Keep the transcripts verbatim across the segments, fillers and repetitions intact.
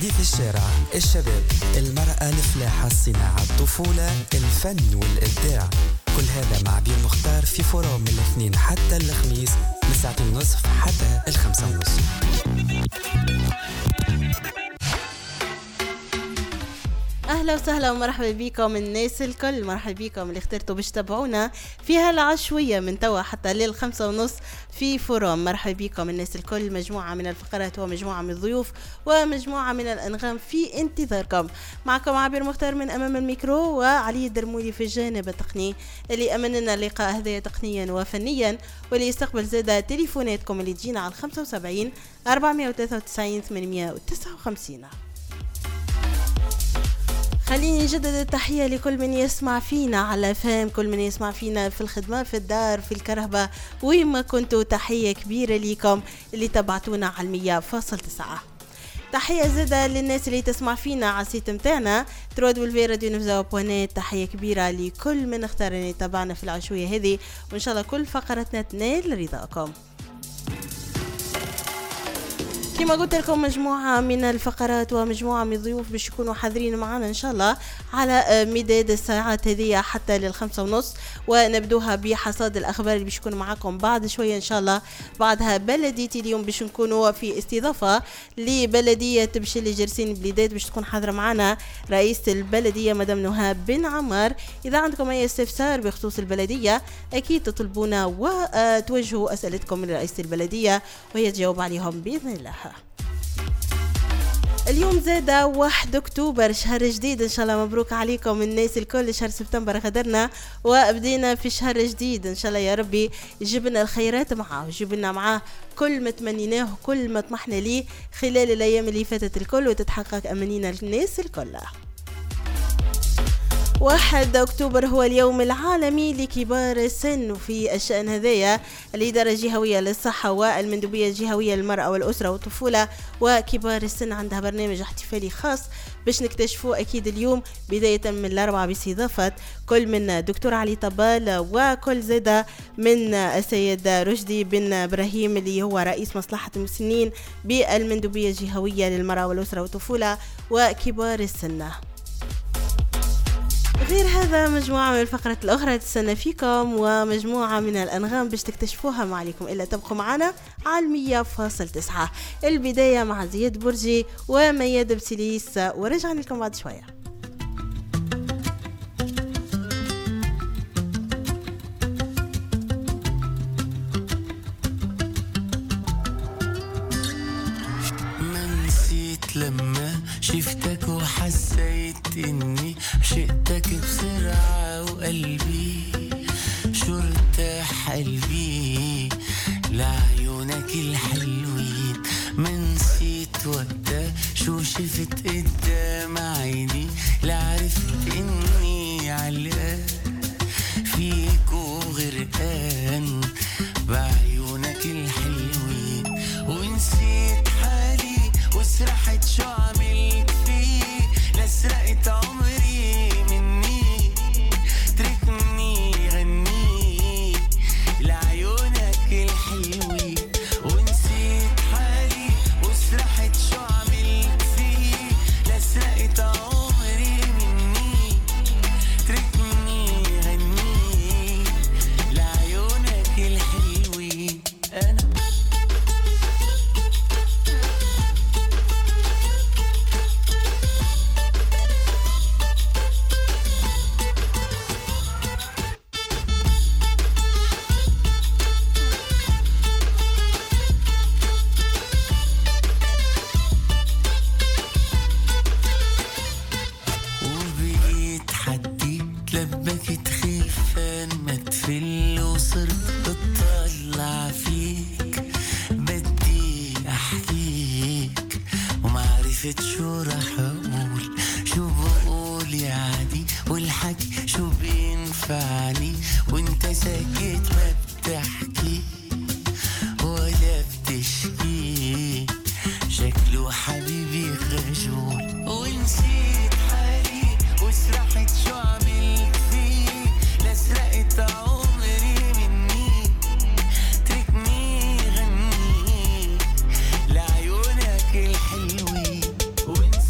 حديث الشارع، الشباب، المرأة، الفلاحة، الصناعة، الطفولة، الفن والإبداع، كل هذا مع بير مختار في فورم من الاثنين حتى الخميس من ساعتين ونصف حتى الخمسة ونصف. أهلا وسهلا ومرحبا بكم الناس الكل، مرحبا بكم اللي اخترتوا باش تتابعونا في هالعشوية من توا حتى للخمسة ونص في فورم. مرحبا بكم الناس الكل، مجموعة من الفقرات ومجموعة من الضيوف ومجموعة من الأنغام في انتظاركم. معكم عبير مختار من أمام الميكرو، وعلي الدرمولي في الجانب التقني اللي أمننا اللقاء هذا تقنيا وفنيا، واللي يستقبل زادة تليفوناتكم اللي تجينا على خمسة وسبعين أربعمية وثلاثة وتسعين ثمانمية وتسعة وخمسين. خليني نجدد التحية لكل من يسمع فينا على فهم، كل من يسمع فينا في الخدمة، في الدار، في الكرهبة، وما كنتوا تحية كبيرة لكم اللي تبعتونا على المية فاصل تسعة. تحية زادة للناس اللي تسمع فينا على السيت متاعنا ترود والفيرا نفزا وبوانات. تحية كبيرة لكل من اختار ان يتابعنا في العشوية هذه، وان شاء الله كل فقرتنا تنال رضاكم. كما قلت لكم مجموعة من الفقرات ومجموعة من الضيوف باش يكونوا حاضرين معنا إن شاء الله على مداد الساعات هذه حتى للخمسة ونص، ونبدوها بحصاد الأخبار اللي باش يكون معكم بعد شوية إن شاء الله. بعدها بلديتي اليوم باش نكونوا في استضافة لبلدية بشلي جرسين بلداد باش تكون حاضرة معنا رئيسة البلدية مدام نهاب بن عمار. إذا عندكم أي استفسار بخصوص البلدية أكيد تطلبونا وتوجهوا أسئلتكم لرئيسة البلدية وهي تجاوب عليهم بإذن الله. اليوم زادة واحد أكتوبر، شهر جديد إن شاء الله. مبروك عليكم الناس الكل، شهر سبتمبر غدرنا وابدينا في شهر جديد إن شاء الله. يا ربي يجيب لنا الخيرات معاه ويجيب لنا معاه كل ما تمنيناه وكل ما طمحنا ليه خلال الأيام اللي فاتت الكل، وتتحقق أمانينا الناس الكل. واحد أكتوبر هو اليوم العالمي لكبار السن، وفي الشأن هذايا الإدارة الجهوية للصحة والمندوبية الجهوية للمرأة والأسرة والطفولة وكبار السن عندها برنامج احتفالي خاص باش نكتشفوه أكيد اليوم بداية من الأربعة باستضافة كل من دكتور علي طبال وكل زادة من السيد رشدي بن إبراهيم اللي هو رئيس مصلحة المسنين بالمندوبية الجهوية للمرأة والأسرة والطفولة وكبار السن. غير هذا مجموعة من الفقرات الأخرى تستنى فيكم ومجموعة من الأنغام باش تكتشفوها. ما عليكم إلا تبقوا معنا على المية فاصل تسعة. البداية مع زياد برجي ومياد بسليس، ورجعنا لكم بعد شوية. ما نسيت لما شفتك وحسيت اني عشقتك بسرعة، وقلبي شو ارتاح قلبي لعيونك الحلوين. ما نسيت وقتها شو شفت قدام عيني، لعرفت اني علقان فيك وغرقان بعيونك الحلوين. ونسيت حالي وسرحت شو عملت فيه، لسرقت عمري مني تركني غني لعيونك الحلوين. ونسيت حالي وسرحت شو عملت فيه، لسرقت عمري مني تركني غني لعيونك الحلوين. أنا شو رح أقول، شو بقول يعني، والحكي شو بينفعني وانت ساكت ما بتحكي ولا بتشكي، شكله حبيبي خجول. ونسيت حالي وسرحت شو عملت فيه، لسرقت عمري مني تركني غني لعيونك الحلوين. ونسيت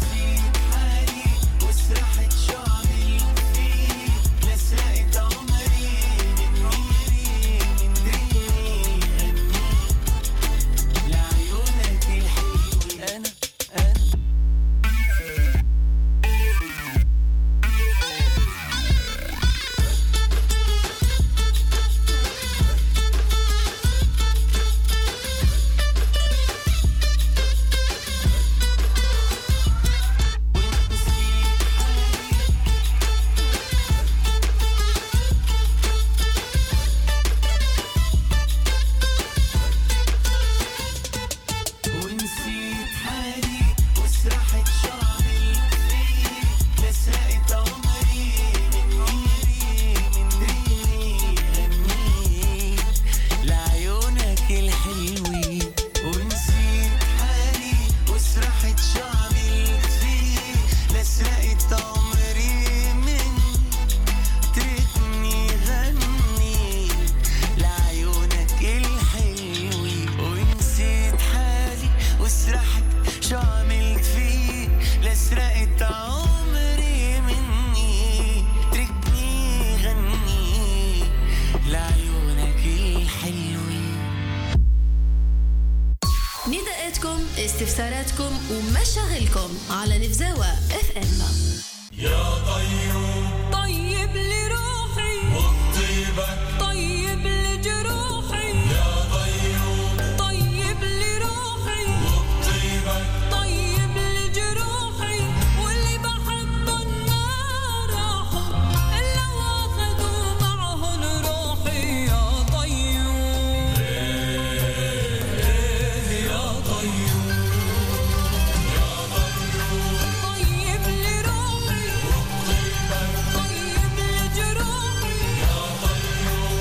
مشكلاتكم، استفساراتكم ومشاغلكم على نفزاوة اف ام. يا طيب طيب لي روحي وطيبك طيب لي جروحي يا طيب طيب لي روحي وطيبك طيب لي جروحي واللي بحبهم ما راحوا إلا واخدوا معهن روحي. يا طيب يا طيب يا طيب طيب لي روحي طيب لي جروحي يا طيب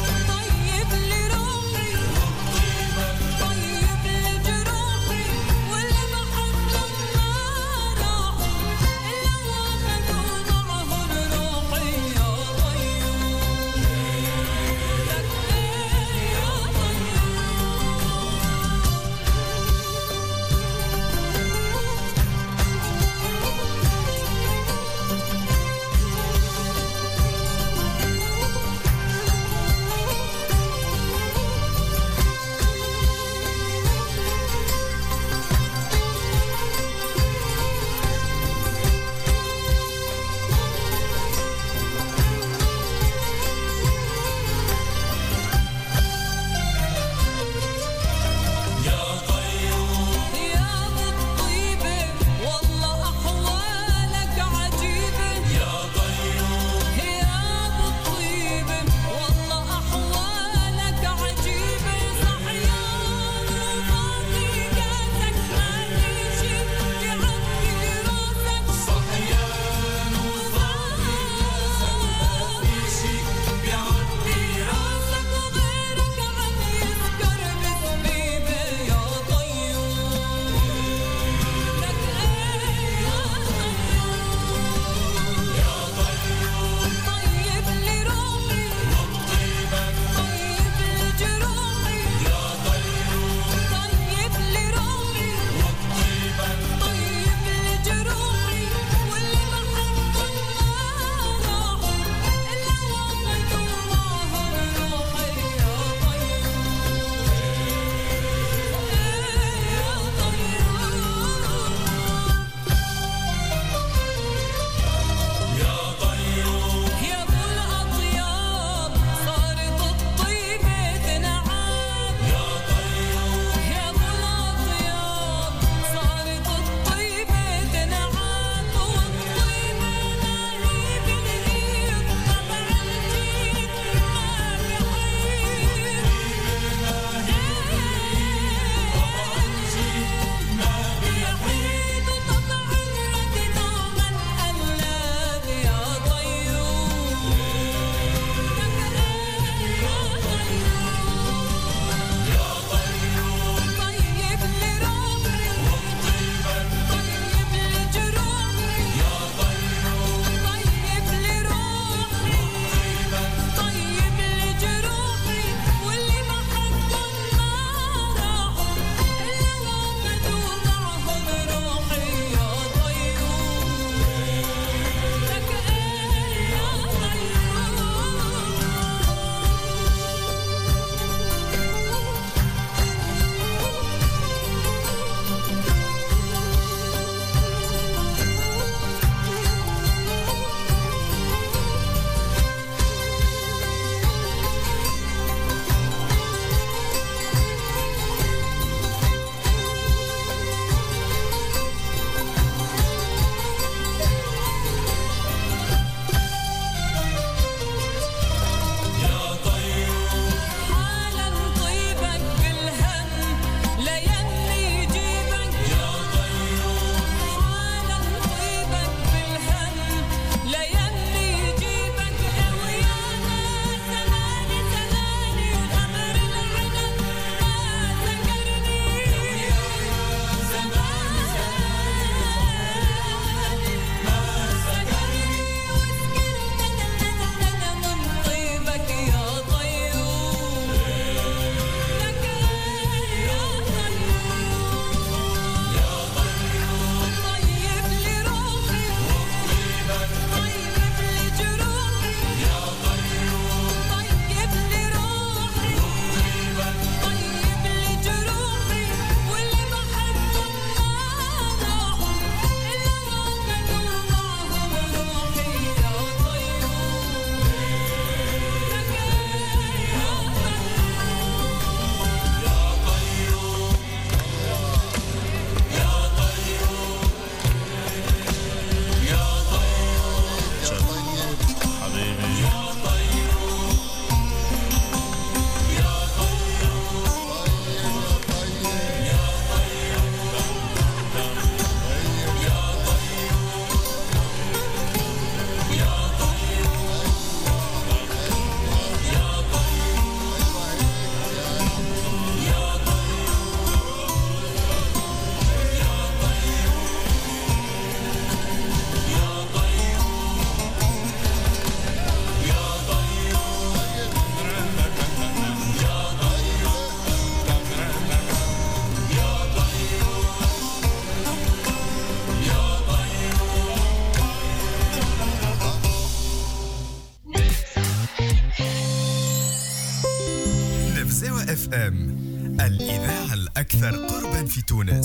الأكثر قرباً في تونس.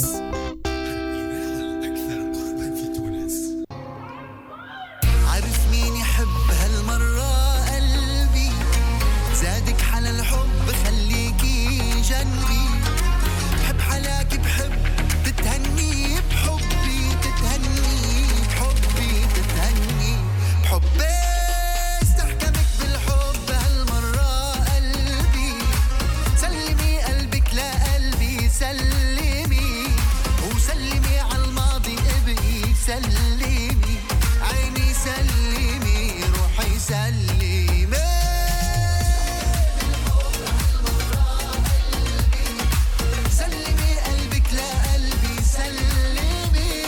عارف مين يحب هالمرة قلبي زادك حلا الحب خليكي جنبي بحب حلاكي بحب تتهني بحبي تتهني بحبي تتهني بحبي استحكمك بالحب هالمرة قلبي سلمي قلبك لقلبي سلمي وسلمي عالماضي ابقي سلمي عيني سلمي روحي سلمي سلمي قلبك لقلبي سلمي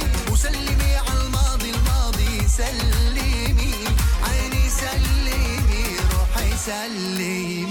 وسلمي عالماضي الماضي سلمي عيني سلمي روحي سلمي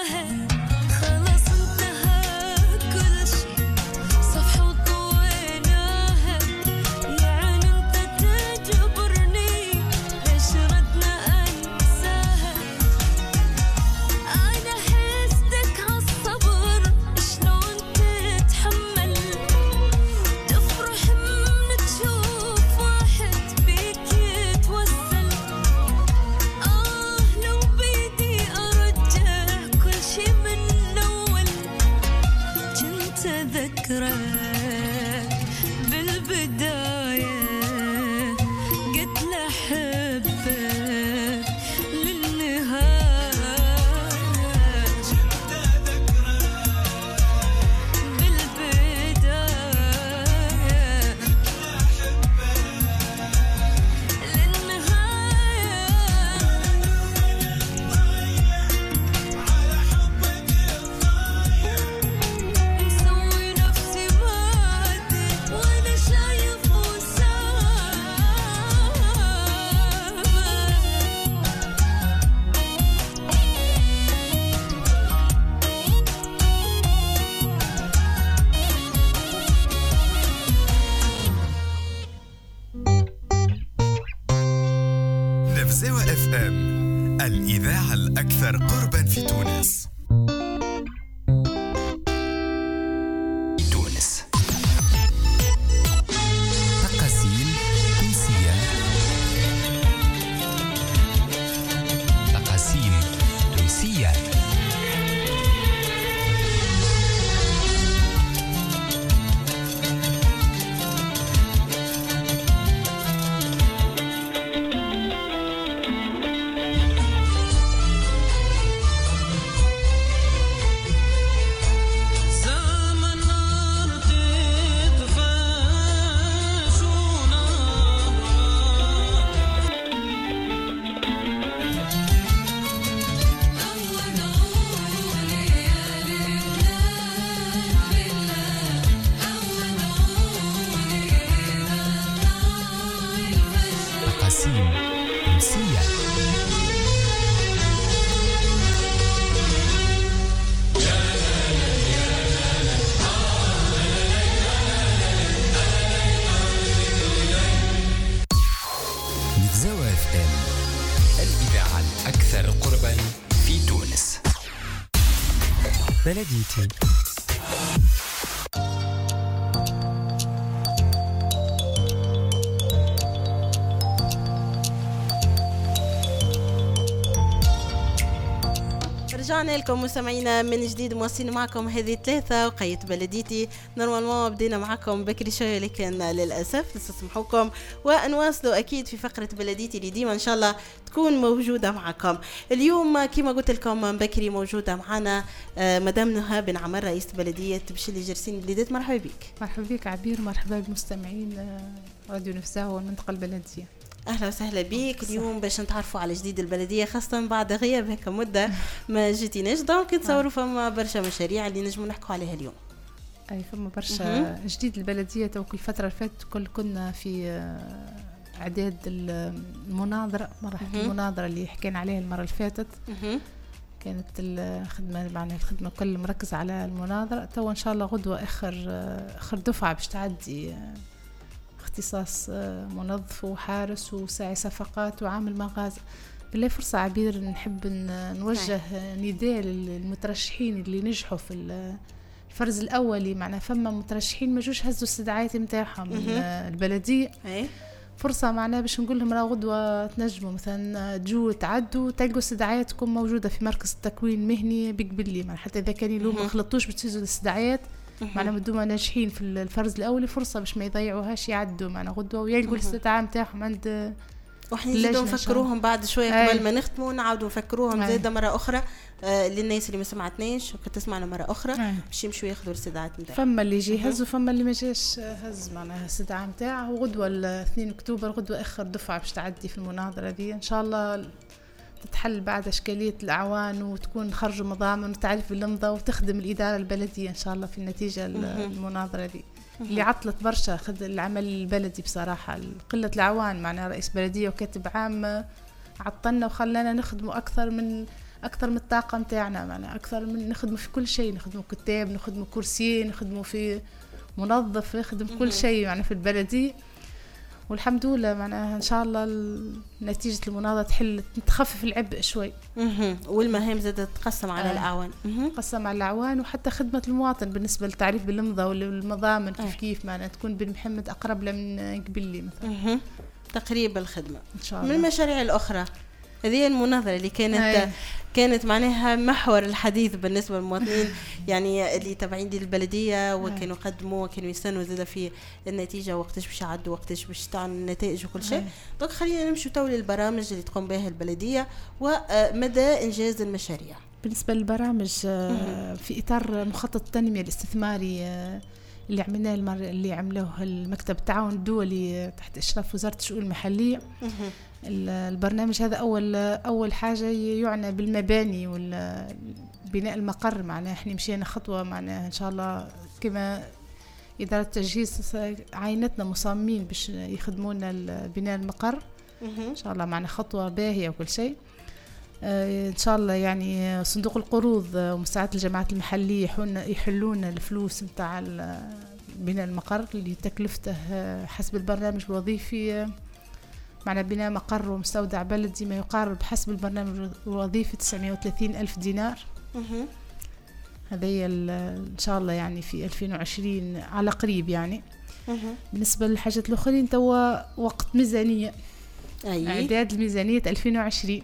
صفحة طوينا نفزاوة اف ام، الإذاعة الأكثر قربا في تونس. تونس تقاسيم تونسية. تقاسيم تونسية. بلديتي. رجعنا لكم مستمعينا من جديد، مواصلين معكم هذه ثلاثة وقيت بلديتي. نورمالمون بدينا معكم بكري شوية لكن للأسف تسمحوكم ونواصلوا أكيد في فقرة بلديتي اللي ديما إن شاء الله تكون موجودة معكم. اليوم كما قلت لكم بكري موجودة معنا مدام نهى بن عمر رئيس بلدية بشلي جرسين بلدات. مرحبا بك. مرحبا بك عبير، مرحبا بالمستمعين راديو نفزاوة والمنطقة البلدية. اهلا وسهلا بيك. اليوم باش نتعرفوا على جديد البلديه، خاصه بعد غياب هيك مده ما جيتيناش، دونك نتصوروا فما برشا مشاريع اللي نجموا نحكوا عليها اليوم. اي فما برشا جديد البلديه. تو كل فتره اللي فاتت كل كنا في اعداد المناظره، مرحله المناظره اللي حكينا عليها المره اللي فاتت. كانت الخدمه معنا الخدمه كل مركز على المناظره. تو ان شاء الله غدوه اخر اخر دفعه باش تعدي اختصاص منظف وحارس وساعي صفقات وعامل مغازة. بالله فرصة عبير نحب نوجه نداء للمترشحين اللي نجحوا في الفرز الأولي. معنا فما مترشحين ما جوش هزوا استدعاءات متاعهم من البلدية. فرصة معنا باش نقول لهم راه غدوة تنجموا مثلا تجوا تعدوا تلقوا استدعاءاتكم موجودة في مركز التكوين المهني بقبلي، حتى إذا كان يلوم ما خلطوش بتسيزوا الاستدعاءات معنا مدوما ناجحين في الفرز الاولي. فرصه باش ما يضيعوهاش، يعدوا معنا غدوه ويلقوا الاستدعاء نتاعهم عند وحنا نزيدوا نفكروهم بعد شويه قبل ما نختموا، نعاودوا نفكروهم زاده مره اخرى آه للناس اللي ما سمعتناش وكنت تسمعنا مره اخرى باش يمشوا ياخذوا الاستدعاءات نتاعهم. فما اللي يجي هز وفما اللي ما جاش هز معناها الاستدعاء نتاعه. وغدوه اثنين اكتوبر غدوه اخر دفعه باش تعدي في المناظره دي ان شاء الله تتحل بعد اشكاليه الاعوان وتكون خرجوا مضامن وتعرف بالمضى وتخدم الاداره البلديه ان شاء الله في النتيجه المناظره دي اللي عطلت برشا خد العمل البلدي بصراحه. قله العوان معنا رئيس بلديه وكاتب عام عطلنا وخلانا نخدموا اكثر من اكثر من الطاقه نتاعنا، معنا اكثر من نخدموا في كل شيء، نخدموا كتاب، نخدموا كرسيين، نخدموا في منظف، نخدم كل شيء يعني في البلديه. والحمد لله معناها ان شاء الله نتيجه المناظره تحل تخفف العبء شوي. والمهام زادت تقسم على آه. الاعوان تقسم على الاعوان وحتى خدمه المواطن بالنسبه للتعريف بالمضى والمضامن كيف آه. كيف معناها تكون بن محمد اقرب له من قبل لي مثلا تقريب الخدمه ان شاء الله. من المشاريع الاخرى هذه المناظره اللي كانت هاي. كانت معناها محور الحديث بالنسبه للمواطنين يعني اللي تابعين للبلديه وكانوا يقدموا وكانوا يستنوا زاده في النتيجه وقتاش باش يعدوا وقتاش باش تعمل النتائج وكل شيء. دونك خلينا نمشوا تو للبرامج اللي تقوم بها البلديه ومدى انجاز المشاريع. بالنسبه للبرامج في اطار مخطط التنميه الاستثماري اللي عملناه المر... اللي عملوه المكتب التعاون الدولي تحت اشراف وزاره الشؤون المحليه. البرنامج هذا اول اول حاجه يعنى بالمباني والبناء المقر. معناه احنا مشينا خطوه معناها ان شاء الله كما اداره التجهيز عينتنا مصممين باش يخدمونا بناء المقر ان شاء الله. معنا خطوه باهيه وكل شيء ان شاء الله. يعني صندوق القروض ومساعده الجماعات المحليه يحلون الفلوس نتاع بناء المقر اللي تكلفته حسب البرنامج الوظيفي معنا بناء مقر ومستودع بلدي ما يقارب بحسب البرنامج الوظيفي تسعمائة وثلاثين ألف دينار. هذا إن شاء الله يعني في ألفين وعشرين على قريب يعني. بالنسبة للحاجات الأخرين توا وقت ميزانية، أي. إعداد الميزانية ألفين وعشرين،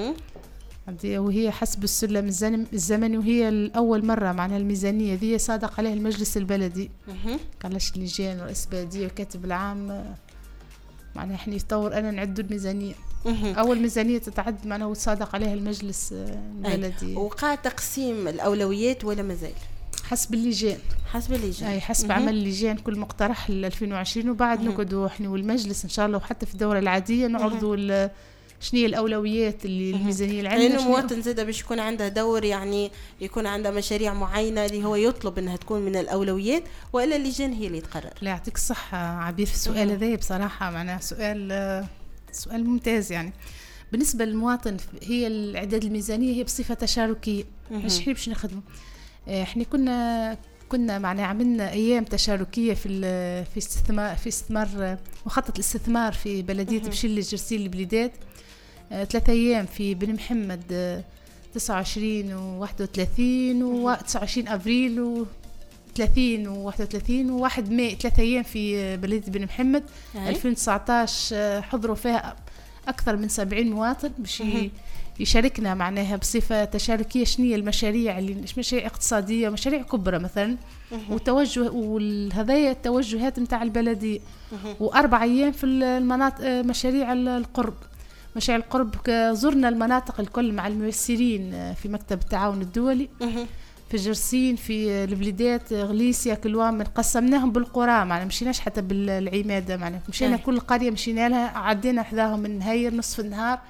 وهي حسب السلم الزمني، وهي الأول مرة معناها الميزانية ذي صادق عليها المجلس البلدي. قالش اللجان ورئيس البلدية وكاتب العام معناها احنا يطور أنا نعدوا الميزانية. أول ميزانية تتعد معناها وتصادق عليها المجلس البلدي. وقع تقسيم الأولويات ولا مازال؟ حسب اللجان، حسب اللجان، أي حسب عمل اللجان كل مقترح ل ألفين وعشرين، وبعد نقعدوا احنا والمجلس إن شاء الله وحتى في الدورة العادية نعرضوا شنو هي الأولويات اللي الميزانية اللي عندنا. لأنه المواطن زاد باش يكون عنده دور، يعني يكون عنده مشاريع معينة اللي هو يطلب أنها تكون من الأولويات، وإلا اللجان هي اللي تقرر. لا يعطيك الصحة عبير في السؤال هذا بصراحة معناه سؤال سؤال ممتاز. يعني بالنسبة للمواطن هي الإعداد الميزانية هي بصفة تشاركية، مش احنا باش نخدموا. احنا كنا كنا معناه عملنا أيام تشاركية في في استثمار في استثمار مخطط الاستثمار في بلدية بشلة جرسيل البليدات. آه، ثلاثة أيام في بن محمد، آه، تسعة وعشرين وواحد وثلاثين وتسعة وعشرين أبريل وثلاثين وواحد وثلاثين وواحد ماي، ثلاثة أيام في بلدية بن محمد. ألفين وتسعة عشر آه، حضروا فيها أكثر من سبعين مواطن باش يشاركنا معناها بصفة تشاركية. شنية المشاريع اللي مش مشاريع اقتصادية، مشاريع كبرى مثلا، وتوجه وهذايا التوجهات متاع البلدية. وأربع أيام في المناطق مشاريع القرب. مشاريع القرب زرنا المناطق الكل مع الميسرين في مكتب التعاون الدولي في جرسين، في البلدات، غليسيا، كلوان، قسمناهم بالقرى، معنا مشيناش حتى بالعمادة، معنا مشينا كل قرية مشينا لها، عدينا حذاهم من نهاير نصف النهار.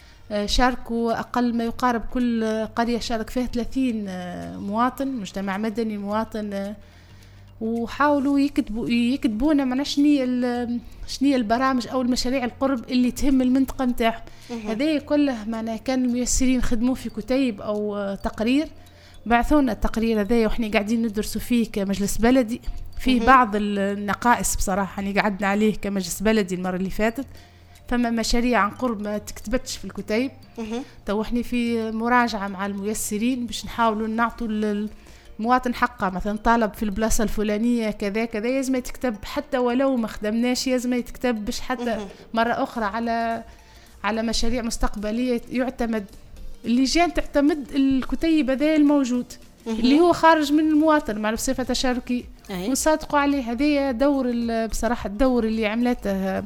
شاركوا أقل ما يقارب كل قرية شارك فيها ثلاثين مواطن، مجتمع مدني مواطن، وحاولوا يكتبوا يكتبونا معنا شنية شنية البرامج أو المشاريع القرب اللي تهم المنطقة نتاعهم. هذا كله معنا كان الميسرين خدموا في كتيب أو تقرير، بعثونا التقرير هذا وإحنا قاعدين ندرسوا فيه كمجلس بلدي. فيه بعض النقائص بصراحة يعني قعدنا عليه كمجلس بلدي المرة اللي فاتت. فما مشاريع عن قرب ما تكتبتش في الكتيب. تو احنا في مراجعة مع الميسرين باش نحاولوا نعطوا المواطن حقه. مثلا طالب في البلاصة الفلانية كذا كذا لازم يتكتب، حتى ولو ما خدمناش لازم يتكتب باش حتى مرة أخرى على على مشاريع مستقبلية يعتمد اللجان تعتمد الكتيب هذا الموجود اللي هو خارج من المواطن مع بصفة تشاركي ونصادقوا عليه. هذه دور بصراحة الدور اللي عملته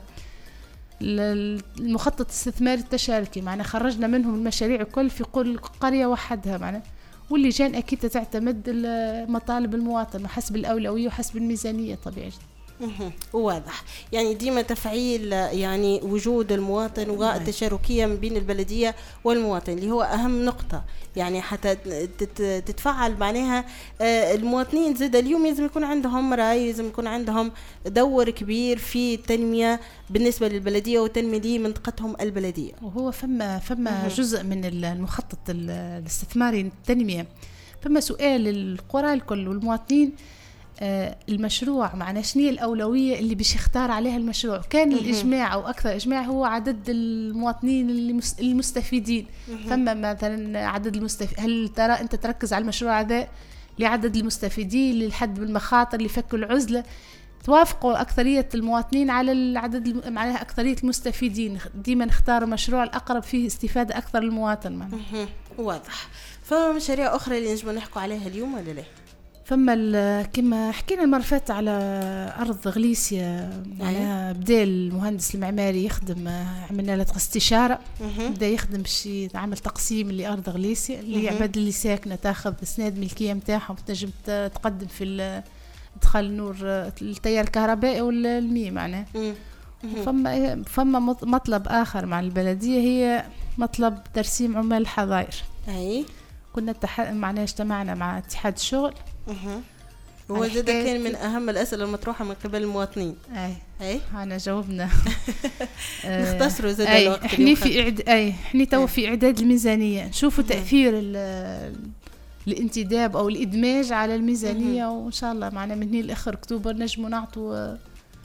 المخطط الاستثماري التشاركي، معنا خرجنا منهم المشاريع الكل في كل قرية وحدها معنا، واللجان أكيد تعتمد مطالب المواطن حسب الأولوية وحسب الميزانية طبيعي. واضح، يعني ديما تفعيل يعني وجود المواطن والتشاركية من بين البلدية والمواطن اللي هو أهم نقطة، يعني حتى تتفعل معناها المواطنين زاد اليوم لازم يكون عندهم رأي، لازم يكون عندهم دور كبير في التنمية بالنسبة للبلدية وتنمية منطقتهم البلدية. وهو فما فما جزء من المخطط الاستثماري التنمية، فما سؤال القرى الكل والمواطنين آه المشروع معنا شنية الأولوية اللي بيش يختار عليها المشروع. كان الإجماع أو أكثر إجماع هو عدد المواطنين المستفيدين. فما مثلا عدد المستفيد، هل ترى أنت تركز على المشروع هذا لعدد المستفيدين للحد بالمخاطر لفك العزلة؟ توافقوا أكثرية المواطنين على العدد معناها أكثرية المستفيدين. ديما نختار مشروع الأقرب فيه استفادة أكثر للمواطن معنا. واضح. فما مشاريع أخرى اللي نجم نحكوا عليها اليوم ولا لا؟ فما كما حكينا المرة فاتت على أرض غليسيا، معناها بدا المهندس المعماري يخدم، عملنا له استشارة، بدا يخدم باش يعمل تقسيم لأرض غليسيا اللي عباد اللي ساكنة تاخذ سناد ملكية متاعهم تنجم تقدم في ادخال النور التيار الكهربائي والمي معناه. فما فما مطلب آخر مع البلدية هي مطلب ترسيم عمال الحظائر. أي كنا تح... معناه اجتمعنا مع اتحاد الشغل. اها هو زاد كان من اهم الاسئله المطروحه من قبل المواطنين. اي اي انا جاوبنا. نختصروا زاد الوقت. احنا في إعد... اي احنا تو في اعداد الميزانيه، نشوفوا تاثير ال... الانتداب او الادماج على الميزانيه، وان شاء الله معنا من هنا لاخر اكتوبر نجموا نعطوا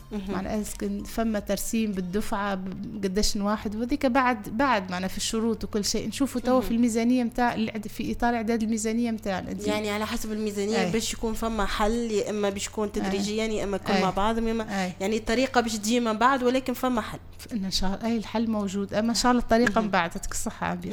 معناها فما ترسيم بالدفعه قداش واحد، وذيك بعد بعد معنا في الشروط وكل شيء نشوفوا توا في الميزانيه نتاع في اطار اعداد الميزانيه نتاعنا، يعني على حسب الميزانيه باش يكون فما حل، يا اما باش يكون تدريجيا يا اما كل مع بعضهم، يا اما يعني الطريقه باش تجي من بعد، ولكن فما حل ان شاء الله. اي الحل موجود، اما ان شاء الله الطريقه من بعد. يعطيك الصحه عبير.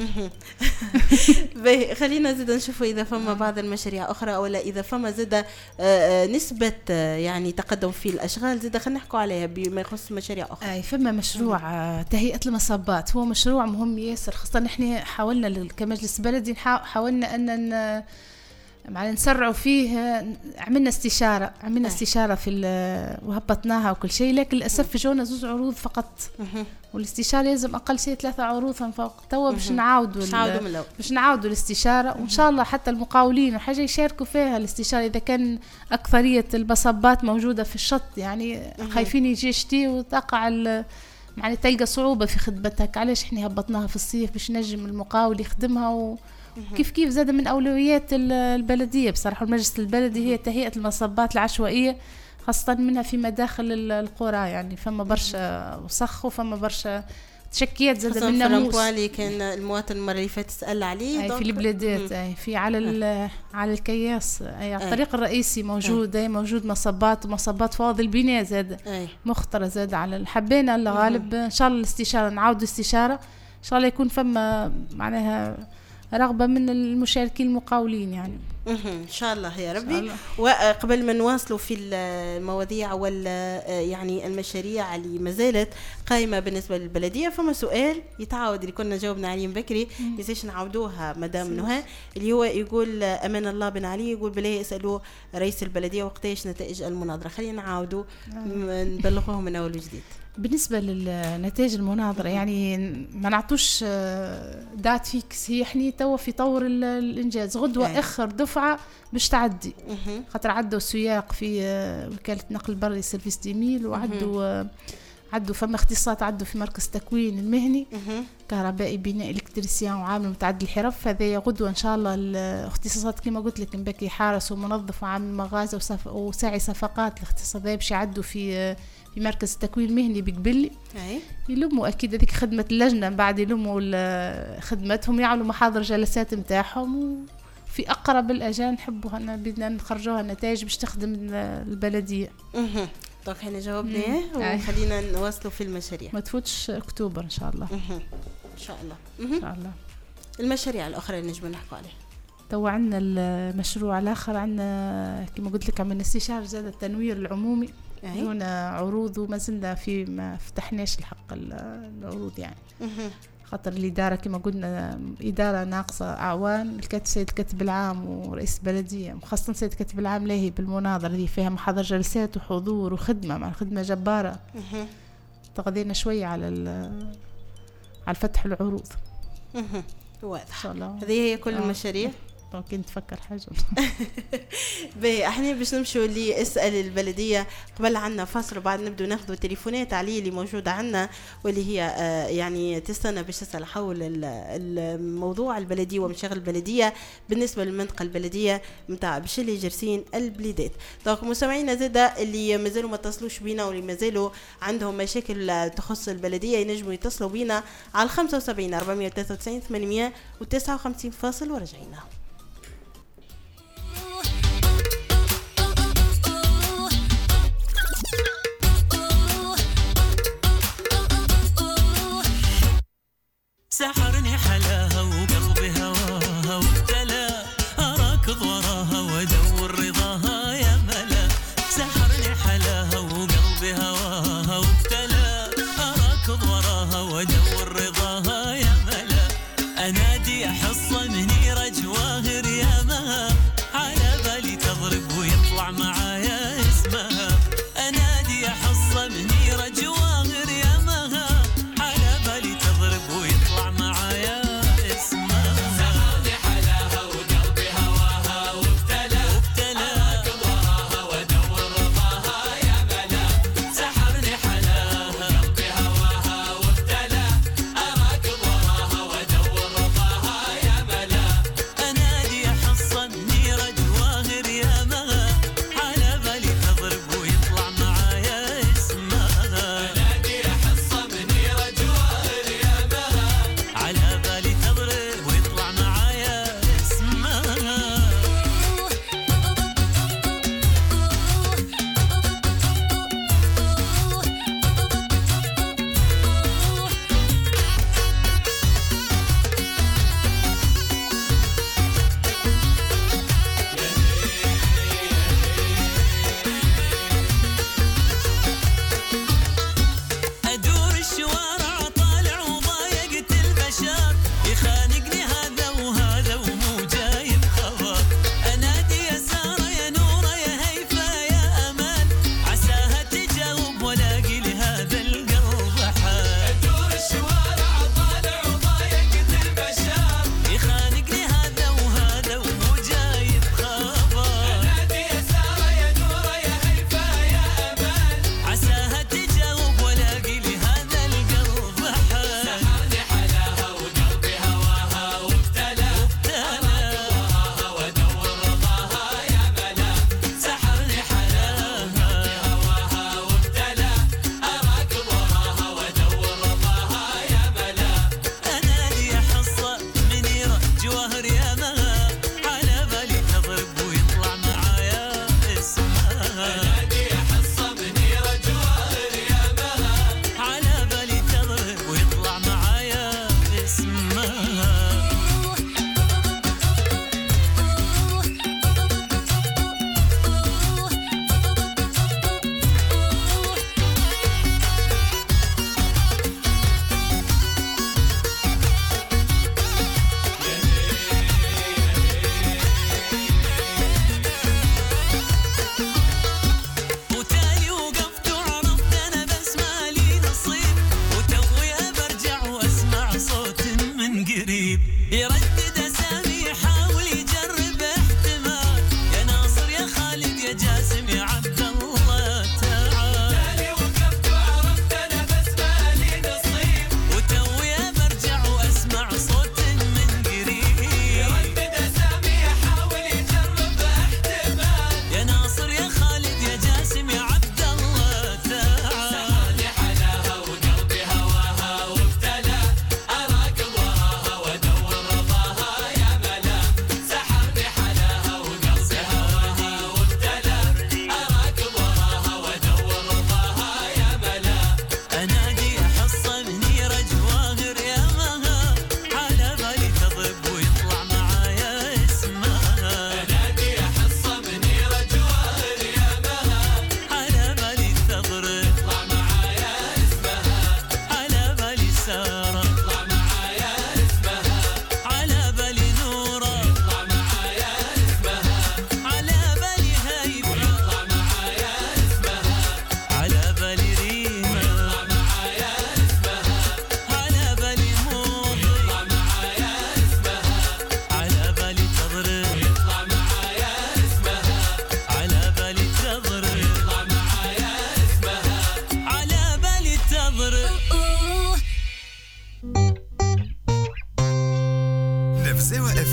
باهي خلينا زيد نشوفوا اذا فما بعض المشاريع اخرى، ولا اذا فما زيد نسبه يعني تقدم في الاشغال زيد خلينا نحكوا عليها بما يخص مشاريع اخرى. اي فما مشروع تهيئه المصبات، هو مشروع مهم ياسر، خاصه احنا حاولنا كمجلس بلدي حاولنا ان معنا نسرعوا فيه. عملنا استشاره عملنا استشاره في وهبطناها وكل شيء، لكن للاسف جونا زوج عروض فقط، والاستشاره لازم اقل شيء ثلاثه عروض فوق. توا باش نعاودوا باش نعاودوا الاستشاره، وان شاء الله حتى المقاولين وحاجه يشاركوا فيها الاستشاره اذا كان اكثريه المصبات موجوده في الشط، يعني خايفين يجي شتي وتقع يعني تلقى صعوبه في خدمتك. علاش احنا هبطناها في الصيف باش نجم المقاول يخدمها، و كيف كيف زاد من أولويات البلدية بصراحة. المجلس البلدي هي تهيئة المصبات العشوائية، خاصة منها في مداخل القرى، يعني فما برشا وسخ وفما برشا تشكيات زاد من ناموس. اللي كان المواطن المرة اللي فاتت سأل عليه أي في البلادات، أي في على على الكياس، أي على الطريق الرئيسي موجود، أي موجود مصبات ومصبات فواضي البناء زاد مخطرة زاد على الحبانة الغالب. إن شاء الله الاستشارة نعاود استشارة إن شاء الله يكون فما معناها رغبة من المشاركين المقاولين يعني. ان شاء الله يا ربي. وقبل ما نواصلوا في المواضيع ولا يعني المشاريع اللي ما زالت قائمه بالنسبه للبلديه، فما سؤال يتعاود اللي كنا جاوبنا عليه بكري ليش نعاودوها مدام نهى، اللي هو يقول امان الله بن علي يقول بلاه يسالوا رئيس البلديه وقتاش نتائج المناظره. خلينا نعاودوا نبلغوهم من اول وجديد. بالنسبة للنتائج المناظرة يعني ما نعطوش دات فيكس، هي احنا توا في طور الإنجاز. غدوة أي. آخر دفعة باش تعدي، خاطر عدوا سياق في وكالة نقل بري سيرفيس ديميل، وعدوا عدوا فما اختصاصات، عدوا في مركز تكوين المهني كهربائي بناء الكتريسيان وعامل متعدد الحرف. هذه غدوة إن شاء الله الاختصاصات كما قلت لك مبكي حارس ومنظف وعامل مغازة وصف وساعي صفقات. الاختصاصات باش يعدوا في في مركز التكوين المهني بقبلي، يلموا اكيد هذيك خدمه اللجنه، بعد يلموا خدمتهم يعملوا محاضر جلسات نتاعهم، وفي اقرب الاجال نحبوا ان بدنا نخرجوها النتائج باش تخدم البلديه. اها دونك احنا جاوبنا وخلينا نواصلوا في المشاريع. ما تفوتش اكتوبر ان شاء الله. ان شاء الله ان شاء الله. المشاريع الاخرى اللي نجم نحكوا عليها تو عندنا المشروع الاخر، عندنا كما قلت لك عملنا استشاره زاد التنوير العمومي، هنا عروض وما زلنا في ما فتحناش الحق العروض يعني. خاطر الإدارة كما قلنا إدارة ناقصة أعوان. الكاتب سيد الكاتب العام ورئيس البلدية، خاصة سيد الكاتب العام لاهي بالمناظرة اللي فيها محاضر جلسات وحضور وخدمة مع خدمة جبارة. تغذينا شوية على على فتح العروض. واضح إن شاء الله. هذه هي كل المشاريع. ممكن تفكر حاجة. باهي احنا باش نمشوا اللي اسأل البلدية. قبل عنا فاصل وبعد نبدو ناخذوا تليفونات عليه اللي موجودة عنا، واللي هي آه يعني تستنى باش تسأل حول الموضوع البلدية ومشاغل البلدية بالنسبة للمنطقة البلدية متاع بشلي جرسين البليدات. دونك مستمعينا زادا اللي مازالوا ما اتصلوش بينا واللي مازالوا عندهم مشاكل تخص البلدية ينجموا يتصلوا بينا على خمسة وسبعين أربعمية وثلاثة وتسعين ثمانمية وتسعة وخمسين فاصل ورجعينا. سحرني حلاها وقلبي هواها وابتلى أراكض وراها وادور رضاها يا ملا. سحرني حلاها وقلبي هواها وابتلى أراكض وراها وادور رضاها يا ملا. أنادي حصة منيرة جواهر يا مها، على بالي تضرب ويطلع معايا اسمها. أنادي حصة منيرة جواهر يا مها، على بالي تضرب ويطلع معايا اسمها.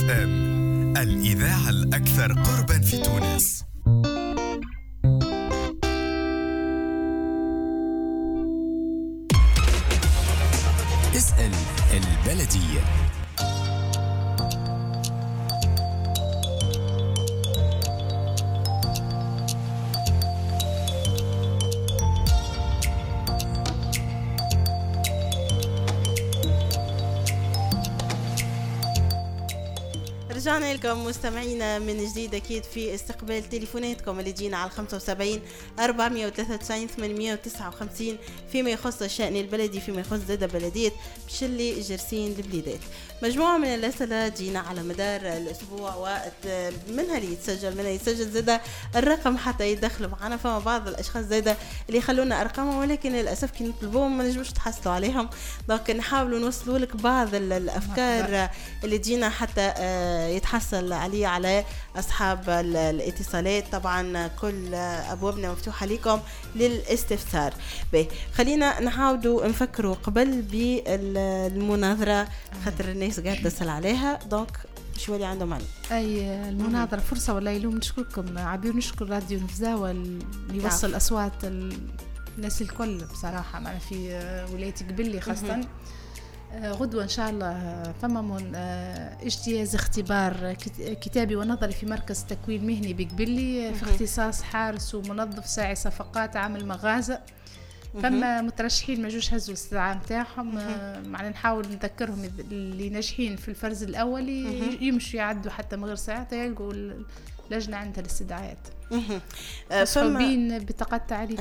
اف ام، الإذاعة الأكثر قربا في تونس. اسأل البلدية. رجعنا لكم مستمعينا من جديد أكيد في استقبال تليفوناتكم اللي جينا على خمسة وسبعين أربعمية وثلاثة وتسعين ثمانمية وتسعة وخمسين فيما يخص الشأن البلدي، فيما يخص زادة بلدية بشلي جرسين البليدات. مجموعة من الأسئلة جينا على مدار الأسبوع ومنها اللي يتسجل منها يتسجل زادة الرقم حتى يدخلوا معنا. فما بعض الأشخاص زادة اللي يخلونا أرقامهم ولكن للأسف كي نطلبوهم ما نجموش تحصلوا عليهم، دونك نحاولوا نوصلوا لك بعض الأفكار اللي جينا حتى يتحصل عليه على أصحاب الاتصالات. طبعا كل أبوابنا مفتوحة لكم للاستفسار. بي خلينا نحاولوا نفكروا قبل بالمناظرة خاطر الناس قاعدة تسأل عليها، دونك شو اللي عندهم معنا أي المناظرة فرصة ولا يلوم. نشكركم عبير، نشكر راديو نفزاوة اللي يوصل أصوات الناس الكل بصراحة معنا في ولاية قبلي خاصة. غدوة إن شاء الله فما من اجتياز اختبار كتابي ونظري في مركز تكوين مهني بقبلي في اختصاص حارس ومنظف ساعي صفقات عامل مغازة. فما مترشحين ما جوش هزوا الاستدعاء متاعهم، معنا نحاول نذكرهم اللي ناجحين في الفرز الأول يمشوا يعدوا حتى من غير ساعات يلقوا اللجنة عندها الاستدعاءات. مصحوبين بطاقة تعريف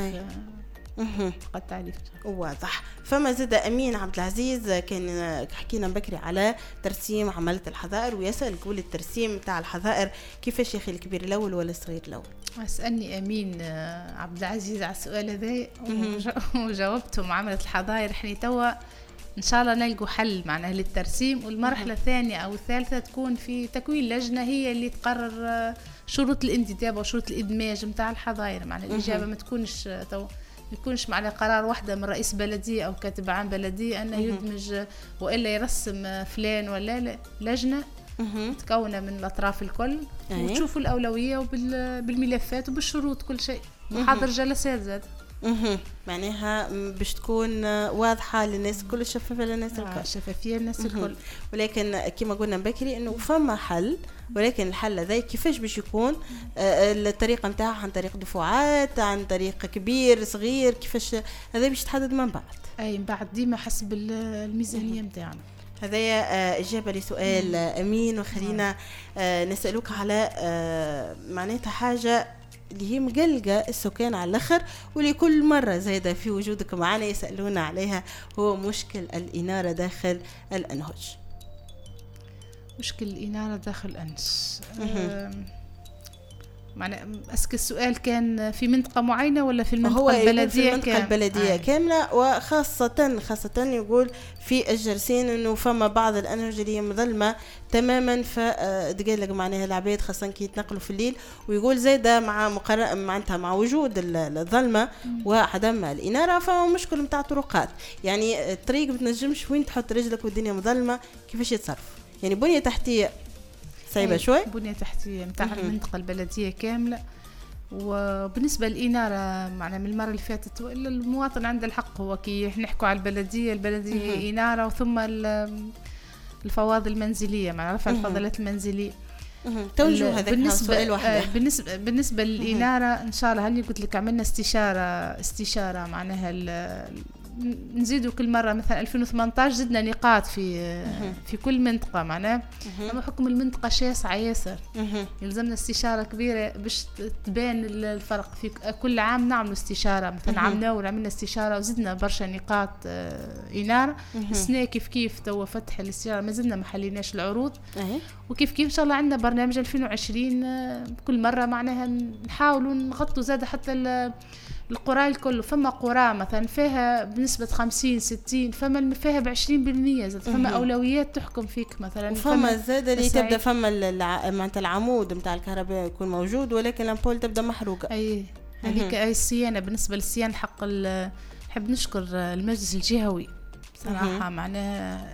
قد تعريف واضح. فما زاد أمين عبد العزيز كان حكينا بكري على ترسيم عملة الحظائر ويسأل كل الترسيم تاع الحظائر كيفاش يا أخي الكبير الأول ولا الصغير الأول؟ اسألني أمين عبد العزيز على السؤال هذا وجاوبته. عملة الحظائر حني توا إن شاء الله نلقوا حل معناها للترسيم، والمرحلة الثانية أو الثالثة تكون في تكوين لجنة هي اللي تقرر شروط الانتداب وشروط الإدماج متاع الحظائر. معناها الإجابة ما تكونش تو يكونش معنا قرار واحدة من رئيس بلدية أو كاتب عام بلدية أنه يدمج وإلا يرسم فلان ولا لا. لجنة متكونة من الأطراف الكل وتشوفوا الأولوية وبالملفات وبالشروط كل شيء وحاضر جلسات زاد. معناها باش تكون واضحة للناس الكل، شفافة للناس الكل، آه شفافية للناس الكل. ولكن كما قلنا بكري إنه فما حل، ولكن الحل هذا كيفاش باش يكون؟ آه الطريقة نتاعها عن طريق دفعات، عن طريق كبير صغير، كيفاش هذا باش تحدد من بعد؟ أي من بعد ديما حسب الميزانية نتاعنا. هذايا آه إجابة لسؤال آه أمين. وخلينا آه نسألوك على آه معناتها حاجة اللي هي مقلقة السكان على الآخر واللي كل مرة زايدة في وجودك معنا يسألونا عليها، هو مشكل الإنارة داخل الأنهج. مشكل الإنارة داخل الأنهج معنى أسك السؤال كان في منطقة معينة ولا في المنطقة هو البلدية؟ في المنطقة كام؟ البلدية آه. كاملة، وخاصة خاصة يقول في الجرسين إنه فما بعض الأنهج اللي هي مظلمة تماما، فتقلق معناها العباد خاصة كي يتنقلوا في الليل. ويقول زايدة مع مقارنة معناتها مع وجود الظلمة وعدم الإنارة فما مشكل متاع طرقات، يعني الطريق بتنجمش وين تحط رجلك والدنيا مظلمة كيفاش يتصرف؟ يعني بنية تحتية صعيبة شوي، بنية تحتية متاع المنطقة البلدية كاملة. وبالنسبة للإنارة معنا من المرة اللي فاتت وإلا المواطن عنده الحق، هو كي نحكوا على البلدية البلدية إنارة وثم الفواضل المنزلية مع رفع الفضلات المنزلية. توجه هذا بالنسبة آه بالنسبة بالنسبة للإنارة إن شاء الله هني قلت لك عملنا استشارة استشارة معناها نزيدوا كل مرة مثلا ألفين وثمانية عشر زدنا نقاط في في كل منطقة معناه. أما حكم المنطقة شاسعة ياسر يلزمنا استشارة كبيرة باش تبان الفرق. في كل عام نعمل استشارة، مثلا عام ناول عملنا استشارة وزدنا برشا نقاط إنارة. السنة كيف كيف تو فتح الاستشارة ما زلنا ما حليناش العروض، وكيف كيف إن شاء الله عندنا برنامج ألفين وعشرين كل مرة معناها نحاولوا نغطوا زاد حتى القرى الكل. فما قرى مثلا فيها بنسبة خمسين ستين، فما فيها بعشرين بالمية زاد، فما أولويات تحكم فيك مثلا. فما زاد اللي تبدأ فما معناتها العمود متاع الكهرباء يكون موجود ولكن الأمبول تبدأ محروقة. أي هذيك أي الصيانة. بالنسبة للصيانة حق نحب نشكر المجلس الجهوي صراحة، معناها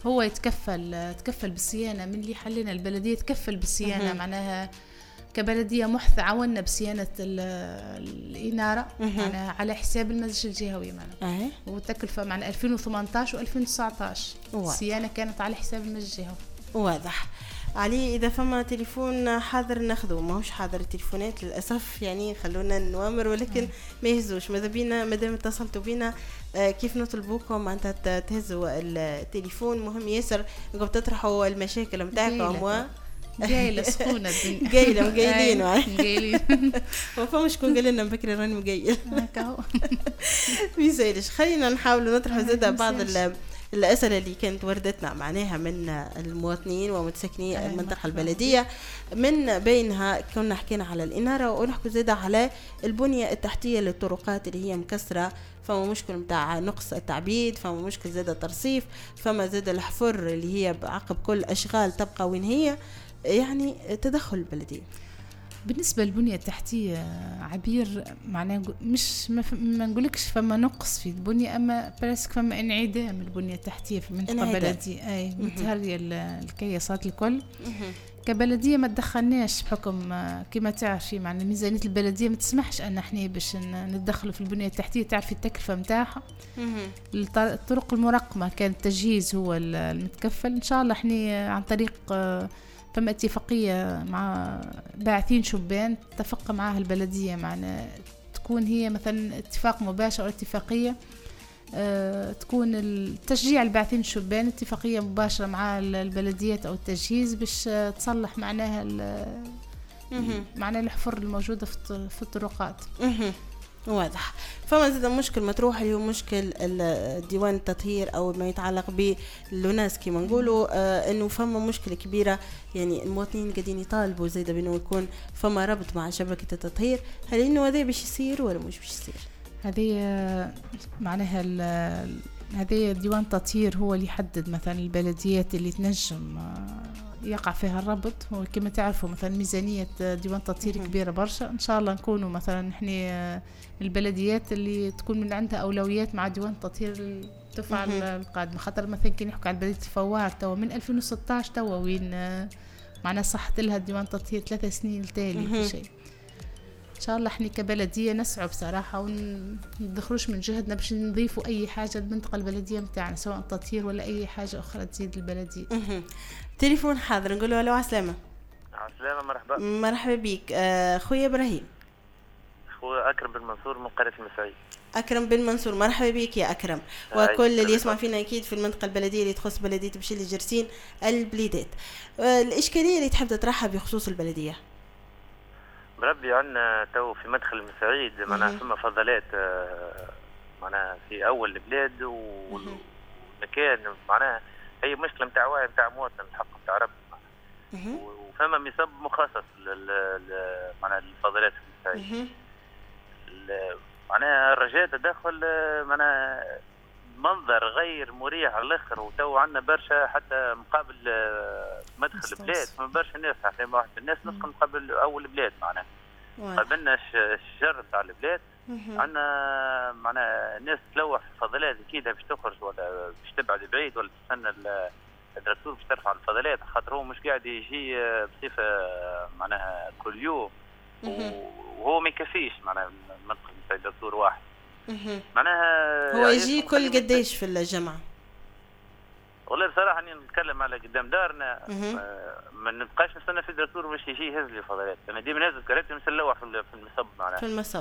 هو يتكفل تكفل بالصيانة، من اللي حلنا البلدية تكفل بالصيانة. معناها كبلدية محث عاونا بصيانة الإنارة معناها على حساب المجلس الجهوي معناها أه. وتكلفة معناها ألفين وثمانية عشر وألفين وتسعة عشر الصيانة كانت على حساب المجلس الجهوي. واضح. علي إذا فما تليفون حاضر ناخذه، ماهوش حاضر التليفونات للأسف يعني خلونا نوامر، ولكن أه. ما يهزوش ماذا بينا مادام اتصلتوا بينا آه كيف نطلبوكم معناتها تهزوا التليفون. مهم ياسر انكم تطرحوا المشاكل نتاعكم. جايله سخونه الدنيا جايله مقايلين مقايلين ما فما شكون قال لنا بكري راني مقايل هكا ميسالش. خلينا نحاولوا نطرحوا زاده بعض الأسئلة اللي كانت وردتنا معناها من المواطنين ومتسكني المنطقة البلدية. من بينها كنا حكينا على الإنارة ونحكي زاده على البنية التحتية للطرقات اللي هي مكسرة، فما مشكل متاع نقص التعبيد، فما مشكل زاده ترصيف، فما زاده الحفر اللي هي بعقب كل أشغال تبقى وين هي، يعني تدخل البلدية. بالنسبة للبنية التحتية عبير معناه مش ما, ما نقولكش فما نقص في البنية، أما براسك فما انعدام البنية التحتية في المنطقة البلدية. أي متهرية الكياسات الكل. كبلدية ما تدخلناش بحكم كما تعرفي معنى ميزانية البلدية ما تسمحش أن احنا باش ندخل في البنية التحتية. تعرفي التكلفة متاعها. الطرق المرقمة كان التجهيز هو المتكفل. إن شاء الله احنا عن طريق فما اتفاقية مع باعثين شبان اتفق معها البلدية معنا تكون هي مثلا اتفاق مباشر أو اتفاقية اه تكون التشجيع الباعثين الشبان اتفاقية مباشرة مع البلديات أو التجهيز باش تصلح معناها معناها الحفر الموجودة في الطرقات. واضح. فما زاد مشكل مطروح اللي هو مشكل ديوان التطهير او ما يتعلق باللوناس كما نقولوا آه انه فما مشكله كبيره، يعني المواطنين قاعدين يطالبوا زيد بانه يكون فما ربط مع شبكه التطهير. هل انه هذا باش يصير ولا مش باش يصير؟ هذه معناها هذه ديوان التطهير هو اللي يحدد مثلا البلديات اللي تنجم يقع فيها الربط. وكما تعرفوا مثلا ميزانية ديوان تطهير كبيرة برشا. إن شاء الله نكونوا مثلا إحنا البلديات اللي تكون من عندها أولويات مع ديوان التطهير الدفعة القادمة. خاطر مثلا كي نحكي على بلدية الفوار توا من ألفين وستة عشر توا وين معنا صحت لها ديوان التطهير ثلاثة سنين التالي في شيء. إن شاء الله إحنا كبلدية نسعى بصراحة وندخلوش من جهدنا باش نضيفوا أي حاجة للمنطقة البلدية متاعنا سواء تطهير ولا أي حاجة أخرى تزيد البلدية. تليفون حاضر نقول له الو عسلامة. عسلامة مرحبا. مرحبا بك آه خويا إبراهيم. خويا أكرم بن منصور من قرية المسعيد. أكرم بن منصور مرحبا بك يا أكرم. وكل اللي يسمع فينا أكيد في المنطقة البلدية اللي تخص بلدية بشيل الجرسين البليدات. آه الإشكالية اللي تحب تطرحها بخصوص البلدية؟ بربي عنا تو في مدخل المسعيد معناها ثم فضلات آه معناها في أول البلاد ومكان معناها هي مشكلة متاع واعي متاع مواطن الحق متاع ربي وفما مصب مخصص معناها للفضلات في المساعد. معناها الرجاء تدخل معناها منظر غير مريح على الاخر. وتو عندنا برشا حتى مقابل مدخل البلاد فما برشا ناس حتى واحد الناس نسكن مقابل اول البلاد معناها قابلنا الشجر تاع البلاد. عندنا معناها الناس تلوح في الفضلات اكيد باش تخرج ولا باش تبعد بعيد ولا تستنى الدكتور باش ترفع الفضلات خاطر هو مش قاعد يجي بصفه معناها كل يوم وهو ما يكفيش معناها المنطقه نتاع دكتور واحد معناها هو يجي كل قديش في الجامعه. والله بصراحه اني نتكلم على قدام دارنا ما نبقاش نستنى في الدكتور باش يجي يهز لي الفضلات. انا ديما نهز كراتي مسلوح في المصب معناها في المصب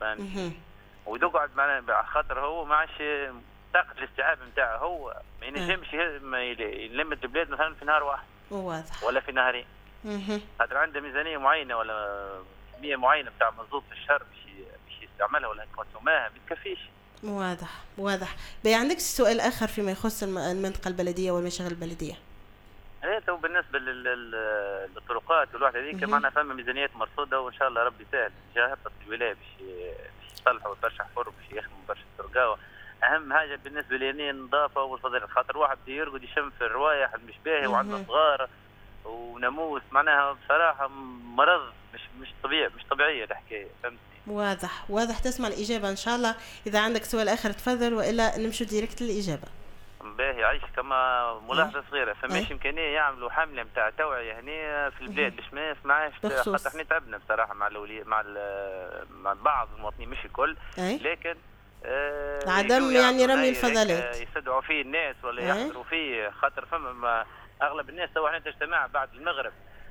ويقعد معناها خاطر هو ما عادش طاقه الاستيعاب نتاعه هو ما ينجمش يلم البلاد مثلا في نهار واحد واضح ولا في نهارين خاطر عنده ميزانيه معينه ولا كميه معينه نتاع مزود في الشهر باش باش يستعملها ولا كونسوماها ما تكفيش. واضح واضح. بي عندك سؤال اخر فيما يخص المنطقه البلديه والمشاغل البلديه؟ ايه تو بالنسبه للطرقات والواحد هذيك معنا فما ميزانيات مرصوده وان شاء الله ربي يسهل جا هبط الولايه باش يصلحوا برشا حفر باش يخدموا برشا طرقات. اهم حاجه بالنسبه لي النظافه والفضل خاطر واحد يرقد يشم في الروايح مش باهي وعنده صغار وناموس معناها بصراحه مرض مش مش طبيعي مش طبيعيه الحكايه فهمتني. واضح واضح. تسمع الاجابه ان شاء الله. اذا عندك سؤال اخر تفضل والا نمشي ديريكت للاجابه. باهي يعيش كما ملاحظه صغيره فماش امكانيه يعملوا حمله نتاع توعيه هنا في البلاد باش ما يسمعش، خاطر احنا تعبنا بصراحه مع الاولياء مع مع بعض المواطنين مش الكل، لكن آه عدم يعني رمي الفضلات يستدعوا فيه الناس ولا يحضروا فيه، خاطر فما اغلب الناس تو احنا تجتمع بعد المغرب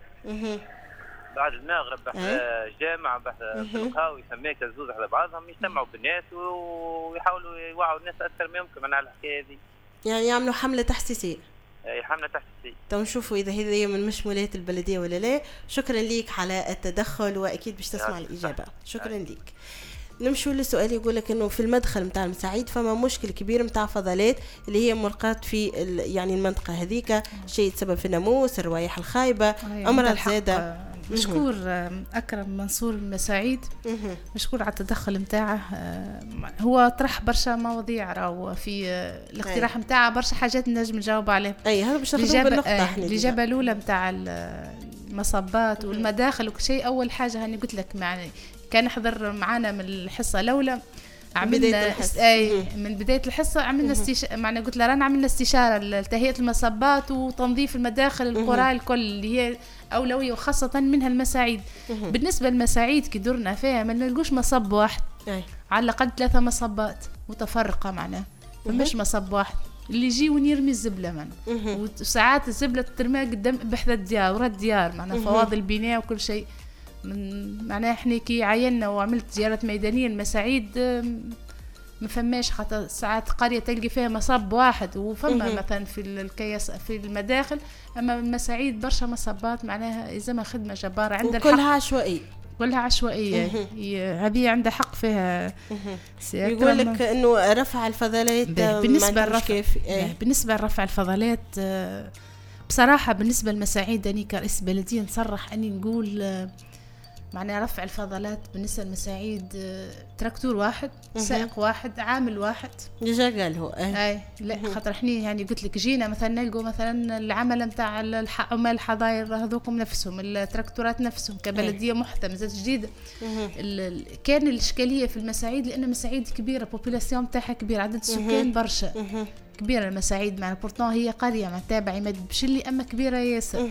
بعد المغرب بحث جامعة بحث تلقاوي فماك الزوز على بعضهم يجتمعوا بالناس ويحاولوا يوعوا الناس أكثر ما يمكن على الحكاية هذه، يعني يعملوا حملة تحسيسية. أي حملة تحسيسية. تو نشوفوا إذا هذه من مشمولات البلدية ولا لا. شكرا ليك على التدخل وأكيد باش تسمع الإجابة. شكرا ليك. نمشوا للسؤال يقول لك انه في المدخل نتاع المساعيد فما مشكل كبير نتاع فضلات اللي هي مرقات في يعني المنطقه هذيك، شيء يتسبب في الناموس، الروايح الخايبه، امراض زاده. مشكور اكرم منصور المساعيد، مشكور على التدخل نتاعه. هو طرح برشا مواضيع راهو في الاقتراح نتاعه، برشا حاجات نجم نجاوب عليها. اي هذا باش ناخذوا بالنقطه احنا. الاجابه الاولى نتاع المصبات والمداخل وكل شيء، اول حاجه هاني قلت لك يعني كان حضر معنا من الحصه الاولى عملنا اي من بدايه الحصه عملنا استشاره، معنا قلت له رانا عملنا استشاره لتهيئه المصبات وتنظيف المداخل القرى الكل اللي هي اولويه وخاصه منها المساعيد. بالنسبه للمساعيد كي درنا فيها ما نلقوش مصب واحد، على الاقل ثلاثه مصبات متفرقه معناها، مش مصب واحد اللي يجي ونرمي الزبله من وساعات الزبله ترمى قدام بحذا الديار ورا الديار معناها فواضل البناء وكل شيء. من معناها احنا كي عينا وعملت زيارة ميدانية المساعيد ما فماش، خاطر ساعات قرية تلقي فيها مصب واحد وفما مثلا في الكيس في المداخل، اما المساعيد برشا مصبات معناها يلزمها خدمة جبارة عندها الحق. كلها عشوائية كلها عشوائية، هذه عندها حق فيها. يقول لك انه رفع الفضلات بالنسبة لرفع بالنسبة لرفع الفضلات بصراحة بالنسبة للمساعيد أني كرئيس بلدية نصرح أني نقول معناها رفع الفضلات بالنسبة للمساعيد تراكتور واحد، سائق واحد، عامل واحد. ديجا قال هو أي لا خاطر احنا يعني قلت لك جينا مثلا نلقوا مثلا العمل نتاع عمال الحظاير هذوكم نفسهم التراكتورات نفسهم كبلدية محتمة زاد جديدة. كان الإشكالية في المساعيد لأن المساعيد كبيرة، بوبولاسيون تاعها كبير، عدد السكان برشا كبيرة المساعيد مع بورتون هي قرية مع تابع عماد بشلي أما كبيرة ياسر.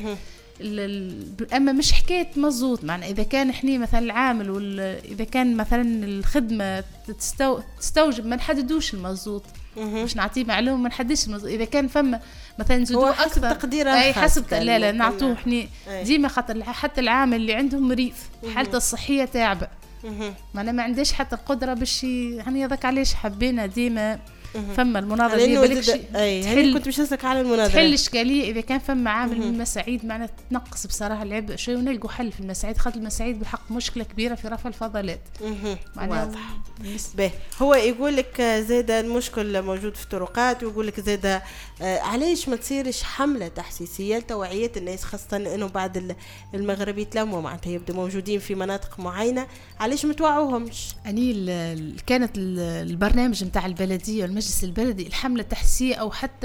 أما مش حكاية مزوط معنا إذا كان إحنا مثلا العامل وإذا كان مثلا الخدمة تستو... تستوجب ما نحددوش المزوط، مش نعطيه معلومة ما نحددش المزوط. إذا كان فما مثلا زودوا أكثر حسب تقديره أي حسب لا لا نعطوه إحنا ديما، خاطر حتى العامل اللي عندهم مريض حالته الصحية تعبة معنا ما عندهش حتى القدرة باش يعني هذاك علاش حبينا ديما فما المناظرة دي بالك شيء اي كنت باش نسألك على المناظرة تحل إشكالية إذا كان فما عامل من المساعيد معنا تنقص بصراحة العبء شوي ونلقوا حل في المساعيد، خاطر المساعيد بالحق مشكلة كبيرة في رفع الفضلات. واضح. به هو يقول لك زاد المشكل موجود في الطرقات، ويقول لك زاد آه علاش ما تصيرش حملة تحسيسية لتوعية الناس، خاصة إنه بعد المغرب يتلموا معناتها يبدو موجودين في مناطق معينة، علاش ما توعوهمش؟ أني كانت البرنامج نتاع البلدية والمجلس البلدي الحملة التحسيسية أو حتى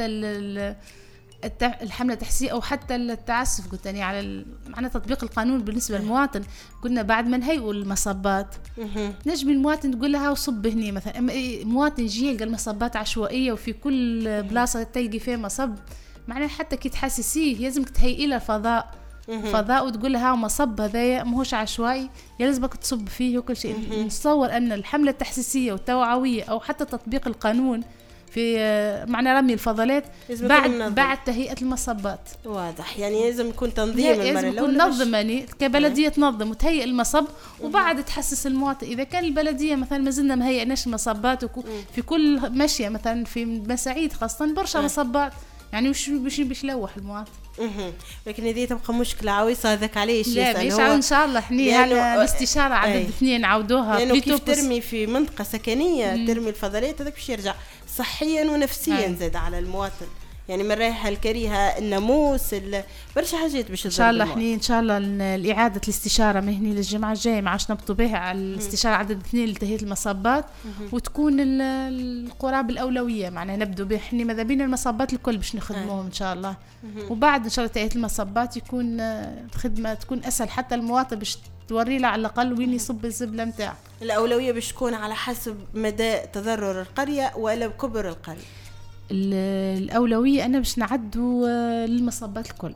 الحملة التحسيسية أو حتى التعسف قلت أني على معنى تطبيق القانون بالنسبة للمواطن. قلنا بعد ما نهيئوا المصبات نجم المواطن تقول لها وصب هني مثلا، أما مواطن يجي يلقى المصبات عشوائية وفي كل بلاصة تلقي فيها مصب معناه حتى كي تحسسيه لازمك تهيئي له فضاء فضاء وتقول لها مصب هذايا ماهوش عشوائي يلزمك تصب فيه وكل شيء. نتصور أن الحملة التحسيسية والتوعوية أو حتى تطبيق القانون في معنى رمي الفضلات بعد بعد تهيئة المصبات. واضح، يعني لازم يكون تنظيم المرة لازم يكون نظم يعني كبلدية تنظم وتهيئ المصب وبعد تحسس المواطن. إذا كان البلدية مثلا ما زلنا ما هيئناش المصبات في كل مشية مثلا في مساعيد خاصة برشا مصبات يعني وش باش باش يلوح المواطن. اها لكن هذه تبقى مشكله عويصه هذاك علاش لا مش ان شاء الله احنا يعني الاستشاره عدد اثنين نعاودوها لانه كيف ترمي في منطقه سكنيه مم. ترمي الفضلات هذاك باش يرجع صحيا ونفسيا زاد على المواطن، يعني من الرائحه الكريهه الناموس برشا حاجات باش ان شاء الله احنا ان شاء الله الاعاده الاستشاره مهني للجمعه الجايه ما عادش نبطوا بها على الاستشاره عدد اثنين لتهيئه المصبات وتكون القرى بالاولويه معناها نبدو به احنا ماذا بينا المصبات الكل باش نخدموهم ان شاء الله وبعد ان شاء الله تهيئه المصبات يكون الخدمه تكون اسهل حتى المواطن باش توري له على الاقل وين يصب الزبله نتاعه. الاولويه باش تكون على حسب مدى تضرر القريه ولا بكبر القريه. الأولوية أنا باش نعدوا للمصبات الكل.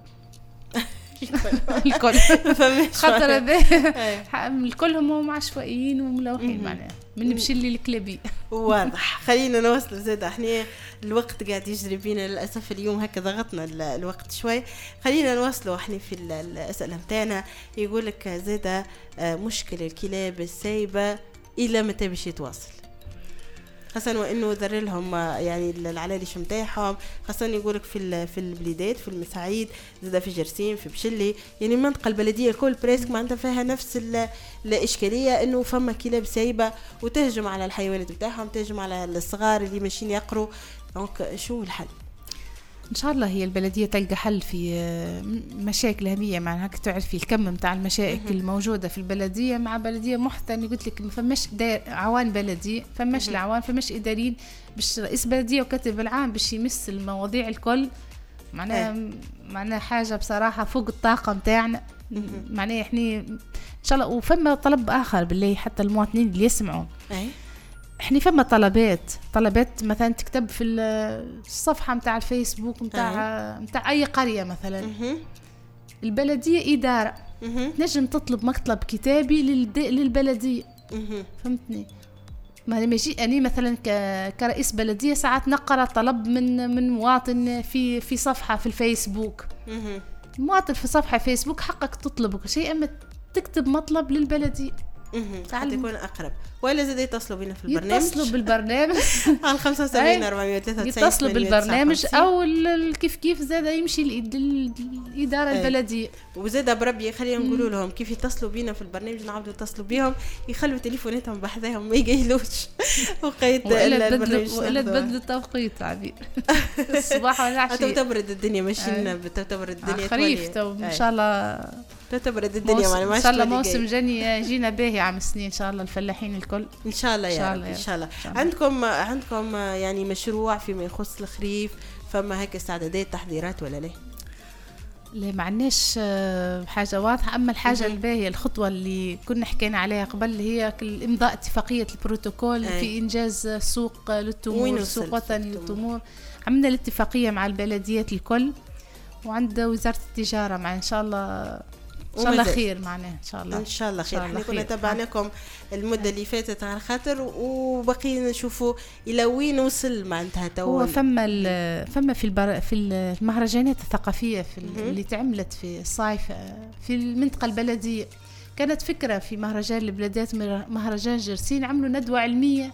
الكل خاطر هذا الكل هم عشوائيين وملوحين معناها من بشلي الكلابي. واضح. خلينا نوصل زاد احنا الوقت قاعد يجري بينا للاسف اليوم هكا ضغطنا الوقت شوي. خلينا نوصلوا احنا في الاسئله نتاعنا. يقول لك زاد مشكل الكلاب السايبه الى متى باش يتواصل؟ خاصة وانه ذر لهم يعني العلاليش نتاعهم، خاصة يقولك في في البليدات في المساعيد زاد في جرسين في بشلي، يعني المنطقة البلدية الكل بريسك معناتها فيها نفس الإشكالية انه فما كلاب سايبة وتهجم على الحيوانات نتاعهم، تهجم على الصغار اللي ماشيين يقروا. دونك شو الحل؟ ان شاء الله هي البلديه تلقى حل في مشاكل هذه. معناها تعرفي الكم نتاع المشاكل الموجوده في البلديه مع بلديه محترمه. قلت لك ما فماش عوان بلديه، فماش العوان، فماش اداريين باش رئيس بلديه وكاتب العام باش يمس المواضيع الكل. معناها معناها حاجه بصراحه فوق الطاقه نتاعنا. معناها احنا ان شاء الله. وفما طلب اخر بالله حتى المواطنين اللي يسمعوا، احنا فما طلبات طلبات مثلا تكتب في الصفحه نتاع الفيسبوك نتاع نتاع اي قريه مثلا. البلديه اداره نجم تطلب مطلب كتابي للبلديه. فهمتني؟ ما ماشي اني مثلا كرئيس بلديه ساعات نقرا طلب من من مواطن في في صفحه في الفيسبوك. مواطن في صفحه فيسبوك حقك تطلب شيء، اما تكتب مطلب للبلديه حتى يكون أقرب. ولا زاد يتصلوا بنا في البرنامج، يتصلوا بالبرنامج على خمسة وسبعين أربعمية وثلاثة وتسعين يتصلوا بالبرنامج أو كيف كيف زاد يمشي للإدارة البلدية. وزاد بربي خلينا نقولوا لهم كيف يتصلوا بينا في البرنامج، نعاودوا يتصلوا بيهم يخلوا تليفوناتهم بحذاهم ما يقيلوش وقيت البرنامج ولا تبدلوا التوقيت عبير الصباح ولا العشية. تبرد الدنيا ماشيين بتبرد الدنيا خريف تو إن شاء الله تبرد الدنيا. معنا ان شاء الله موسم جاني جينا باهي عام السنين ان شاء الله الفلاحين الكل ان شاء الله يا رب. ان شاء الله. عندكم عندكم يعني مشروع فيما يخص الخريف؟ فما هيك استعدادات تحضيرات ولا لا؟ لا ما عندناش حاجه واضحه. اما الحاجه الباهيه الخطوه اللي كنا حكينا عليها قبل هي امضاء اتفاقيه البروتوكول أي. في انجاز سوق للتمور، سوق وطني للتمور. عملنا الاتفاقيه مع البلديات الكل وعند وزاره التجاره. مع ان شاء الله ان شاء الله خير معناه ان شاء الله ان شاء الله خير. احنا كنا تابعناكم المده اللي فاتت على خاطر وبقينا نشوفوا الى وين وصل معناتها تو. هو فما فما في البر في المهرجانات الثقافيه في اللي تعملت في الصيف في المنطقه البلديه. كانت فكره في مهرجان البلادات مهرجان جرسين، عملوا ندوه علميه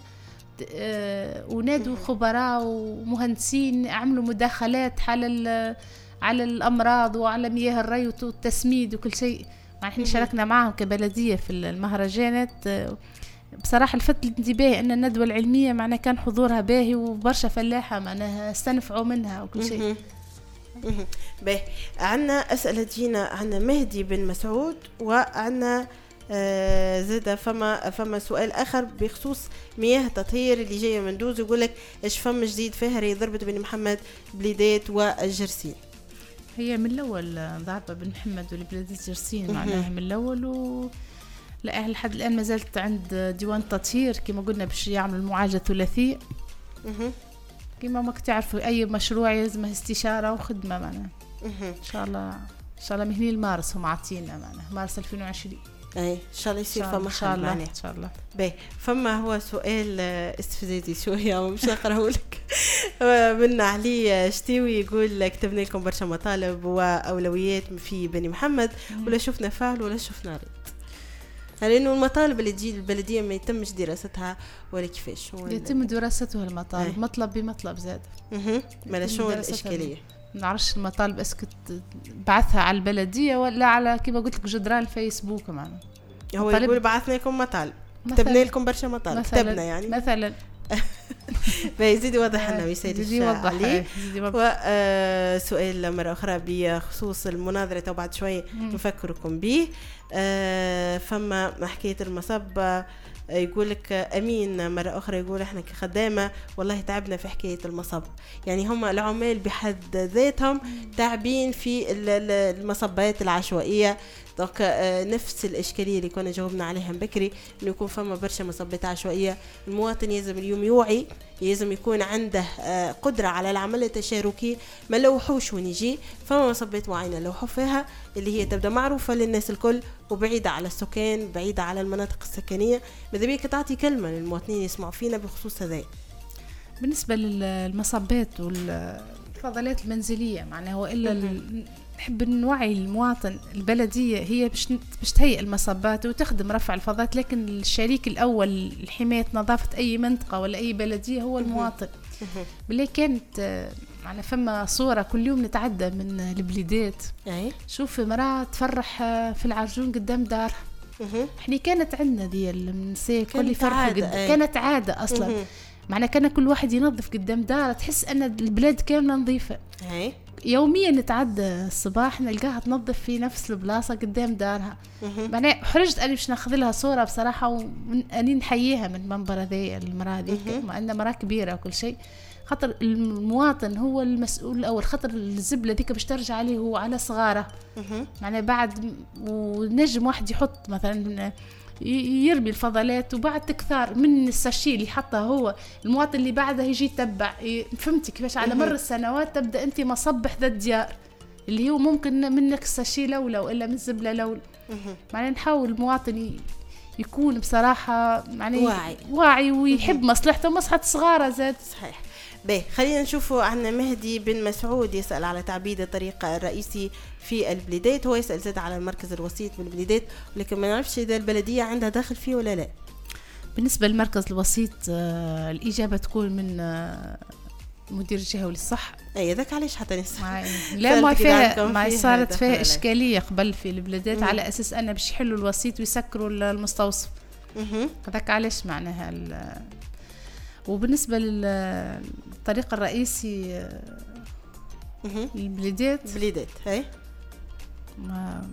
ونادوا خبراء ومهندسين، عملوا مداخلات على على الأمراض وعلى مياه الري والتسميد وكل شيء. احنا شاركنا معهم كبلدية في المهرجانات. بصراحة لفت الانتباه أن الندوة العلمية معناها كان حضورها باهي وبرشا فلاحة معناها استنفعوا منها وكل شيء. باهي. عنا أسئلة تجينا عنا مهدي بن مسعود وعنا آه زاد فما فما سؤال آخر بخصوص مياه التطهير اللي جاية من دوز. يقول لك إيش فما جديد فهري ضربت بن محمد بليدات والجرسين؟ هي من الأول ضربة بن محمد والبلادات جرسين معناها من الأول و لا لحد الآن ما زالت عند ديوان التطهير كما قلنا باش يعمل معالجة ثلاثية. كما ما تعرفوا أي مشروع يلزم استشارة وخدمة معناها. إن شاء الله إن شاء الله مهني المارس هم عاطينا معناها مارس ألفين وعشرين. اي ان شاء الله يصير فما حل معناها ان شاء الله. باهي. فما هو سؤال استفزازي شويه مش نقراه لك من علي شتيوي. يقول كتبنا لكم برشا مطالب واولويات في بني محمد ولا شفنا فعل ولا شفنا رد. لانه المطالب اللي تجي البلديه ما يتمش دراستها ولا كيفاش يتم دراستها المطالب أي. مطلب بمطلب زاد. اها ما شنو الاشكاليه؟ نعرفش المطالب اسكت بعثها على البلديه ولا على كيما قلت لك جدران الفيسبوك معنا. هو يقول بعثنا لكم مطالب كتبنا لكم برشا مطالب كتبنا يعني مثلا بيزيد واضح لنا ويسالش عليه. وسؤال مرة أخرى بخصوص المناظرة تو بعد شوي نفكركم به. فما حكاية المصب يقول لك أمين مرة أخرى يقول إحنا كخدامة والله تعبنا في حكاية المصب. يعني هم العمال بحد ذاتهم تعبين في المصبات العشوائية. دونك نفس الإشكالية اللي كنا جاوبنا عليها بكري إنه يكون فما برشا مصبات عشوائية. المواطن يلزم اليوم يوعي لازم يكون عنده قدرة على العمل التشاركي، ما لوحوش ونجي. فما مصبات معينة لوحوا فيها اللي هي تبدأ معروفة للناس الكل وبعيدة على السكان، بعيدة على المناطق السكنية. ماذا بيك تعطي كلمة للمواطنين يسمعوا فينا بخصوص هذا؟ بالنسبة للمصبات والفضلات المنزلية معناها وإلا نحب نوعي المواطن. البلدية هي باش تهيئ المصبات وتخدم رفع الفضلات، لكن الشريك الأول لحماية نظافة أي منطقة ولا أي بلدية هو المواطن. بالله كانت معنا فما صورة كل يوم نتعدى من البليدات، شوف مرأة تفرح في العرجون قدام دارها. احنا كانت عندنا دي النساء كل يفرحوا قدام، كانت عادة أصلا. معنا كان كل واحد ينظف قدام داره، تحس أن البلاد كاملة نظيفة. يوميا نتعدى الصباح نلقاها تنظف في نفس البلاصة قدام دارها. معناها حرجت أني باش ناخذ لها صورة بصراحة، وأني نحييها من منبر هذه المرأة دي، مع أنها مرأة كبيرة وكل شيء، خاطر المواطن هو المسؤول الأول، خاطر الزبلة ديك باش ترجع عليه هو على صغاره. معناها بعد ونجم واحد يحط مثلا يرمي الفضلات وبعد تكثار من الساشي اللي حطها هو، المواطن اللي بعده يجي يتبع. فهمتي كيفاش على مر السنوات تبدا انت مصبح ذا الديار اللي هو ممكن منك الساشي لولا والا من الزبله لولا. معناها نحاول المواطن يكون بصراحه معناها واعي واعي ويحب مصلحته ومصلحه صغاره زاد. صحيح. باهي خلينا نشوفوا عندنا مهدي بن مسعود يسأل على تعبيد الطريق الرئيسي في البليدات. هو يسأل زاد على المركز الوسيط بالبليدات، ولكن ما نعرفش إذا البلدية عندها داخل فيه ولا لا. بالنسبة للمركز الوسيط آه الإجابة تكون من آه مدير الجهة للصحة. أي ذاك علاش حتى نسمع لا ما فيها ما صارت فيها إشكالية قبل في البلدات على أساس أن باش يحلوا الوسيط ويسكروا المستوصف. هذاك علاش معناها. وبالنسبة للطريق الرئيسي البليدات بليدات هاي ما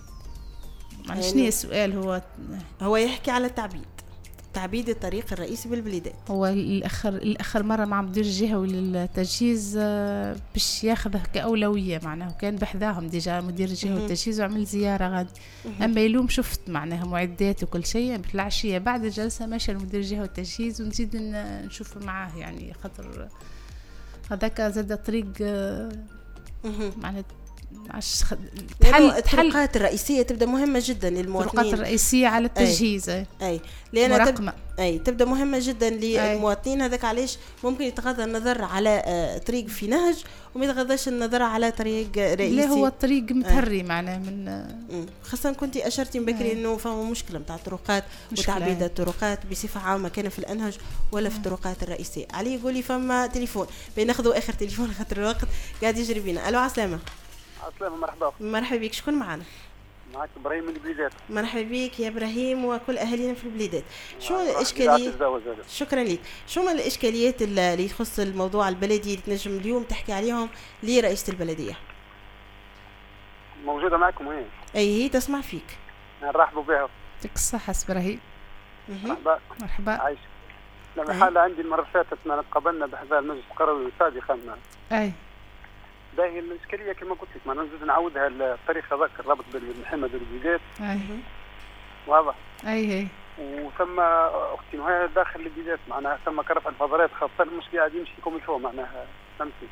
معلش شنو السؤال؟ هو هو يحكي على التعبيد تعبيد الطريق الرئيسي بالبليدات. هو الأخر الأخر مرة مع مدير الجهة وللتجهيز باش ياخذه كأولوية معناه، وكان بحذاهم ديجا مدير الجهة والتجهيز وعمل زيارة غادي. أما اليوم شفت معناها معدات وكل شيء في العشية بعد الجلسة ماشي المدير الجهة والتجهيز ونزيد نشوف معاه يعني خاطر هذاك زاد الطريق معناها عش تحل الطرقات الرئيسية تبدأ مهمة جدا للمواطنين. الطرقات الرئيسية على التجهيز أي, أي. لأن تب... أي تبدأ مهمة جدا للمواطنين. هذاك علاش ممكن يتغاضى النظر على طريق في نهج وما يتغاضاش النظر على طريق رئيسي. لا هو الطريق متهري معناه من خاصة كنتي أشرتي من بكري إنه فما مشكلة متاع الطرقات وتعبيد الطرقات بصفة عامة كان في الأنهج ولا في الطرقات الرئيسية. علي يقولي فما تليفون بناخذوا آخر تليفون خاطر الوقت قاعد يجري بينا. ألو عسلامة. عسلامة مرحبا. مرحبا بك. شكون معنا؟ معك إبراهيم من البليدات. مرحبا بك يا إبراهيم وكل أهالينا في البليدات. شو الإشكالية؟ شكرا لك. شو من الإشكاليات اللي تخص الموضوع البلدي اللي تنجم اليوم تحكي عليهم لرئيسة البلدية؟ موجودة معكم هي. أي هي تسمع فيك. نرحبوا بها. يعطيك الصحة إبراهيم. مرحبا. مرحبا. عايش. لما حالة عندي المرة اللي فاتت ما تقابلنا بحذاء المجلس القروي سابقا. أي. باهي الإشكالية كما قلت لك ما نزيد نعودها الطريق هذاك الرابط بين محمد والبليدات. أي. واضح. أي هي. وثم أختي وهي داخل البليدات معناها ثم كرفع الفضلات خاصة مش قاعد يمشي كم الفوق معناها فهمتي.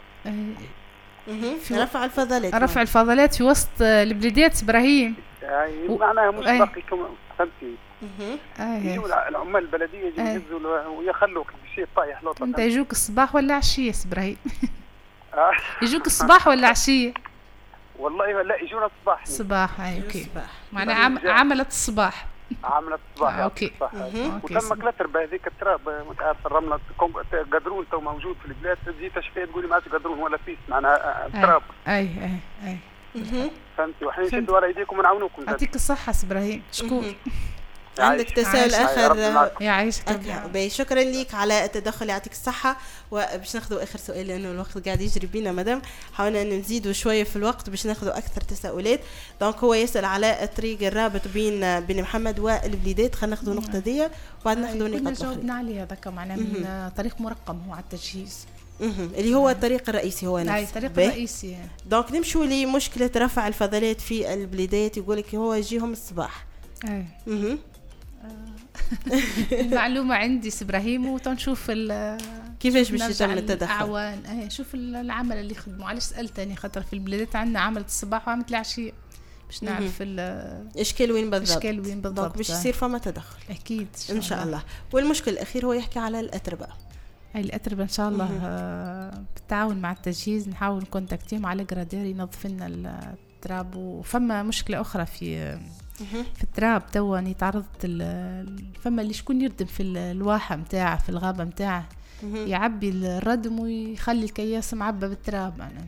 أي. رفع الفضلات. رفع الفضلات في وسط البليدات إبراهيم. أي معناها مش باقي كم فهمتي. أي. يجوا العمال البلدية يجوا ويخلوا شيء طايح لوطة. أنت يجوك الصباح ولا عشية إبراهيم؟ يجوك الصباح ولا عشية؟ والله لا يجونا الصباح. الصباح أي أوكي. معناها عم عملت الصباح. عملت الصباح. آه أوكي. وتم كلتر بهذيك التراب متعرف الرملة قدرون تو موجود في البلاد تجي تشفيه تقولي ما قدرون ولا فيس معناها تراب. أي أي أي. فهمتي وحين شدوا على يديكم ونعاونوكم. يعطيك الصحة إبراهيم. شكور. عندك تساؤل اخر يعيشك. شكرا لك على التدخل يعطيك الصحه. وباش ناخذوا اخر سؤال لانه الوقت قاعد يجري بينا مدام حاولنا ان نزيدوا شويه في الوقت باش ناخذوا اكثر تساؤلات. دونك هو يسال على الطريق الرابط بين بين محمد والبليدات. خلينا ناخذوا النقطه دي وبعد ناخذوا نقاط اخرى. جاوبنا عليه هذاك معناه من طريق مرقم هو على التجهيز اللي هو الطريق الرئيسي هو نفسه. اي الطريق الرئيسي. دونك نمشوا لمشكله رفع الفضلات في البليدات. يقول لك هو يجيهم الصباح. اي المعلومة عندي إبراهيم وتنشوف كيفاش باش يتم التدخل. أعوان اه شوف العمل اللي يخدموا. علاش سألتني خاطر في البلادات عندنا عملة الصباح وعملة العشية باش نعرف الاشكال وين بالضبط. الاشكال وين بالضبط باش يصير فما تدخل اكيد ان شاء الله. والمشكل الاخير هو يحكي على الاتربه. اي الاتربه ان شاء الله بالتعاون مع التجهيز نحاول نكونتاكتيهم على جرادير ينظف لنا التراب. وفما مشكله اخرى في في التراب توا اني تعرضت فما اللي شكون يردم في الواحه نتاعه في الغابه نتاعه يعبي الردم ويخلي الكياس معبى بالتراب انا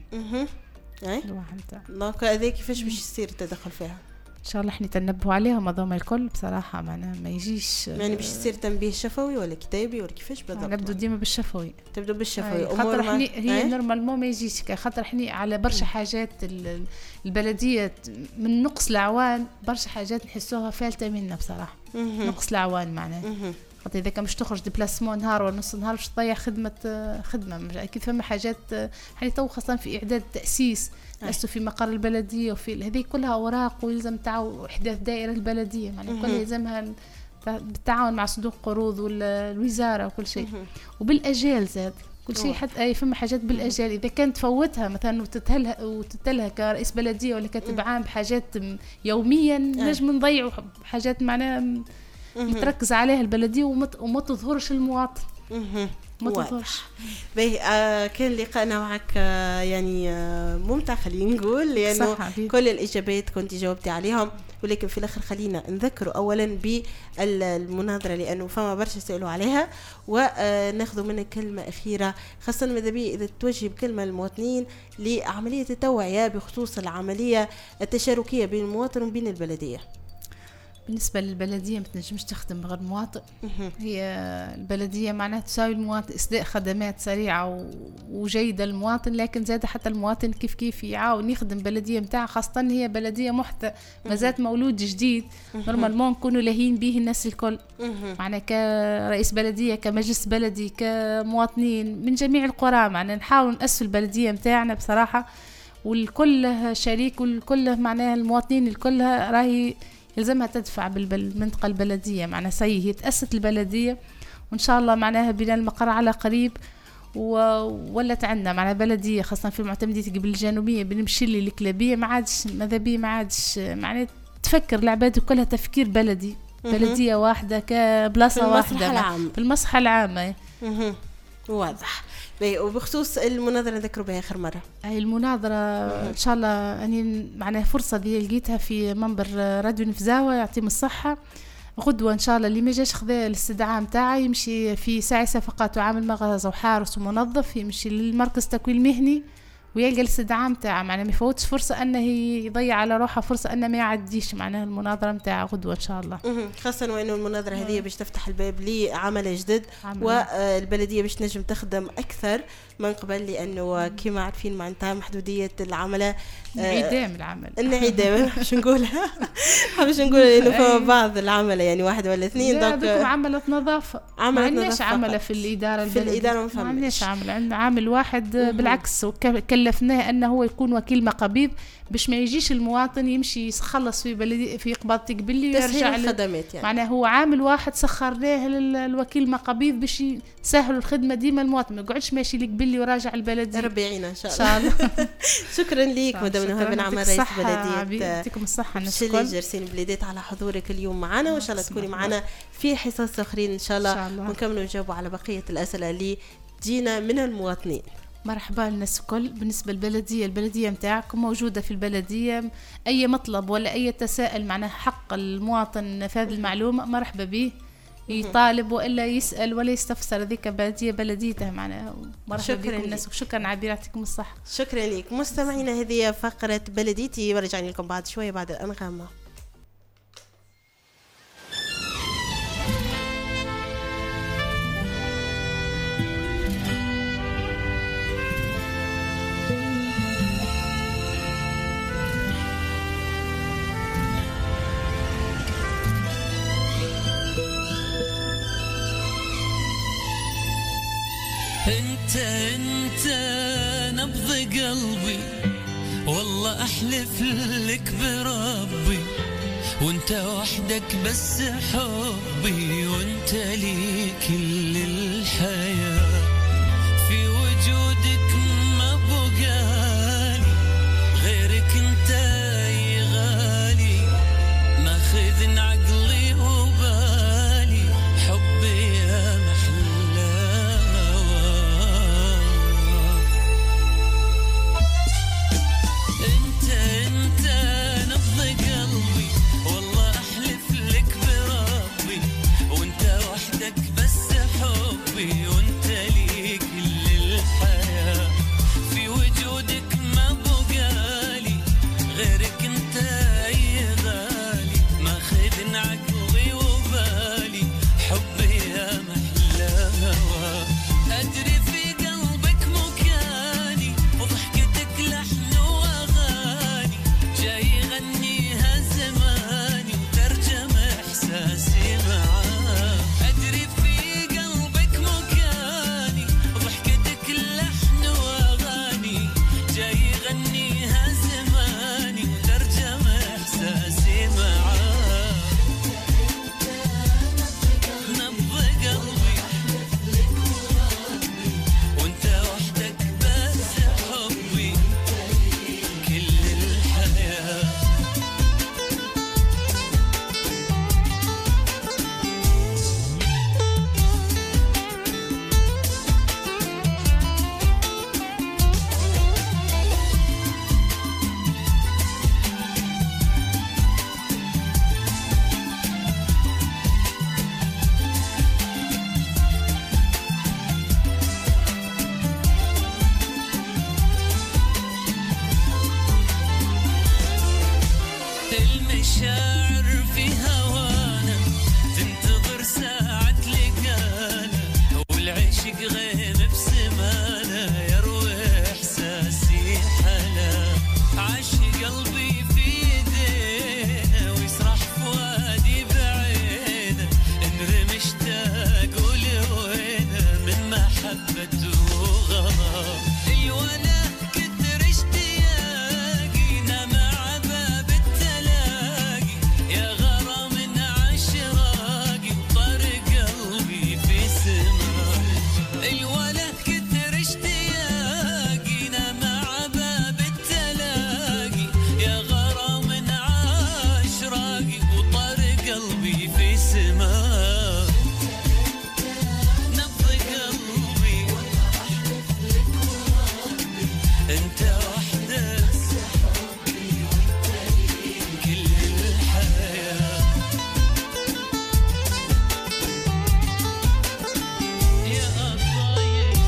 اي دونك هذا كيفاش باش يصير التدخل فيها ان شاء الله احنا تنبهوا عليهم هذوما الكل بصراحه معناها ما يجيش يعني باش يصير تنبيه شفوي ولا كتابي ولا كيفاش بالضبط. نبدو ديما بالشفوي. تبدو بالشفوي خاطر احنا هي نورمالمون ما يجيش خاطر احنا على برشا حاجات البلديه من نقص العوان برشا حاجات نحسوها فالته منا بصراحه. نقص العوان معناها خاطر اذا كان باش تخرج ديبلاسمون نهار ولا نص نهار باش تضيع خدمه خدمه اكيد فما حاجات احنا تو خاصه في اعداد التاسيس لسه في مقر البلديه وفي هذه كلها اوراق ويلزم تعاون احداث دائره البلديه معناها كلها يلزمها بالتعاون مع صندوق قروض والوزاره وكل شيء وبالاجال زاد كل شيء حتى اي فما حاجات بالاجال اذا كانت تفوتها مثلا وتتهلها وتتلها كرئيس بلديه ولا كاتب عام بحاجات يوميا نجم نضيعوا حاجات معناها تركز عليها البلديه وما وما تظهرش المواطن. ما تظهرش. باهي آه كان لقاءنا معك آه يعني آه ممتع خلينا نقول لانه كل الاجابات كنت جاوبتي عليهم ولكن في الاخر خلينا نذكروا اولا بالمناظره لانه فما برشا سالوا عليها وناخذوا منك كلمه اخيره خاصه ماذا بي اذا توجه بكلمه للمواطنين لعمليه التوعيه بخصوص العمليه التشاركيه بين المواطن وبين البلديه. بالنسبة للبلدية ما تنجمش تخدم غير مواطن. هي البلدية معناها تساوي المواطن إسداء خدمات سريعة وجيدة للمواطن لكن زاد حتى المواطن كيف كيف يعاون يخدم بلدية متاعها خاصة هي بلدية محتى مازالت مولود جديد نورمالمون نكونوا لاهين به الناس الكل معناها كرئيس بلدية كمجلس بلدي كمواطنين من جميع القرى معناها نحاول نأسس البلدية متاعنا بصراحة والكل شريك والكل معناها المواطنين الكل راهي يلزمها تدفع بالمنطقة البلدية معناها سي هي تأسست البلدية وإن شاء الله معناها بناء المقر على قريب وولت عندنا معناها بلدية خاصة في المعتمدية قبل الجنوبية بنمشي لي الكلابية ما عادش ماذا بيه ما عادش معناها تفكر العباد كلها تفكير بلدي بلدية واحدة كبلاصة واحدة في المصلحة العامة. واضح. وبخصوص المناظرة ذكروا بها آخر مرة هاي المناظرة إن شاء الله أني معناها فرصة دي لقيتها في منبر راديو نفزاوة يعطيهم الصحة غدوة إن شاء الله اللي ما جاش خذا الاستدعاء متاعي يمشي في ساعي صفقات وعامل مغازة وحارس ومنظف يمشي للمركز تكوين مهني ويلقى الاستدعاء متاعه معناها ما يفوتش فرصة أنه يضيع على روحه فرصة أنه ما يعديش معناها المناظرة متاعه غدوة إن شاء الله. خاصة وإنه المناظرة هذه باش تفتح الباب لعمل جديد والبلدية باش نجم تخدم أكثر من قبل لأنه كما عارفين معناتها محدودية العملة انعدام العمل انعدام باش نقولها باش نقول إنه فما بعض العمل يعني واحد ولا اثنين دونك عملة نظافة ما عندناش عملة في الإدارة في الإدارة ما عندناش عمل عندنا عامل واحد بالعكس كلفناه أنه هو يكون وكيل مقابيض باش ما يجيش المواطن يمشي يخلص في بلدي في قباضتي قبلي ويرجع الخدمات يعني معناه هو عامل واحد سخرناه للوكيل مقابيض باش يسهلوا الخدمة ديما المواطن ما يقعدش ماشي لي قبلي وراجع البلدي. ربي يعينا إن شاء الله, إن شاء الله. شكرا ليك مدام نهى بن عمر رئيس بلدية يعطيكم الصحة شلي جرسين بلديات على حضورك اليوم معنا وإن شاء الله تكوني معنا في حصص آخرين إن شاء الله ونكملوا نجاوبوا على بقية الأسئلة اللي جينا من المواطنين. مرحبا للناس الكل. بالنسبة للبلدية البلدية متاعكم موجودة في البلدية أي مطلب ولا أي تساؤل معناه حق المواطن في هذه المعلومة مرحبا به يطالب وإلا يسأل ولا يستفسر ذيك بلدية بلديته معناه مرحبا بكم الناس وشكرا عبير يعطيكم الصحة. شكرا لك مستمعينا هذه فقرة بلديتي ورجعني لكم بعد شوية بعد الأنغام. انت انت نبض قلبي والله احلف لك بربي وانت وحدك بس حبي، وانت لي كل الحياة، في وجودك ما بقالي غيرك انت يا غالي، ماخذ عقلي وبالي حبي يا محلاه. انت انت نبض قلبي والله احلف لك بربي، وانت وحدك بس حبي، وانت لي كل الحياة، في وجودك ما بقالي غيرك انت يا غالي، ماخذ عقلي وبالي حبي يا محلاه. ادري في قلبك مكاني، وضحكتك لحن واغاني، جاي يغنيها زماني وترجم احساسي معاه. ادري في قلبك مكاني، وضحكتك لحن واغاني، جاي يغنيها زماني وترجم احساسي معاه. نبض قلبي وانت وحدك بس حبي، كل الحياة. المشاعر في هوانا تنتظر ساعة لقانا، والعشق غيم بسمانا يروي احساسي حلا. عاش قلبي في يدينا ويسرح فؤادي بعينا، انرم اشتاق ولوينا من محبته غرام. الولا كثر اشتياقي نام عباب التلاقي، يا غرام عشراقي وطرق قلبي في سماء. الولا كثر اشتياقي نام عباب التلاقي، يا غرام عشراقي وطرق قلبي في سماء. نبض قلبي انت وحدك كل الحياة. يا الضايع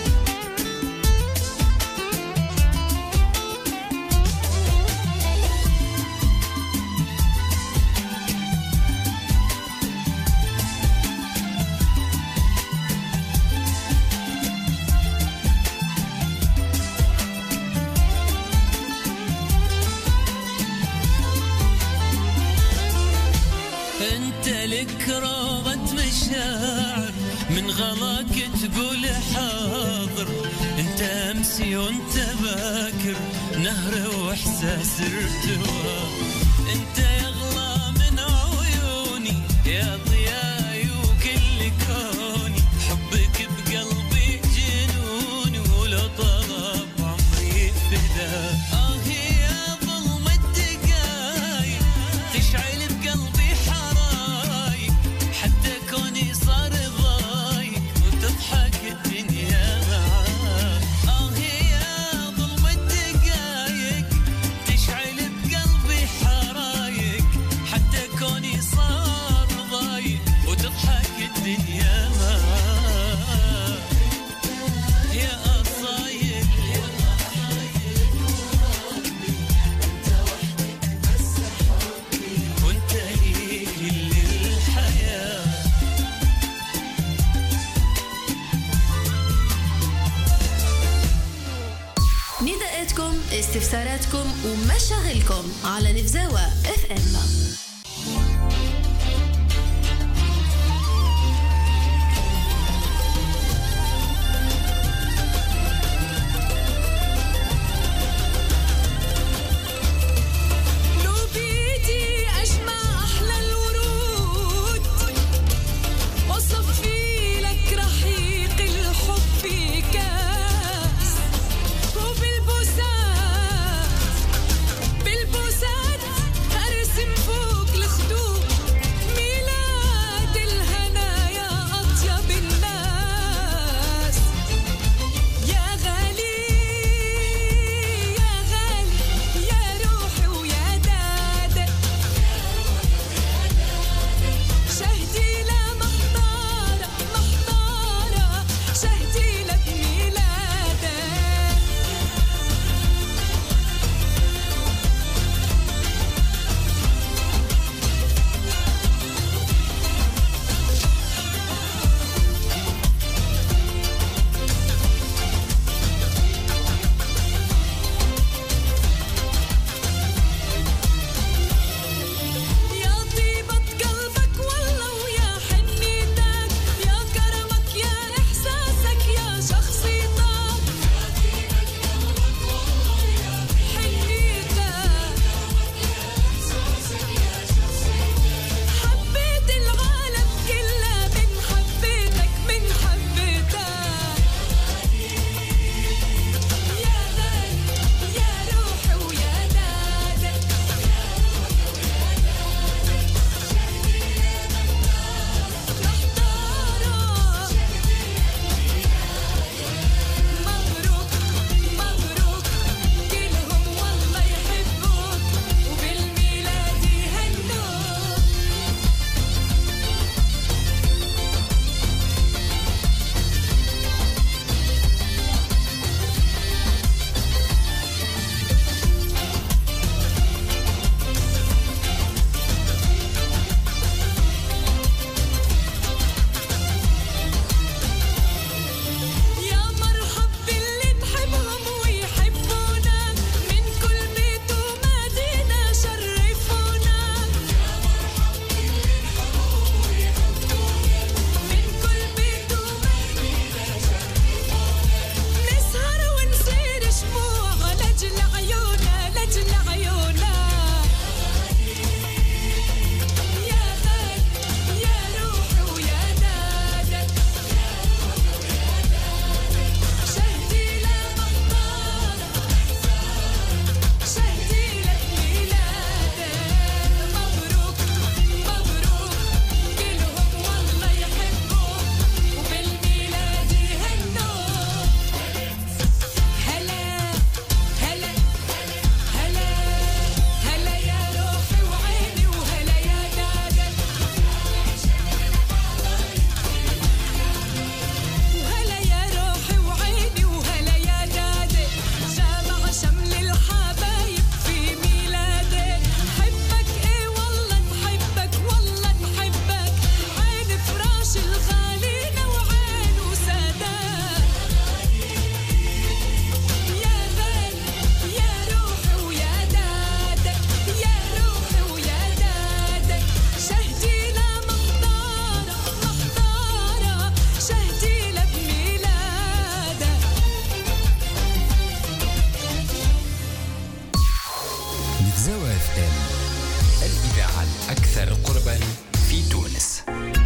انت لك روضة مشاعر، من غلاك تقول حاضر، انت امسي وانت باكر، نهر واحساس ارتوى. انت يغلى من عيوني يا ضياي وكل كوني، حبك بقلبي جنوني ولو طلب عمري فداك. اه يا ظلم الدقايق تشعل بقلبي حرايق، حتى كوني صار ضايق وتضحك الدنيا معاه. اه يا ظلم الدقايق تشعل بقلبي حرايق، حتى كوني صار ضايق وتضحك الدنيا معاه. يا أصايل وانت لي كل الحياة. نداءاتكم، استفساراتكم ومشاغلكم على نفزاوة اف ام. لو بيدي أجمع الأكثر قربا في تونس.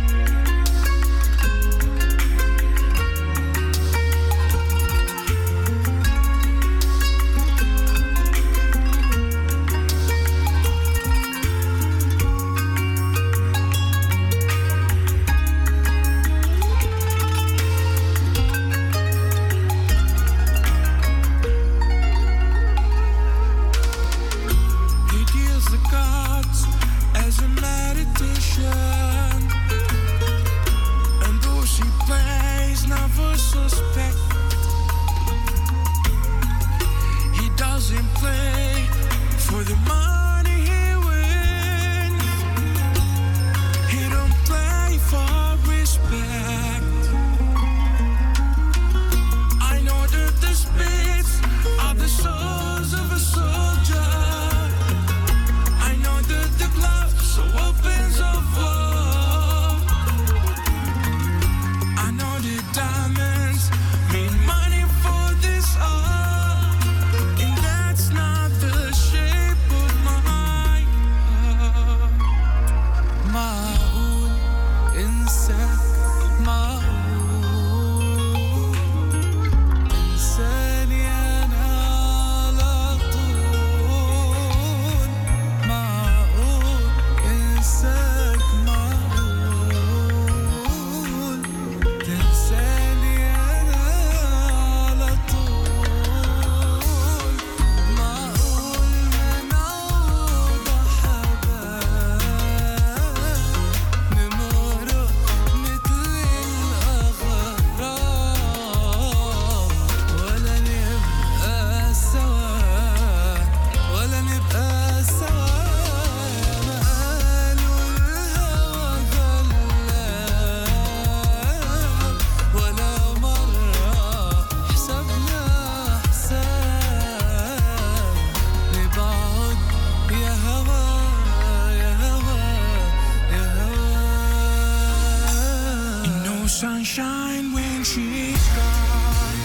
Sunshine when she's gone.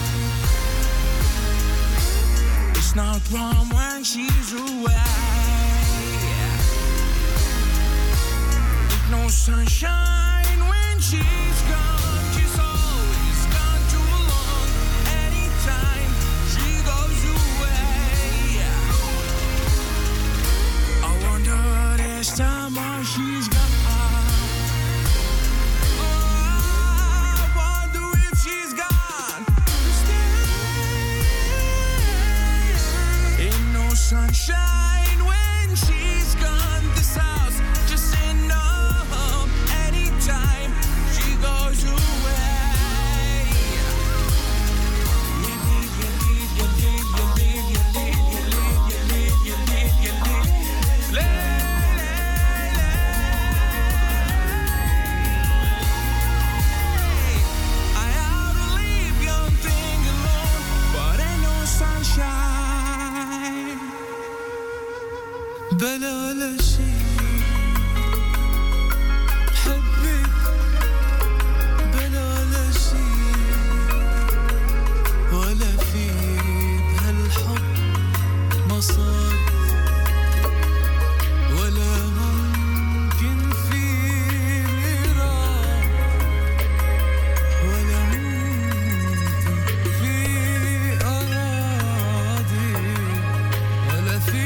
It's not wrong when she's away. No sunshine when she's gone. She's always gone too long. Anytime she goes away, I wonder this time why she's gone. Sunshine when she's gone. This house just ain't no home. Anytime she goes away, you leave, you leave, you leave, you leave, you leave, you leave, you leave, you leave, you leave, leave. I ought to leave young thing alone, but ain't no sunshine. بلا ولا شي حبك بلا ولا شي ولا في بهالحب مصاد ولا ممكن في ميراد ولا ممكن في أراضي ولا في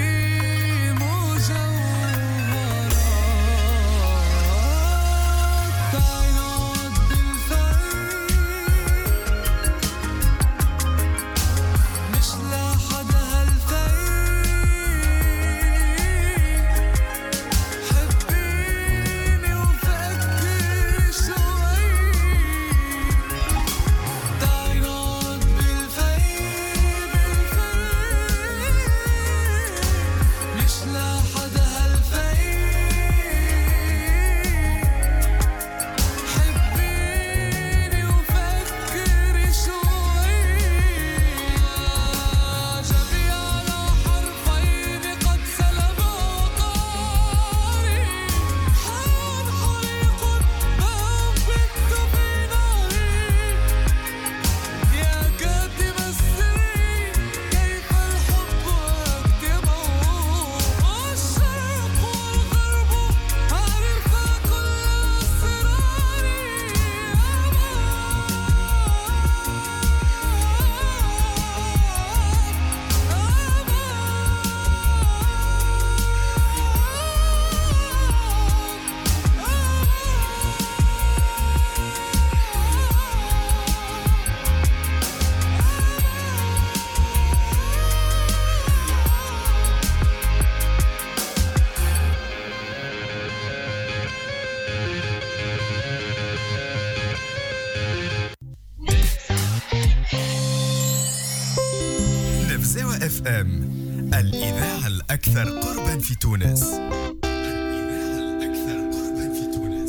اف ام، الإذاعة الأكثر قربا في تونس. الإذاعة الأكثر قربا في تونس.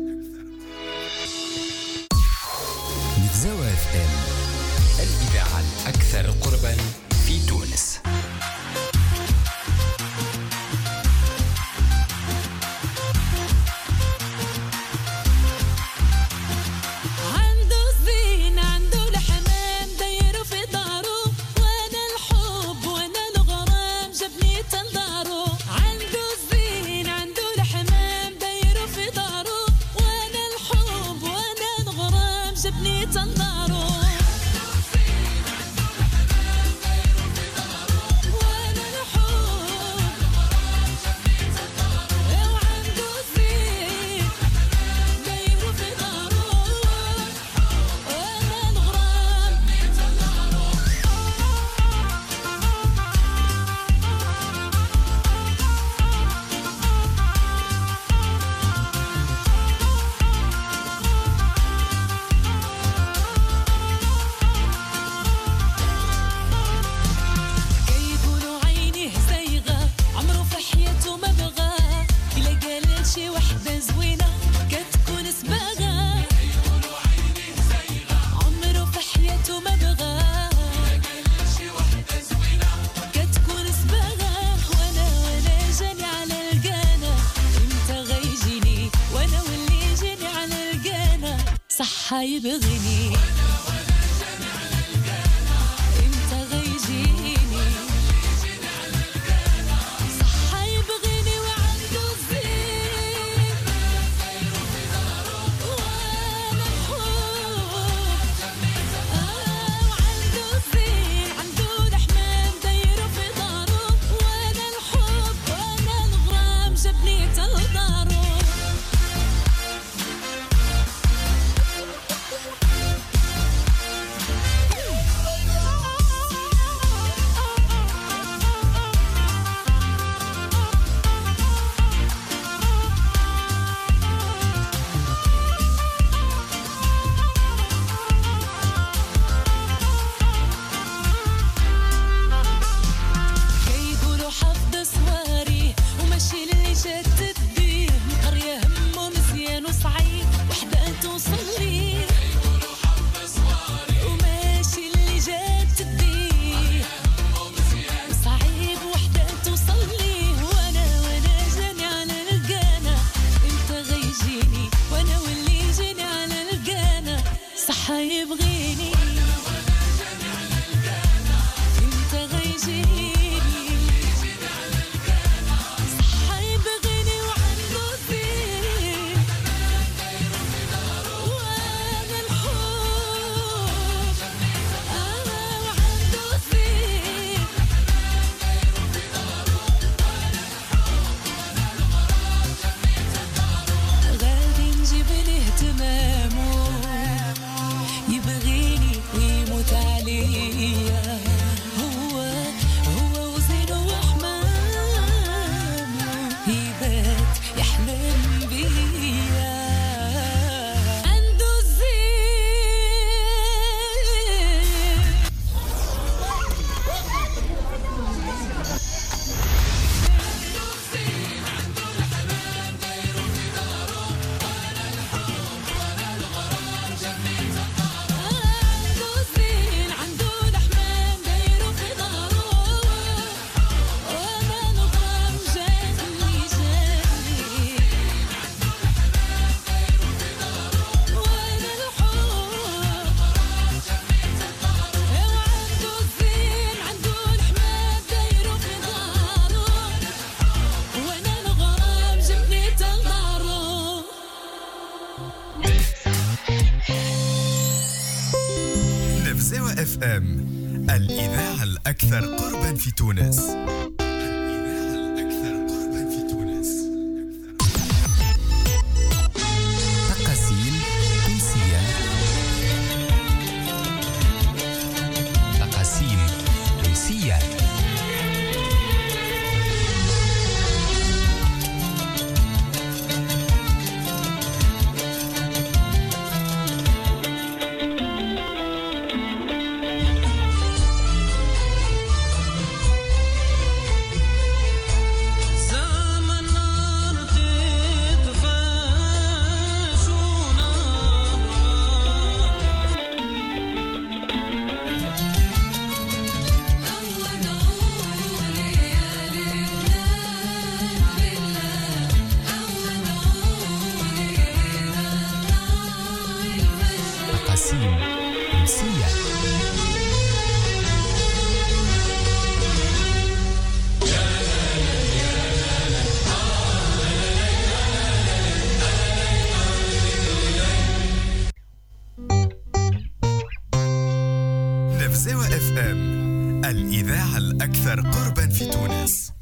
نفزاوة اف ام، الإذاعة الأكثر قربا في تونس. يبغيني انت غيجيني صح يبغيني وعنده الزين وانا الحب آه وعنده الزين عنده الحمام دايره في داره وانا الحب وانا الغرام جابني تلداره اف ام، الإذاعة الأكثر قربا في تونس. الإذاعة الأكثر قربا في تونس. تقاسيم تونسية. تقاسيم تونسية. الأكثر قربا في تونس.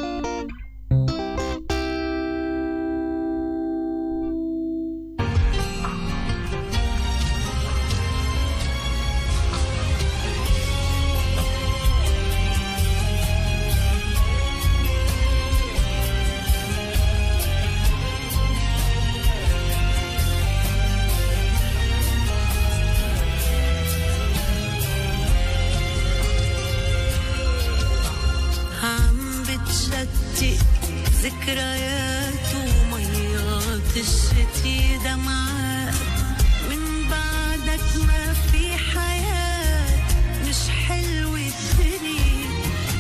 ذكريات وميات الشتي دمعات من بعدك ما في حياة مش حلوة الدنيا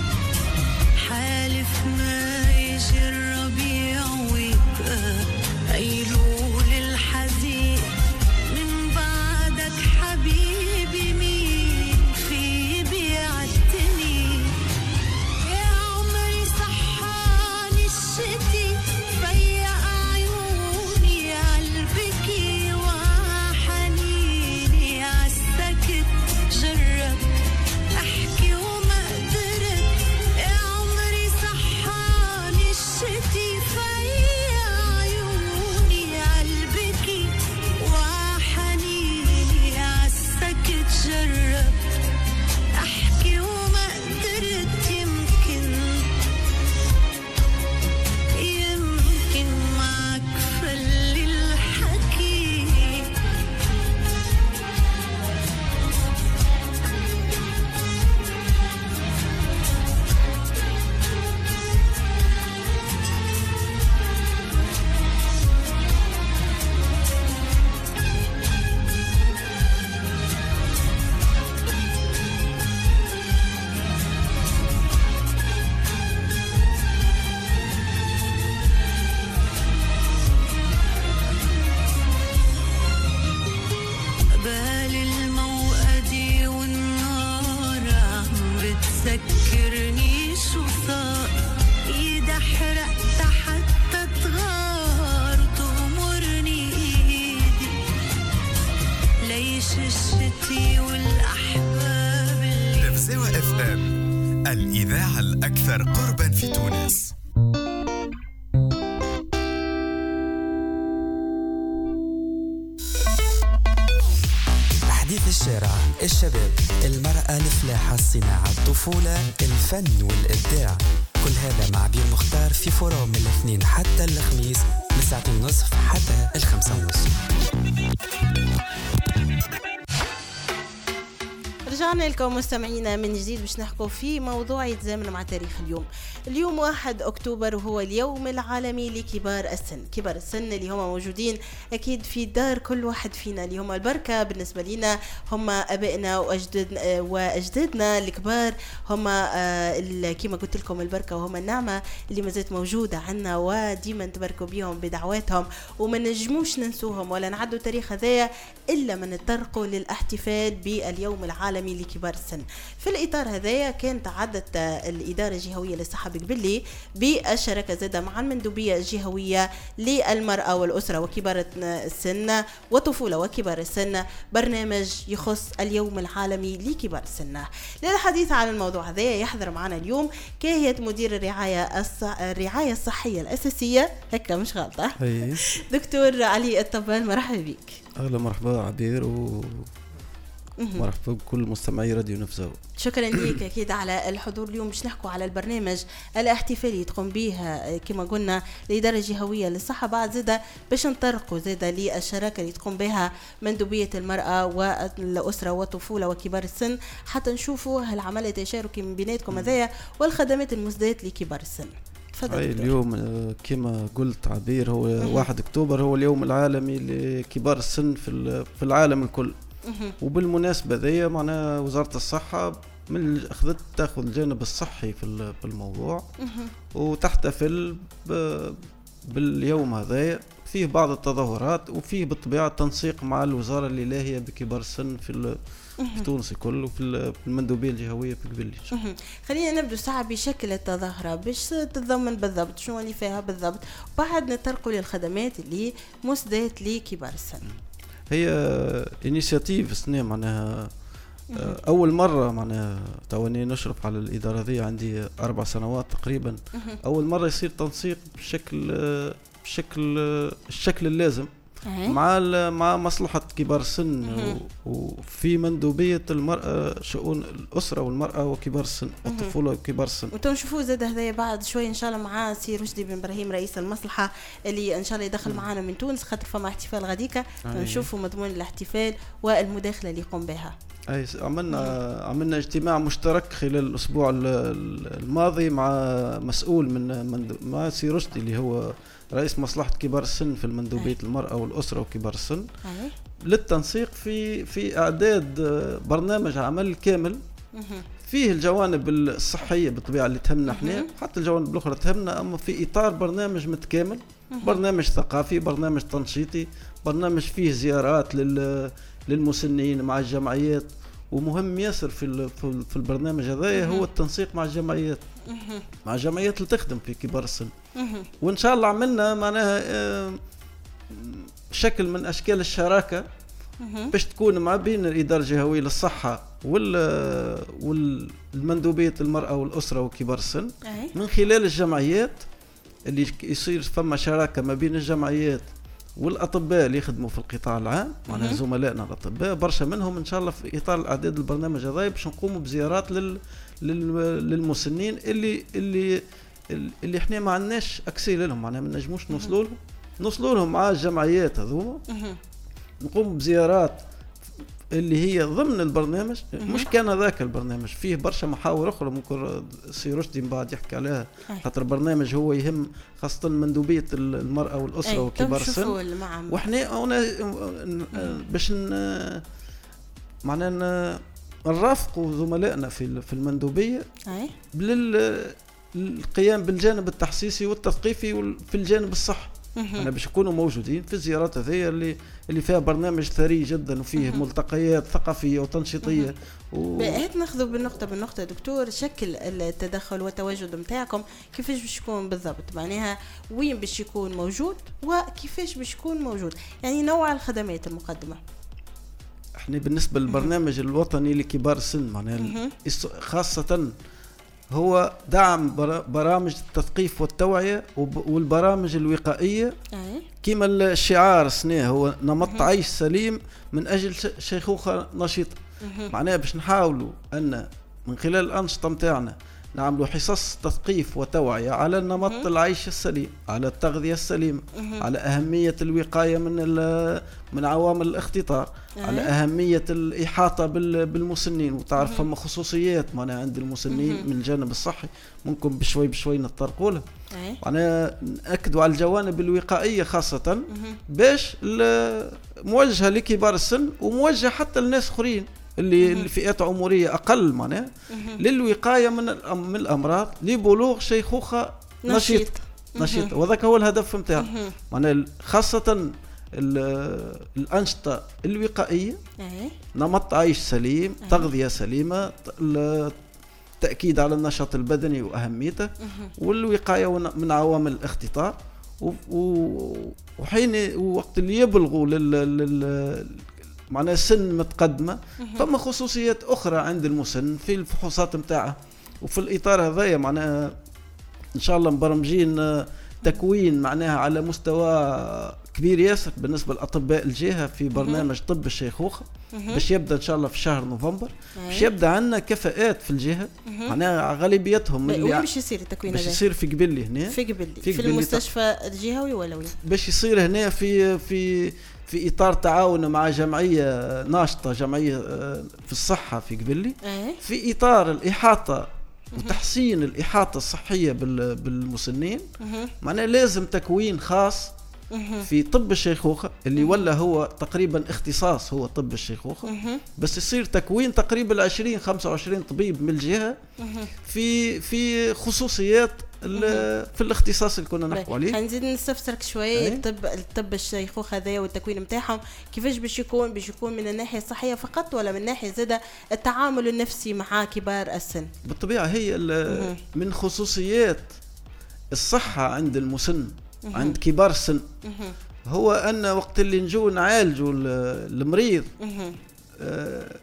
حالف ما يجي الربيع ويبقى أيلول الحزين من بعدك حبيبي مين في يبيع الدنيا يا عمري صحاني الشتي فيا عيوني عالبكي وحنيني عالسكت جربت احكي وما قدرت يا عمري صحاني الشتي فيا عيوني عالبكي وحنيني عالسكت جربت احكي وما قدرت يمكن يمكن معك فل الحكي قبال الموقدي والنار عم بتذكرني شو صار ايد حرقت حتى تغار تغمرني ايدي ليش الشتي والاحباب اللي نفساوة اف ام الإذاعة الأكثر قربا في تونس. حديث الشارع، الشباب، المرأة، الفلاحة، الصناعة، الطفولة، الفن والإبداع، كل هذا مع بير مختار في فروم من الاثنين حتى الخميس من ساعتين ونصف حتى الخمسة ونصف. رجعنا لكم مستمعينا من جديد باش نحكوا في موضوع يتزامن مع تاريخ اليوم. اليوم واحد أكتوبر وهو اليوم العالمي لكبار السن. كبار السن اللي هم موجودين أكيد في دار كل واحد فينا، اللي هم البركة بالنسبة لنا هم أبائنا وأجدادنا وأجدادنا الكبار، هم كما قلت لكم البركة، وهم النعمة اللي ما زالت موجودة عنا وديما نتبركوا بيهم بدعواتهم وما نجموش ننسوهم ولا نعدوا تاريخ هذايا إلا من نتطرقوا للاحتفال باليوم العالمي لكبار السن. في الإطار هذايا كانت عدت الإدارة الجهوية للصحة بقبلي بالشراكة زادة مع المندوبية الجهوية للمرأة والأسرة وكبار السن وطفولة وكبار السن برنامج يخص اليوم العالمي لكبار السن. للحديث عن الموضوع هذا يحضر معنا اليوم كاهية مدير الرعاية الص... الرعاية الصحية الأساسية، هكا مش غلطة، دكتور علي الطبال. مرحبا بك. أهلا مرحبا عبير و مرحبا بكل مستمعي راديو نفسه. شكرا لك اكيد على الحضور اليوم. باش نحكوا على البرنامج الاحتفالي تقوم به كما قلنا الاداره الجهويه للصحه، بعد زاده باش نطرقوا زاده للشراكه اللي تقوم بها مندوبيه المراه والاسره والطفوله وكبار السن، حتى نشوفوا هالعمل التشاركي من بيناتكم هذايا والخدمات المزداة لكبار السن. أي اليوم كما قلت عبير هو واحد أكتوبر هو اليوم العالمي لكبار السن في في العالم الكل. وبالمناسبة ذي معنا وزارة الصحة من أخذت تأخذ الجانب الصحي في الموضوع وتحتفل باليوم هذا. فيه بعض التظاهرات وفيه بالطبيعة تنسيق مع الوزارة اللي لاهية بكبار السن في في تونس كله وفي المندوبية الجهوية في قبلي. خلينا نبدو ساعة بشكل التظاهرة باش تتضمن بالضبط شنو اللي فيها بالضبط، وبعد نتطرقوا للخدمات اللي مسدات لكبار السن. هي انيشياتيف سنة معناها اول مره معناها توني نشرف على الاداره ذي عندي اربع سنوات تقريبا. اول مره يصير تنسيق بشكل بشكل الشكل اللازم مع مع مصلحه كبار السن وفي مندوبيه المراه شؤون الاسره والمراه وكبار السن والطفوله وكبار السن. وانتم شوفوا زاد هذا بعد شوي ان شاء الله مع سي رشدي بن ابراهيم رئيس المصلحه اللي ان شاء الله يدخل معنا من تونس خاطر فما احتفال غاديكا نشوفوا مضمون الاحتفال والمداخله اللي يقوم بها. اي عملنا عملنا اجتماع مشترك خلال الاسبوع الماضي مع مسؤول من, من مع سي رشدي اللي هو رئيس مصلحة كبار السن في المندوبية المرأة والأسرة وكبار السن للتنسيق في في إعداد برنامج عمل كامل فيه الجوانب الصحية بالطبيعة اللي تهمنا احنا حتى الجوانب الأخرى تهمنا، أما في إطار برنامج متكامل، برنامج ثقافي، برنامج تنشيطي، برنامج فيه زيارات لل للمسنين مع الجمعيات. ومهم ياسر في في البرنامج هذا هو التنسيق مع الجمعيات مع الجمعيات اللي تخدم في كبار السن. وان شاء الله عملنا معناها شكل من اشكال الشراكه باش تكون مع بين الاداره الجهويه للصحه وال والمندوبيه المراه والاسره وكبار السن من خلال الجمعيات اللي يصير فما شراكه ما بين الجمعيات والاطباء اللي يخدموا في القطاع العام، معناها زملائنا الاطباء برشا منهم ان شاء الله في اطار الاعداد البرنامج هذا باش نقوموا بزيارات لل... لل... للمسنين اللي اللي اللي احنا ما عندناش اكسي لهم، معناها ما نجموش نوصلوا لهم نوصلوا لهم مع الجمعيات هذوما، نقوم بزيارات اللي هي ضمن البرنامج. مش كان ذاك البرنامج فيه برشا محاور اخرى ممكن سي رشدي من بعد يحكي عليها، خاطر البرنامج هو يهم خاصه مندوبيه المراه والاسره وكبار السن. واحنا باش معناها نرافقوا زملائنا في في المندوبيه للقيام بالجانب التحسيسي والتثقيفي في الجانب الصحي. أنا باش يكونوا موجودين في الزيارات هذه اللي اللي فيها برنامج ثري جدا وفيه ملتقيات ثقافيه وتنشيطيه. و... هات ناخذوا بالنقطه بالنقطه دكتور، شكل التدخل والتواجد نتاعكم كيفاش باش يكون بالضبط، معناها وين باش يكون موجود وكيفاش باش يكون موجود، يعني نوع الخدمات المقدمه. احنا بالنسبه للبرنامج الوطني لكبار السن معناها خاصه هو دعم برامج التثقيف والتوعية والبرامج الوقائية كما الشعار السنة هو نمط عيش سليم من أجل شيخوخة نشيطة. معناها باش نحاولوا أن من خلال الأنشطة متاعنا نعملوا حصص تثقيف وتوعية على نمط العيش السليم، على التغذية السليمة، على أهمية الوقاية من من عوامل الاختطار، على أهمية الإحاطة بالمسنين. وتعرف فما خصوصيات معناها عند المسنين من الجانب الصحي ممكن بشوي بشوي نتطرقوا لها، معناها نأكدوا على الجوانب الوقائية خاصة باش موجهة لكبار السن وموجهة حتى للناس اخرين اللي الفئات عمريه اقل معناها للوقايه من من الامراض لبلوغ شيخوخه نشيط نشيط وذاك هو الهدف نتاعو. معناها خاصه الانشطه الوقائيه، نمط عيش سليم، تغذيه سليمه، التاكيد على النشاط البدني واهميته، والوقايه من عوامل الاختطار. وحين وقت اللي يبلغوا لل معناها سن متقدمة فما خصوصيات أخرى عند المسن في الفحوصات متاعه. وفي الإطار هذايا معناها إن شاء الله مبرمجين تكوين معناها على مستوى كبير ياسر بالنسبة لأطباء الجهة في برنامج طب الشيخوخة باش يبدأ إن شاء الله في شهر نوفمبر. باش يبدأ عندنا كفاءات في الجهة معناها غالبيتهم اللي باش يصير التكوين هذا؟ باش يصير في قبلي هنا في قبلي في, في المستشفى الجهوي ولا وين؟ باش يصير هنا في في في إطار تعاون مع جمعية ناشطة، جمعية في الصحة في قبلي، في إطار الإحاطة وتحسين الإحاطة الصحية بالمسنين. معناه لازم تكوين خاص في طب الشيخوخة اللي ولا هو تقريبا اختصاص هو طب الشيخوخة، بس يصير تكوين تقريبا عشرين خمسة وعشرين طبيب من الجهة في في خصوصيات في الاختصاص اللي كنا نحكوا عليه. هنزيد نستفسرك شوي الطب الطب الشيخوخة هذايا والتكوين نتاعهم كيفاش باش يكون باش يكون من الناحية الصحية فقط ولا من ناحية زادة التعامل النفسي مع كبار السن؟ بالطبيعة هي من خصوصيات الصحة عند المسن عند كبار السن هو أن وقت اللي نجو نعالجوا المريض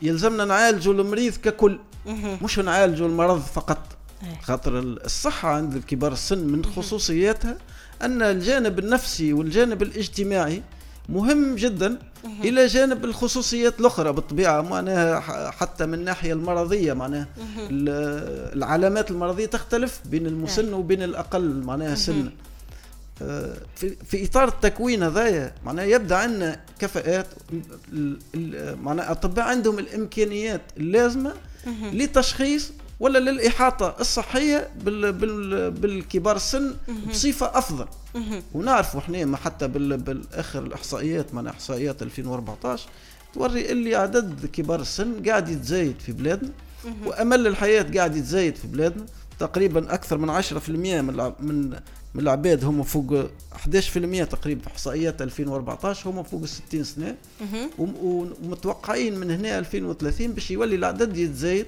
يلزمنا نعالجوا المريض ككل، مش نعالجوا المرض فقط. خاطر الصحة عند الكبار السن من خصوصياتها أن الجانب النفسي والجانب الاجتماعي مهم جدا إلى جانب الخصوصيات الأخرى بالطبيعة. معناها حتى من الناحية المرضية معناها العلامات المرضية تختلف بين المسن وبين الأقل معناها سن. في, في إطار التكوين هذايا معناها يبدأ عندنا كفاءات، معناها أطباء عندهم الإمكانيات اللازمة لتشخيص ولا للإحاطة الصحية بال بال بالكبار السن بصفة أفضل. ونعرف احنا حتى بالآخر الإحصائيات من إحصائيات ألفين وأربعطاش توري اللي عدد كبار السن قاعد يتزايد في بلادنا، وأمل الحياة قاعد يتزايد في بلادنا. تقريبا أكثر من عشرة في المئة من من من العباد هم فوق أحد عشر في المئة تقريبا في إحصائيات ألفين وأربعطاش هم فوق الستين سنة، ومتوقعين من هنا ألفين وثلاثين باش يولي العدد يتزايد،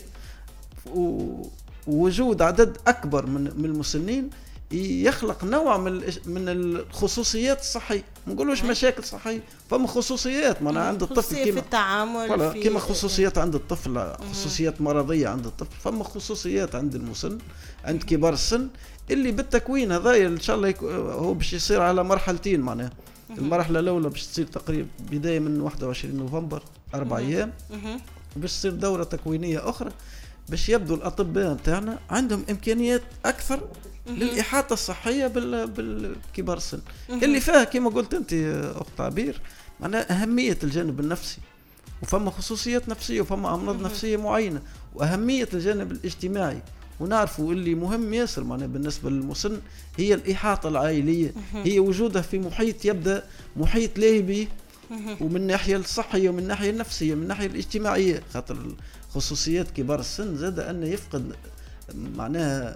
ووجود عدد أكبر من من المسنين يخلق نوع من من الخصوصيات الصحية. ما نقولوش مشاكل صحية، فما خصوصيات معناها عند الطفل كيما في التعامل في كيما خصوصيات عند الطفل، خصوصيات مرضية عند الطفل، فما خصوصيات عند المسن عند كبار السن اللي بالتكوين هذايا إن شاء الله يكو هو باش يصير على مرحلتين. معناها المرحلة الأولى باش تصير تقريبا بداية من واحد وعشرين نوفمبر أربع أيام، وباش تصير دورة تكوينية أخرى باش يبدو الأطباء نتاعنا عندهم إمكانيات أكثر للإحاطة الصحية بالكبار السن، اللي فيها كما قلت أنت أخت عبير معناها أهمية الجانب النفسي، وفما خصوصيات نفسية وفما أمراض نفسية معينة، وأهمية الجانب الاجتماعي. ونعرفوا اللي مهم ياسر معناها بالنسبة للمسن هي الإحاطة العائلية، هي وجودها في محيط يبدأ محيط لاهبي، ومن الناحية الصحية ومن الناحية النفسية ومن الناحية الاجتماعية. خاطر خصوصيات كبار السن زاد أنه يفقد معناها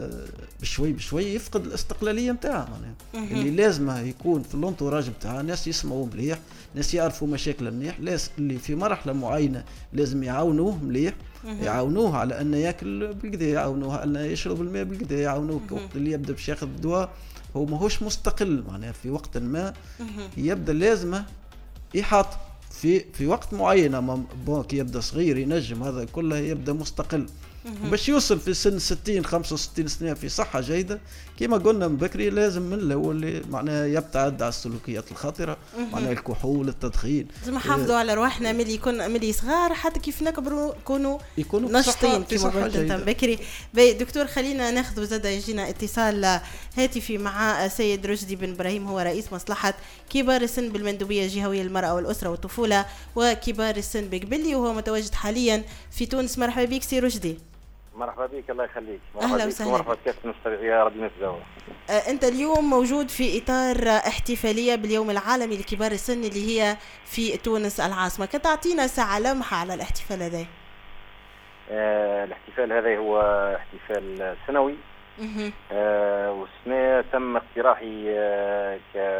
بشوي بشوي يفقد الاستقلالية متاعه، معناها اللي لازمه يكون في الانتوراج متاعه ناس يسمعوا مليح، ناس يعرفوا مشاكل مليح، ناس اللي في مرحلة معينة لازم يعاونوه مليح، يعاونوه على أنه يأكل بالكدا، يعاونوه على أنه يشرب الماء بالكدا، يعاونوه وقت اللي يبدأ باش ياخذ الدواء هو ماهوش مستقل، معناها في وقت ما يبدأ لازمه يحاط في في وقت معين. بونك يبدأ صغير ينجم هذا كله يبدأ مستقل، باش يوصل في سن ستين خمسة وستين سنة في صحة جيدة كما قلنا من بكري. لازم من الأول اللي معناها يبتعد على السلوكيات الخطرة، معناها الكحول، التدخين. لازم نحافظوا على رواحنا ملي يكون ملي صغار حتى كيف نكبروا يكونوا نشطين كما قلت انت بكري. دكتور خلينا ناخذ زاد يجينا اتصال هاتفي مع سيد رشدي بن ابراهيم، هو رئيس مصلحة كبار السن بالمندوبية الجهوية للمرأة والأسرة والطفولة وكبار السن بقبلي، وهو متواجد حاليا في تونس. مرحبا بك سي رشدي. مرحبا بك، الله يخليك. اهلا وسهلا. مرحبا كيف مستمعي راديو نتزاوى. آه انت اليوم موجود في اطار احتفاليه باليوم العالمي لكبار السن اللي هي في تونس العاصمه، كتعطينا ساعه لمحه على الاحتفال هذا؟ آه الاحتفال هذا هو احتفال سنوي، آه والسنه تم اقتراحي آه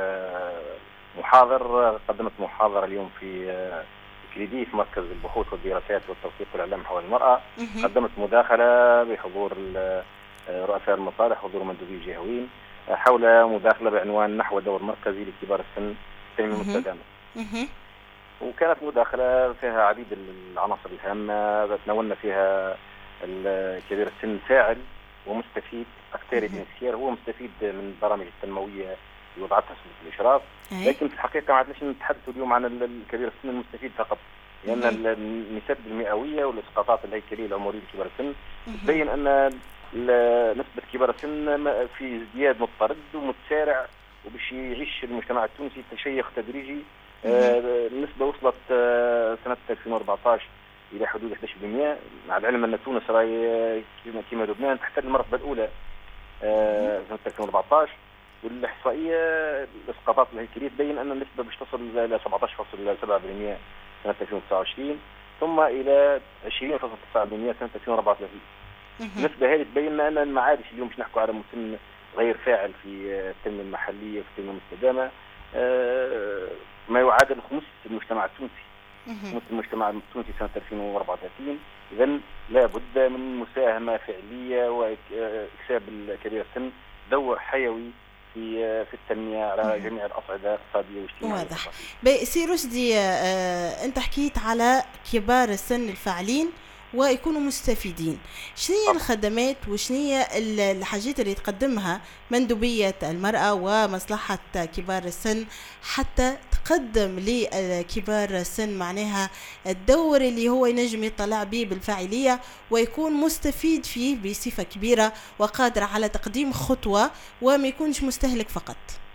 كمحاضر. قدمت محاضره اليوم في آه كريدي في مركز البحوث والدراسات والتوثيق والإعلام حول المرأة. قدمت مداخلة بحضور رؤساء المصالح، حضور مندوبي الجهويين، حول مداخلة بعنوان نحو دور مركزي لكبار السن في التنمية المستدامة. وكانت مداخلة فيها عديد العناصر الهامة، تناولنا فيها كبير السن فاعل ومستفيد أكثر بنفسير، هو مستفيد من البرامج التنموية اللي وضعتها سلطة الإشراف، لكن في الحقيقة ما عدناش نتحدث اليوم عن الكبير السن المستفيد فقط، لأن النسب المئوية والإسقاطات الهيكلية العمرية لكبار السن تبين أن نسبة كبار السن في ازدياد مضطرد ومتسارع، وباش يعيش المجتمع التونسي تشيخ تدريجي. النسبة وصلت سنة ألفين وأربعطاش إلى حدود إحدى عشر بالمئة، مع العلم أن تونس راهي كما لبنان تحتل المرتبة الأولى سنة ألفين وأربعطاش، والإحصائية الإسقاطات الهيكلية تبين أن النسبة باش تصل إلى سبعة عشر فاصلة سبعة بالمئة سنة ألفين وتسعة وعشرين، ثم إلى عشرين فاصلة تسعة بالمئة سنة ألفين وأربعة وثلاثين. النسبة هذه تبين أن ما عادش اليوم باش نحكوا على مسن غير فاعل في التنمية المحلية وفي التنمية المستدامة، ما يعادل خمس المجتمع التونسي، خمس المجتمع التونسي سنة ألفين وأربعة وثلاثين. إذن لا بد من مساهمة فعلية وإكساب الكبير السن دور حيوي في في التنميه على جميع الاصعده الاقتصاديه والاجتماعيه. واضح. سي رشدي، آه انت حكيت على كبار السن الفاعلين ويكونوا مستفيدين، شنو هي الخدمات وشنو هي الحاجات اللي تقدمها مندوبية المرأة ومصلحة كبار السن حتى تقدم لكبار السن معناها الدور اللي هو ينجم يطلع به بالفاعلية ويكون مستفيد فيه بصفة كبيرة وقادر على تقديم خطوة وما يكونش مستهلك فقط؟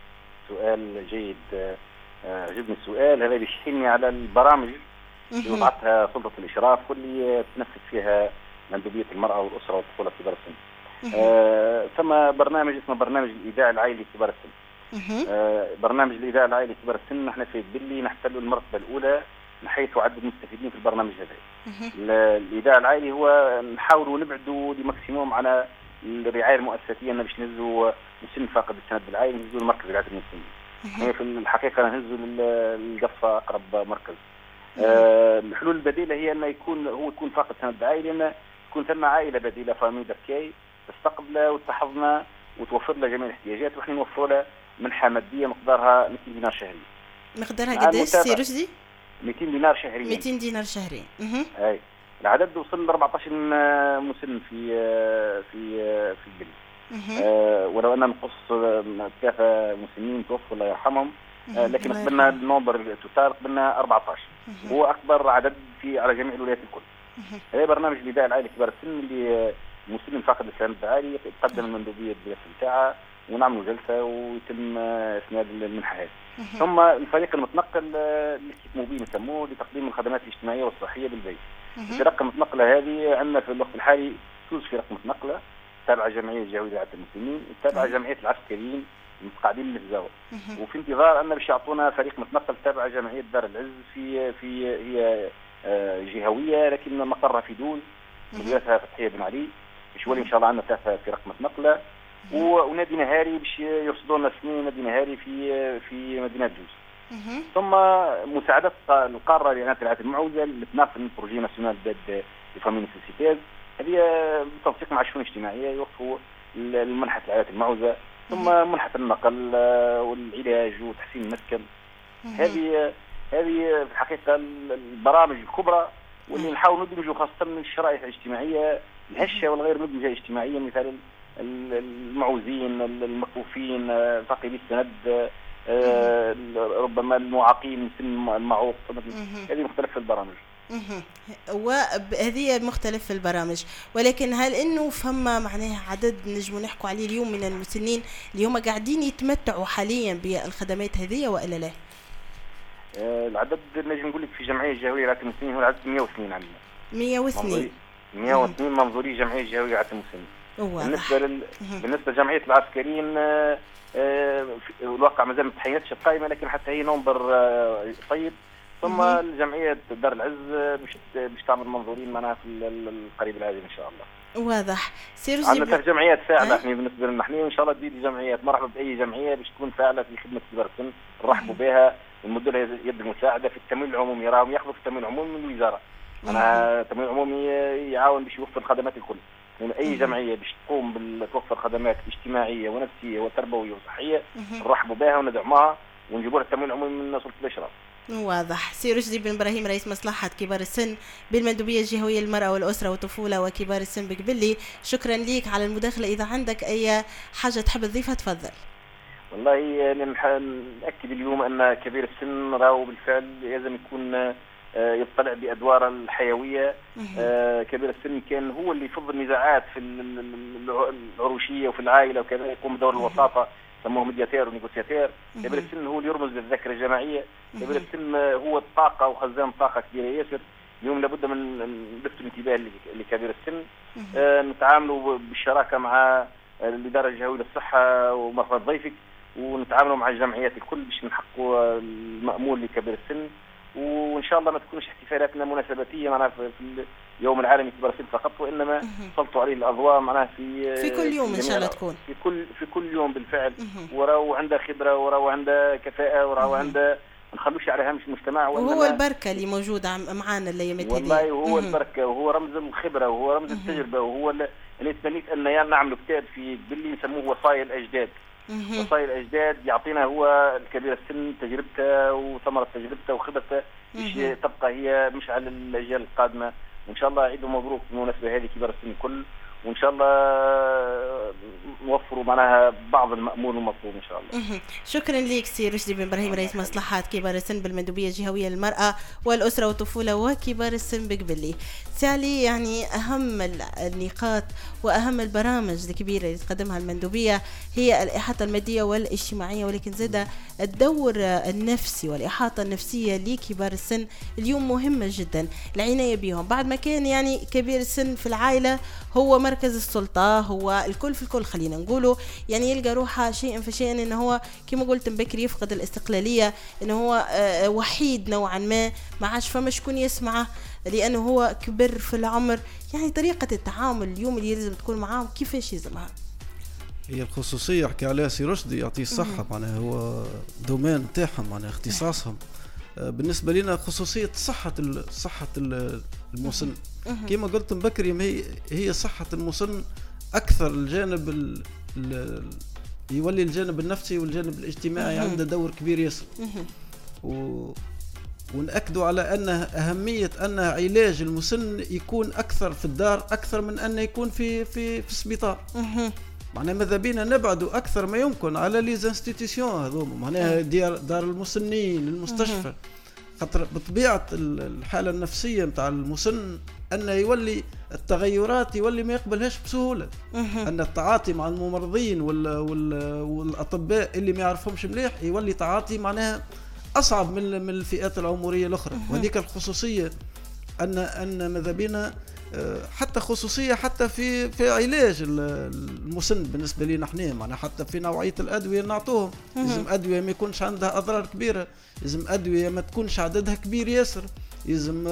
سؤال جيد، عجبني السؤال هذا. بيشحنني على البرامج اللي وضعتها سلطة الإشراف واللي تنفذ فيها مندوبية المرأة والأسرة والطفولة كبار السن. آه ثم برنامج اسمه برنامج الإيداع العائلي لكبار السن. آه برنامج الإيداع العائلي لكبار السن نحن في بلي نحتل المرتبة الأولى من حيث عدد المستفيدين في البرنامج هذا. الإيداع العائلي هو نحاولوا نبعدوا لماكسيموم على الرعاية المؤسساتية، أن باش نهزوا مسن فاقد السند بالعائلة نهزوا المركز رعاية المسنين. في الحقيقة نهزوا للقصة أقرب مركز. آه الحلول البديله هي انه يكون هو يكون فاقد سند عائلي، انه يكون ثم عائله بديله فامي دكاي تستقبله وتحضنه وتوفر له جميع الاحتياجات، ونحن نوفر له منحه ماديه مقدارها مئتين دينار شهري. مقدارها قداش سي رشدي؟ مئتين دينار شهري. مئتين دينار شهري. اي العدد وصل ل أربعة عشر مسن في في في البلد. آه ولو ان نقص ثلاثه مسنين توفوا الله يرحمهم، آه لكن قبلنا النمبر التوتال قبلنا أربعة عشر هو اكبر عدد في على جميع الولايات الكل. هذا برنامج الإيداع العائلي كبار السن اللي مسلم فاقد السند العائلي يقدم المندوبيه الدراسيه بتاعها ونعملوا جلسه ويتم اسناد المنحه هذه. ثم الفريق المتنقل اللي كيتموا به نسموه لتقديم الخدمات الاجتماعيه والصحيه بالبيت. الفرق المتنقله هذه عندنا في الوقت الحالي ثلاث فرق متنقله تابعه جمعيه الجهويه لرعايه المسلمين وتابعه جمعيه العسكريين المتقاعدين من الزاويه، وفي انتظار ان باش يعطونا فريق متنقل تابع جمعيه دار العز في في هي جهويه لكن مقرها في دوز مديرتها فتحيه بن علي. باش يولي ان شاء الله عندنا ثلاثه فرق متنقله ونادي نهاري باش يرصدوا لنا سنين نادي نهاري في في مدينه دوز. ثم مساعدة القارة لإعانة رعاية المعوزة اللي تنافس من بروجي ناسيونال داد لفامي نيسيسيتاز، هذه بالتنسيق مع الشؤون الاجتماعية يوفروا المنحة رعاية المعوزة ثم منحة النقل والعلاج وتحسين المسكن. هذه هذه في الحقيقة البرامج الكبرى واللي نحاول ندمجوا خاصة من الشرائح الاجتماعية الهشة والغير مدمجة اجتماعيا، مثال المعوزين المكفوفين فاقدي السند آه ربما المعاقين من سن المعوق، هذه مختلف في البرامج. وهذه مختلف في البرامج، ولكن هل انه فما معناها عدد نجموا نحكوا عليه اليوم من المسنين اللي هم قاعدين يتمتعوا حاليا بالخدمات هذه والا لا؟ آه العدد نجم نقول لك في جمعيه الجهويه لرعايه المسنين هو العدد مئة واثنين عندنا. مئة واثنين مئة واثنين منظوري جمعيه الجهويه لرعايه المسنين. بالنسبه لل... بالنسبه لجمعيه العسكريين آه آه الواقع مازال ما تحيتش القائمه لكن حتى هي نمبر آه طيب. ثم الجمعيه دار العز باش باش تعمل منظورين معناها في القريب العاجل ان شاء الله. واضح. سير عندنا ثلاث جمعيات فاعله احنا بالنسبه لنا احنا وان شاء الله تزيد جمعيات. مرحبا باي جمعيه باش تكون فاعله في خدمه كبار السن نرحبوا بها ونمدوا لها يد المساعده في التمويل العمومي. راهم ياخذوا في التمويل العمومي من الوزاره. انا التمويل العمومي يعاون باش يوفر الخدمات الكل. يعني اي جمعيه باش تقوم بتوفر خدمات اجتماعيه ونفسيه وتربويه وصحيه نرحبوا بها وندعمها ونجيبوا لها التمويل العمومي من سلطه الاشراف. واضح. سي رشدي بن ابراهيم رئيس مصلحه كبار السن بالمندوبيه الجهويه للمراه والاسره والطفوله وكبار السن بقبلي، شكرا ليك على المداخله. اذا عندك اي حاجه تحب تضيفها تفضل. والله ناكد اليوم ان كبير السن راهو بالفعل لازم يكون يطلع بأدوار الحيوية. آه كبير السن كان هو اللي يفض النزاعات في العروشية وفي العائلة وكذا، يقوم بدور الوساطة سموه ميدياتير ونيغوسياتير. كبير السن هو اللي يرمز للذاكرة الجماعية. كبير السن هو الطاقة وخزان طاقة كبيرة ياسر. اليوم لابد من نلفت الانتباه لكبير السن. آه نتعاملوا بالشراكة مع الإدارة الجهوية للصحة ومرفأ ضيفك، ونتعاملوا مع الجمعيات الكل باش نحققوا المأمول لكبير السن. وان شاء الله ما تكونش احتفالاتنا مناسباتيه معناها في اليوم العالمي كبار السن فقط، وانما سلطوا عليه الاضواء معناها في في كل يوم ان شاء الله تكون في كل في كل يوم بالفعل. وراو عنده خبره وراو عنده كفاءه وراو عنده ما نخلوش على هامش المجتمع. وهو البركه اللي موجوده معانا الايامات هذه والله وهو البركه وهو رمز الخبره وهو رمز التجربه وهو اللي تمنيت ان نعملوا كتاب في باللي نسموه وصايا الاجداد. وصايا الاجداد يعطينا هو الكبير السن تجربته وثمره تجربته وخبرته باش تبقى هي مش على الاجيال القادمه. وان شاء الله عيد مبروك بالمناسبه هذه كبار السن الكل، وان شاء الله نوفروا معناها بعض المأمول والمطلوب ان شاء الله. شكرا لك سي رشدي بن ابراهيم رئيس مصلحات كبار السن بالمندوبيه الجهويه للمراه والاسره والطفوله وكبار السن بقبلي. سالي يعني اهم النقاط واهم البرامج الكبيره اللي تقدمها المندوبيه هي الاحاطه الماديه والاجتماعيه، ولكن زاد الدور النفسي والاحاطه النفسيه لكبار السن اليوم مهمه جدا، العنايه بهم. بعد ما كان يعني كبير السن في العائله هو مركز السلطه، هو الكل في الكل، خلينا نقوله يعني يلقى روحه شيئا فشيئا انه هو كما قلت بكري يفقد الاستقلاليه، انه هو وحيد نوعا ما، ما عادش فما شكون يسمعه لانه هو كبر في العمر. يعني طريقه التعامل اليوم اللي لازم تكون معاهم كيفاش يلزمها؟ هي الخصوصيه حكي عليها سي رشدي يعطيه الصحه، معناها هو دومين نتاعهم، معناها اختصاصهم. بالنسبه لنا خصوصيه صحه صحه المسن كما قلت بكري، هي هي صحه المسن اكثر الجانب ال ال يولي الجانب النفسي والجانب الاجتماعي عنده دور كبير ياسر. و ونأكدوا على أن أهمية أن علاج المسن يكون أكثر في الدار أكثر من أن يكون في في في السبيطار. معناها ماذا بينا نبعدوا أكثر ما يمكن على لي انستيتيسيون هذوما، معناها دار المسنين، المستشفى، خاطر بطبيعة الحالة النفسية متاع المسن أن يولي التغيرات يولي ما يقبلهاش بسهولة. أن التعاطي مع الممرضين وال وال والأطباء اللي ما يعرفهمش مليح يولي تعاطي معناها أصعب من من الفئات العمرية الأخرى. وهذيك الخصوصية أن أن ماذا بينا حتى خصوصية حتى في في علاج المسن بالنسبة لنا احنا، معنا حتى في نوعية الأدوية نعطوهم. لازم أدوية ما يكونش عندها أضرار كبيرة، لازم أدوية ما تكونش عددها كبير ياسر، لازم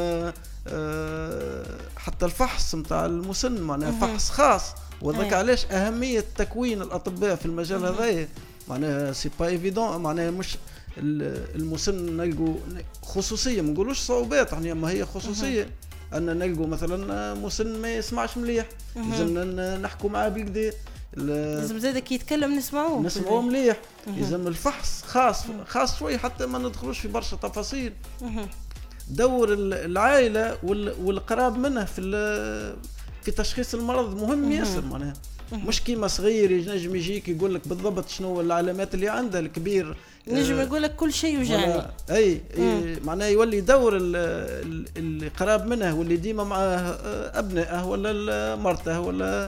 حتى الفحص متاع المسن معناها فحص خاص. وذاك علاش أهمية تكوين الأطباء في المجال هذايا، معناها سي با ايفيدون، معناها مش المسن نلقوا خصوصية، ما نقولوش صعوبات يعني، ما هي خصوصية أن نلقوا مثلا مسن ما يسمعش مليح، لازم نحكوا معاه بالكدا، لازم زاد كي يتكلم نسمعوه نسمعوه مليح، لازم الفحص خاص خاص شوي حتى ما ندخلوش في برشا تفاصيل. دور العائلة والقراب منه في في تشخيص المرض مهم ياسر، معناها مش كيما صغير ينجم يجيك يقول لك بالضبط شنو العلامات اللي عنده. الكبير نجم يقول لك كل شيء يوجعني، اي, أي معناه يولي يدور اللي قراب منه واللي ديما معاه ابنائه ولا مرته ولا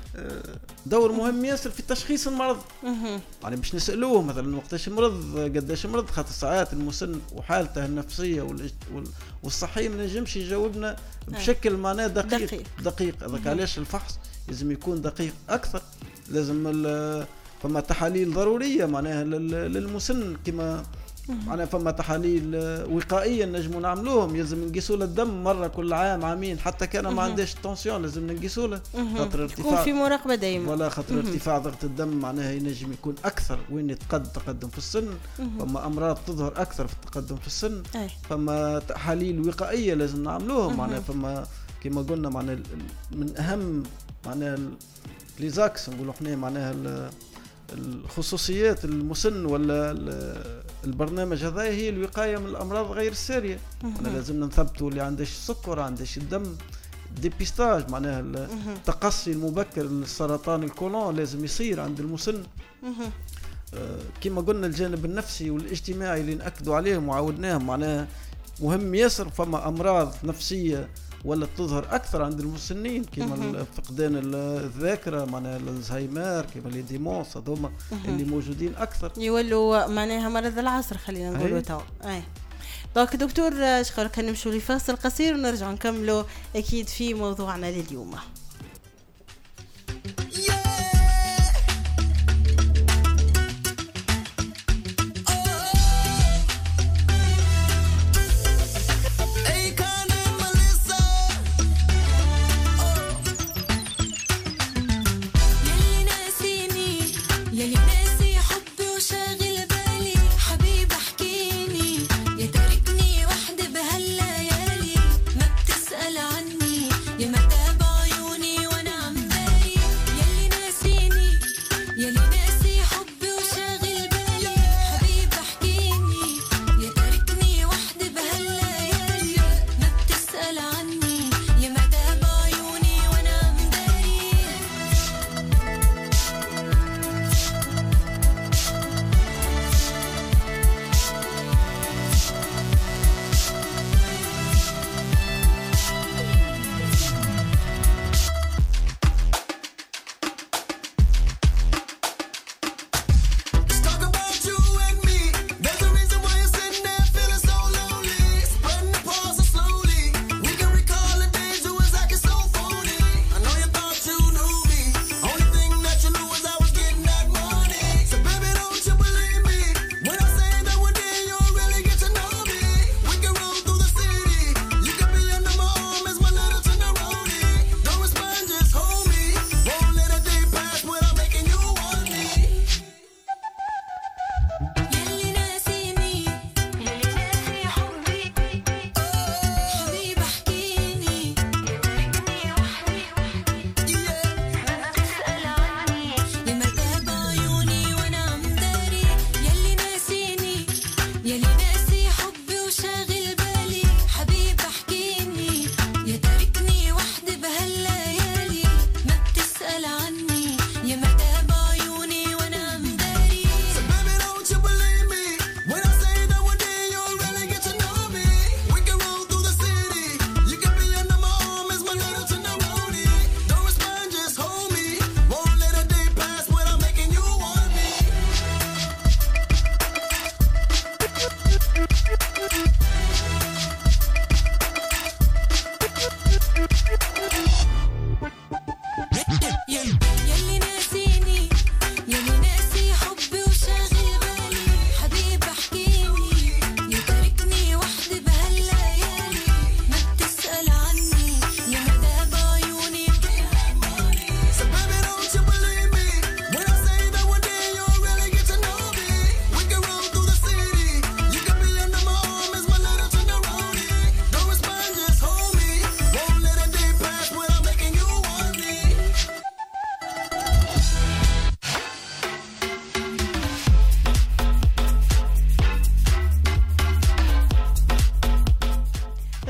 دور مهم ياسر في تشخيص المرض. يعني باش نسالوه مثلا وقتاش مرض قداش مرض، خاطر ساعات المسن وحالته النفسيه والصحيه ما نجمش يجاوبنا بشكل معناه دقيق دقيق, دقيق. هذاك علاش الفحص لازم يكون دقيق اكثر. لازم فما تحاليل ضروريه معناها للمسن، كما معناها فما تحاليل وقائيه نجموا نعملوهم، لازم نقيسوا له الدم مره كل عام عامين، حتى كان ما عندهاش التنسيون لازم نقيسوا له، خاطر ارتفاع يكون في مراقبه دائما، ولا خاطر ارتفاع ضغط الدم معناها ينجم يكون اكثر وين يتقدم تقدم في السن. فما امراض تظهر اكثر في التقدم في السن، فما تحاليل وقائيه لازم نعملوهم معناها. فما كما قلنا معناها من اهم معناها لي زاكس نقولوا احنا معناها الخصوصيات المسن ولا البرنامج هذا هي الوقايه من الامراض غير الساريه. لازم نثبتوا اللي عندهش السكر، عندهش الدم، ديبيستاج معناها التقصي المبكر للسرطان الكولون لازم يصير عند المسن. كما قلنا الجانب النفسي والاجتماعي اللي نأكدوا عليهم وعودناهم معناها مهم ياسر. فما امراض نفسيه ولا تظهر اكثر عند المسنين كما فقدان الذاكره معناها الزهايمر، كما لي ديمونس، هذوما اللي موجودين اكثر يولوا معناها مرض العصر خلينا نقولوا تو. اي دونك دكتور شكرا، نمشوا لفاصل قصير ونرجع نكملوا اكيد في موضوعنا لليوم. يا متى بعيوني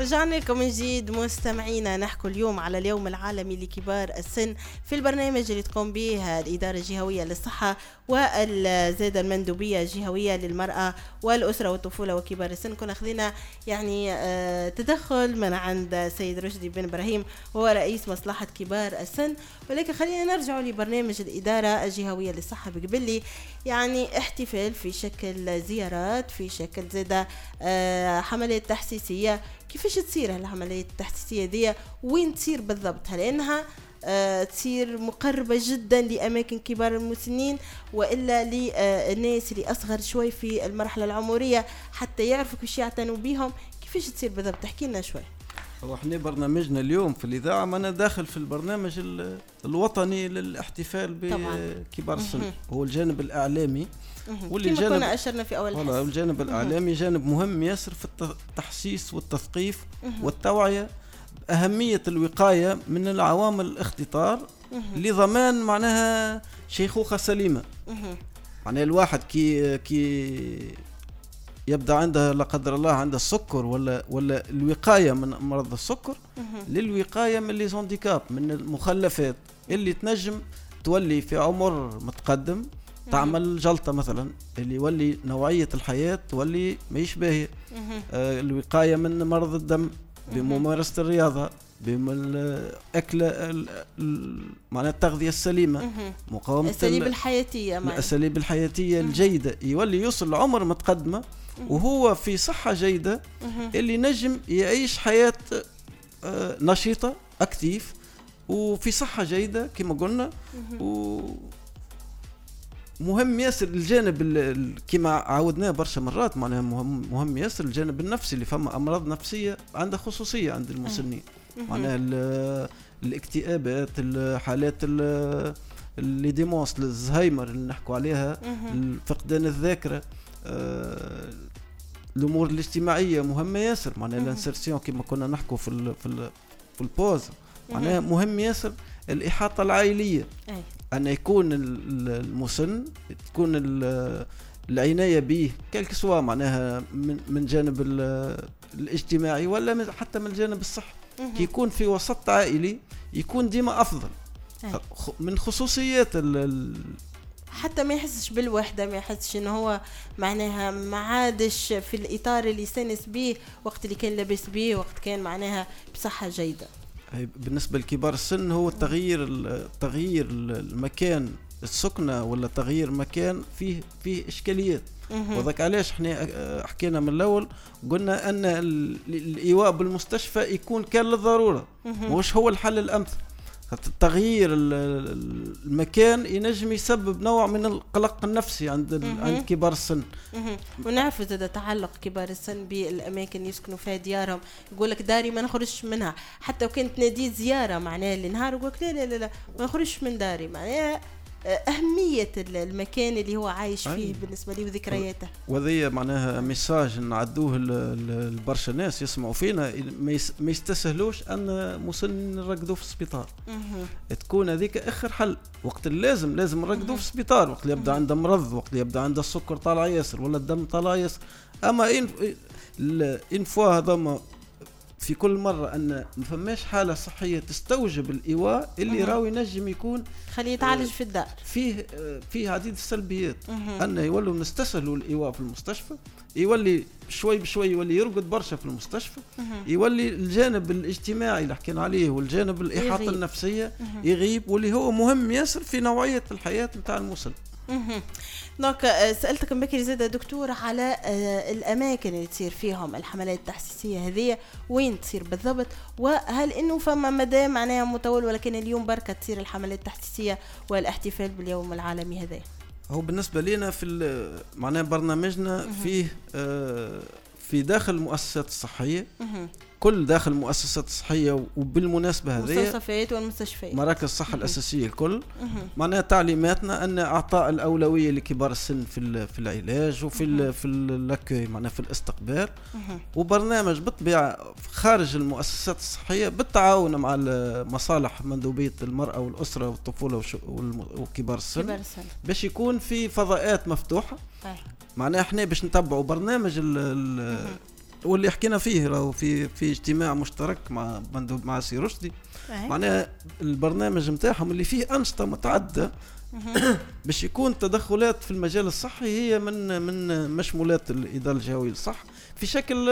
رجعنا لكم من جديد مستمعينا. نحكي اليوم على اليوم العالمي لكبار السن في البرنامج اللي تقوم به الإدارة الجهوية للصحة والزادة المندوبية الجهوية للمرأة والأسرة والطفولة وكبار السن. كنا أخذنا يعني آه تدخل من عند سيد رشدي بن إبراهيم هو رئيس مصلحة كبار السن، ولكن خلينا نرجع لبرنامج الإدارة الجهوية للصحة بقبلي. يعني احتفال في شكل زيارات، في شكل زادة آه حملات تحسيسية. كيفاش تصير هالعمليات التحسيسية دي؟ وين تصير بالضبط؟ لأنها آه تصير مقربة جدا لأماكن كبار المسنين وإلا للناس اللي أصغر شوي في المرحلة العمرية حتى يعرفوا كيفاش يعتنوا بيهم. كيفاش تصير بالضبط؟ تحكي لنا شوي. هو احنا برنامجنا اليوم في الإذاعة معنا داخل في البرنامج الوطني للاحتفال بكبار السن، هو الجانب الإعلامي واللي كما كنا أشرنا في أول حلقة. والجانب الإعلامي جانب مهم ياسر في التحسيس والتثقيف والتوعية أهمية الوقاية من العوامل الاختطار لضمان معناها شيخوخة سليمة. معناها الواحد كي كي يبدأ عنده لا قدر الله عنده السكر ولا ولا الوقاية من مرض السكر للوقاية من ليزونديكاب، من المخلفات اللي تنجم تولي في عمر متقدم تعمل جلطة مثلا، اللي يولي نوعية الحياة تولي ما يشبه. آه الوقاية من مرض الدم بممارسة الرياضة، بالأكل معناها التغذية السليمة، مقاومة الأساليب الحياتية الأساليب الحياتية الجيدة، يولي يوصل لعمر متقدمة وهو في صحة جيدة اللي نجم يعيش حياة آه نشيطة أكتيف وفي صحة جيدة كما قلنا. و مهم ياسر الجانب كما عودناه برشا مرات، معناها مهم مهم ياسر الجانب النفسي اللي فما امراض نفسيه عندها خصوصيه عند المسنين، معناها الاكتئابات، الحالات اللي ديمونس، الزهايمر اللي نحكوا عليها، فقدان الذاكره، آه الامور الاجتماعيه مهمه ياسر، معناها الانسرسيون كما كنا نحكوا في ال في ال في البوز، معناها مهم ياسر الاحاطه العائليه، أن يكون المسن تكون العناية به كالك سواء معناها من من جانب الاجتماعي ولا حتى من الجانب الصحي، كي يكون في وسط عائلي يكون ديما أفضل. من خصوصيات حتى ما يحسش بالوحدة، ما يحسش إنه هو معناها ما عادش في الإطار اللي يستانس به وقت اللي كان لابس به، وقت كان معناها بصحة جيدة. بالنسبة لكبار السن هو التغيير تغيير المكان السكنة ولا تغيير مكان فيه فيه إشكاليات، وذاك علاش احنا حكينا من الأول قلنا أن الإيواء بالمستشفى يكون كان للضرورة مش هو الحل الأمثل. تغيير المكان ينجم يسبب نوع من القلق النفسي عند عند كبار السن. ونعرف إذا تعلق كبار السن بالأماكن يسكنوا فيها ديارهم، يقول لك داري ما نخرجش منها، حتى وكانت نادي زيارة معناها لنهار يقول لك لا لا لا لا ما نخرجش من داري، معناها أهمية المكان اللي هو عايش فيه أي. بالنسبة لي وذكرياته. وذي معناها ميساج نعدوه البرشا ناس يسمعوا فينا، ما يستسهلوش أن مسن نرقدوه في السبيطار. تكون هذيك آخر حل، وقت اللازم لازم نرقدوه في السبيطار، وقت اللي يبدأ عنده مرض، وقت اللي يبدأ عنده السكر طالع ياسر ولا الدم طالع ياسر. أما إن إن فوا هذا في كل مرة أن ما فماش حالة صحية تستوجب الإيواء اللي راوي ينجم يكون خليه يتعالج في الدار، فيه فيه عديد السلبيات، أن يولوا نستسهلوا الإيواء في المستشفى، يولي شوي بشوي يولي يرقد برشا في المستشفى، يولي الجانب الاجتماعي اللي حكينا عليه والجانب الإحاطة يغيب. النفسية يغيب، واللي هو مهم ياسر في نوعية الحياة متاع المسن. دونك سألتك بكري زادة دكتور على الأماكن اللي تصير فيهم الحملات التحسيسية هذه وين تصير بالضبط، وهل إنه فما مدى معناها مطول ولكن اليوم بركة تصير الحملات التحسيسية والاحتفال باليوم العالمي هذا؟ هو بالنسبة لنا في معناها برنامجنا فيه في داخل المؤسسات الصحية، كل داخل المؤسسات الصحية، وبالمناسبة هذه المستشفيات والمستشفيات مراكز الصحة الأساسية الكل، معناها تعليماتنا أن أعطاء الأولوية لكبار السن في في العلاج وفي ال في اللاكوي معناها في الاستقبال، وبرنامج بالطبيعة خارج المؤسسات الصحية بالتعاون مع مصالح مندوبية المرأة والأسرة والطفولة وكبار السن، باش يكون في فضاءات مفتوحة. معناها احنا باش نتبعوا برنامج ال واللي حكينا فيه راهو في في اجتماع مشترك مع مندوب مع سي رشدي. معناها البرنامج نتاعهم اللي فيه انشطه متعدده باش يكون تدخلات في المجال الصحي هي من من مشمولات الاداره الجهويه للصحه في شكل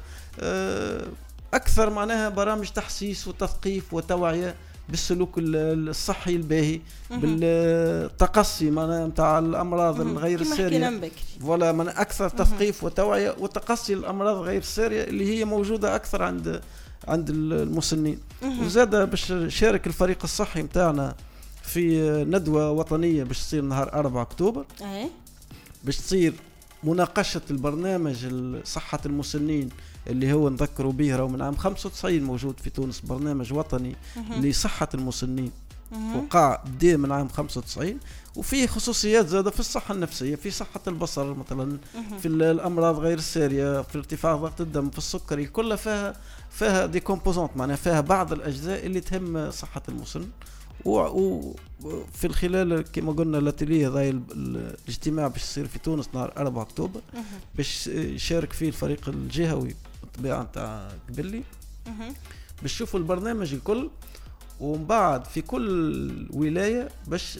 اكثر، معناها برامج تحسيس وتثقيف وتوعيه بالسلوك الصحي الباهي، بالتقصي معناها نتاع الامراض الغير الساريه، ولا من اكثر تثقيف وتوعيه وتقصي الامراض غير الساريه اللي هي موجوده اكثر عند عند المسنين. وزاد باش شارك الفريق الصحي نتاعنا في ندوه وطنيه باش تصير نهار أربعة أكتوبر، باش تصير مناقشه البرنامج صحه المسنين اللي هو نذكروا به راهو من عام خمسة وتسعين موجود في تونس، برنامج وطني لصحة المسنين وقع بدا من عام خمسة وتسعين، وفيه خصوصيات زادة في الصحة النفسية، في صحة البصر مثلا، في الأمراض غير السارية، في ارتفاع ضغط الدم، في السكري، كلها فيها فيها دي كومبوزونت، معناها فيها بعض الأجزاء اللي تهم صحة المسن. وفي الخلال كما قلنا الاتيليه هذا الاجتماع باش يصير في تونس نهار أربعة أكتوبر باش يشارك فيه الفريق الجهوي بالطبيعه نتاع قبلي باش يشوفوا البرنامج الكل، ومن بعد في كل ولايه باش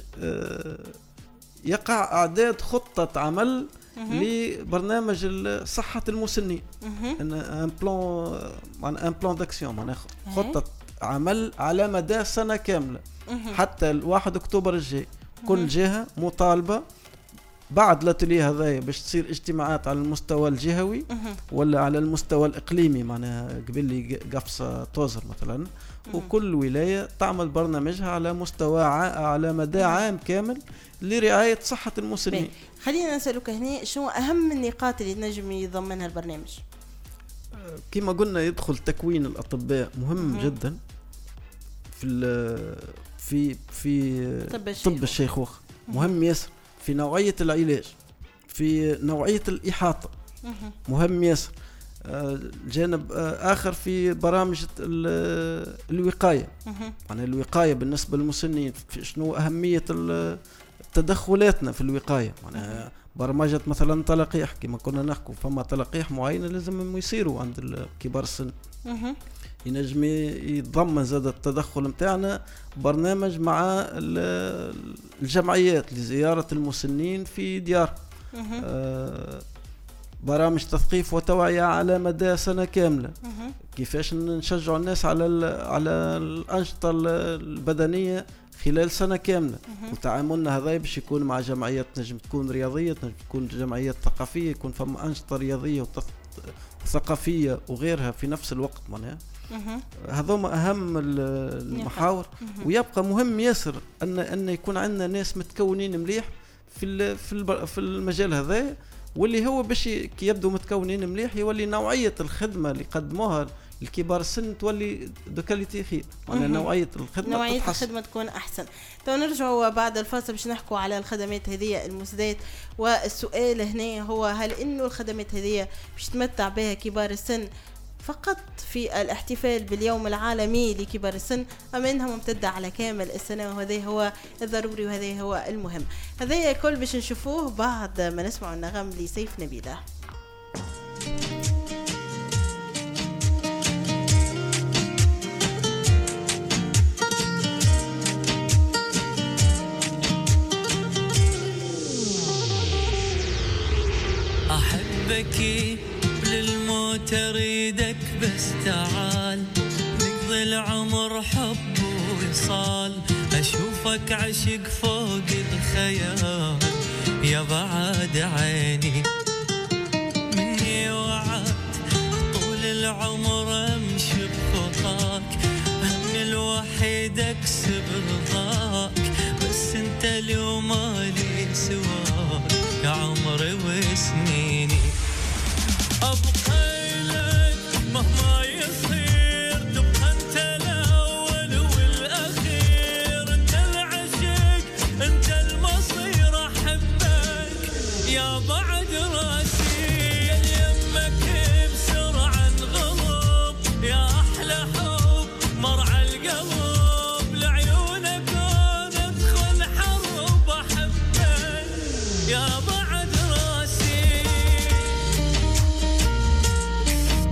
يقع اعداد خطه عمل لبرنامج صحه المسنين، ان بلان ان بلان داكسيون، معناها خطه عمل على مدى سنة كاملة حتى الواحد أكتوبر الجاي. كل جهة مطالبة بعد الاتيليه هذايا باش تصير اجتماعات على المستوى الجهوي ولا على المستوى الإقليمي، معناها قبل لي قفصة توزر مثلا، وكل ولاية تعمل برنامجها على مستوى على مدى عام كامل لرعاية صحة المسنين. خلينا نسألك هنا شنو أهم النقاط اللي نجم يضمنها البرنامج؟ كما قلنا يدخل تكوين الأطباء مهم مم. جدا في في في طب, طب الشيخوخة، مهم ياسر في نوعية العلاج، في نوعية الإحاطة مم. مهم ياسر. جانب آخر في برامج الوقاية، يعني الوقاية بالنسبة للمسنين، في شنو أهمية تدخلاتنا في الوقاية، معناها برمجة مثلا تلقيح كما كنا نحكوا، فما تلقيح معينة لازم يصيروا عند كبار السن، ينجم يتضمن زاد التدخل متاعنا برنامج مع الجمعيات لزيارة المسنين في ديار، آه برامج تثقيف وتوعية على مدى سنة كاملة، كيفاش نشجع الناس على على الأنشطة البدنية خلال سنة كاملة، وتعاملنا هذا باش يكون مع جمعيات نجم تكون رياضية، نجم تكون جمعيات ثقافية، يكون فما أنشطة رياضية وثقافية وغيرها في نفس الوقت، معناها هذوما أهم المحاور. ويبقى مهم ياسر أن أن يكون عندنا ناس متكونين مليح في في في المجال هذا، واللي هو باش كي يبدو متكونين مليح يولي نوعية الخدمة اللي قدموها الكبار السن تولي دو كاليتي خير، معناها نوعية الخدمة نوعية تتحسن. الخدمة تكون أحسن. تو نرجعوا بعد الفاصل باش نحكوا على الخدمات هذه المسدات، والسؤال هنا هو هل إنه الخدمات هذه باش تمتع بها كبار السن فقط في الاحتفال باليوم العالمي لكبار السن، أم إنها ممتدة على كامل السنة؟ وهذا هو الضروري وهذا هو المهم. هذا كل باش نشوفوه بعد ما نسمع النغم لسيف نبيلة. أحبك للموت أريدك بس تعال نقضي العمر حب ووصال، أشوفك عشق فوق الخيال يا بعد عيني مني وعد طول العمر أمشي بخطاك، هم الوحيد أكسب رضاك، بس انت اليوم مالي سواك يا عمري وسنيني، أبقى لك مهما يصير، تبقى أنت الأول والأخير، أنت العشق أنت المصير، أحبك يا بعد راسي، يا يمك بسرعة انغضب، يا أحلى حب مرعى القلب، لعيونك ندخل حرب، أحبك يا بعد راسي.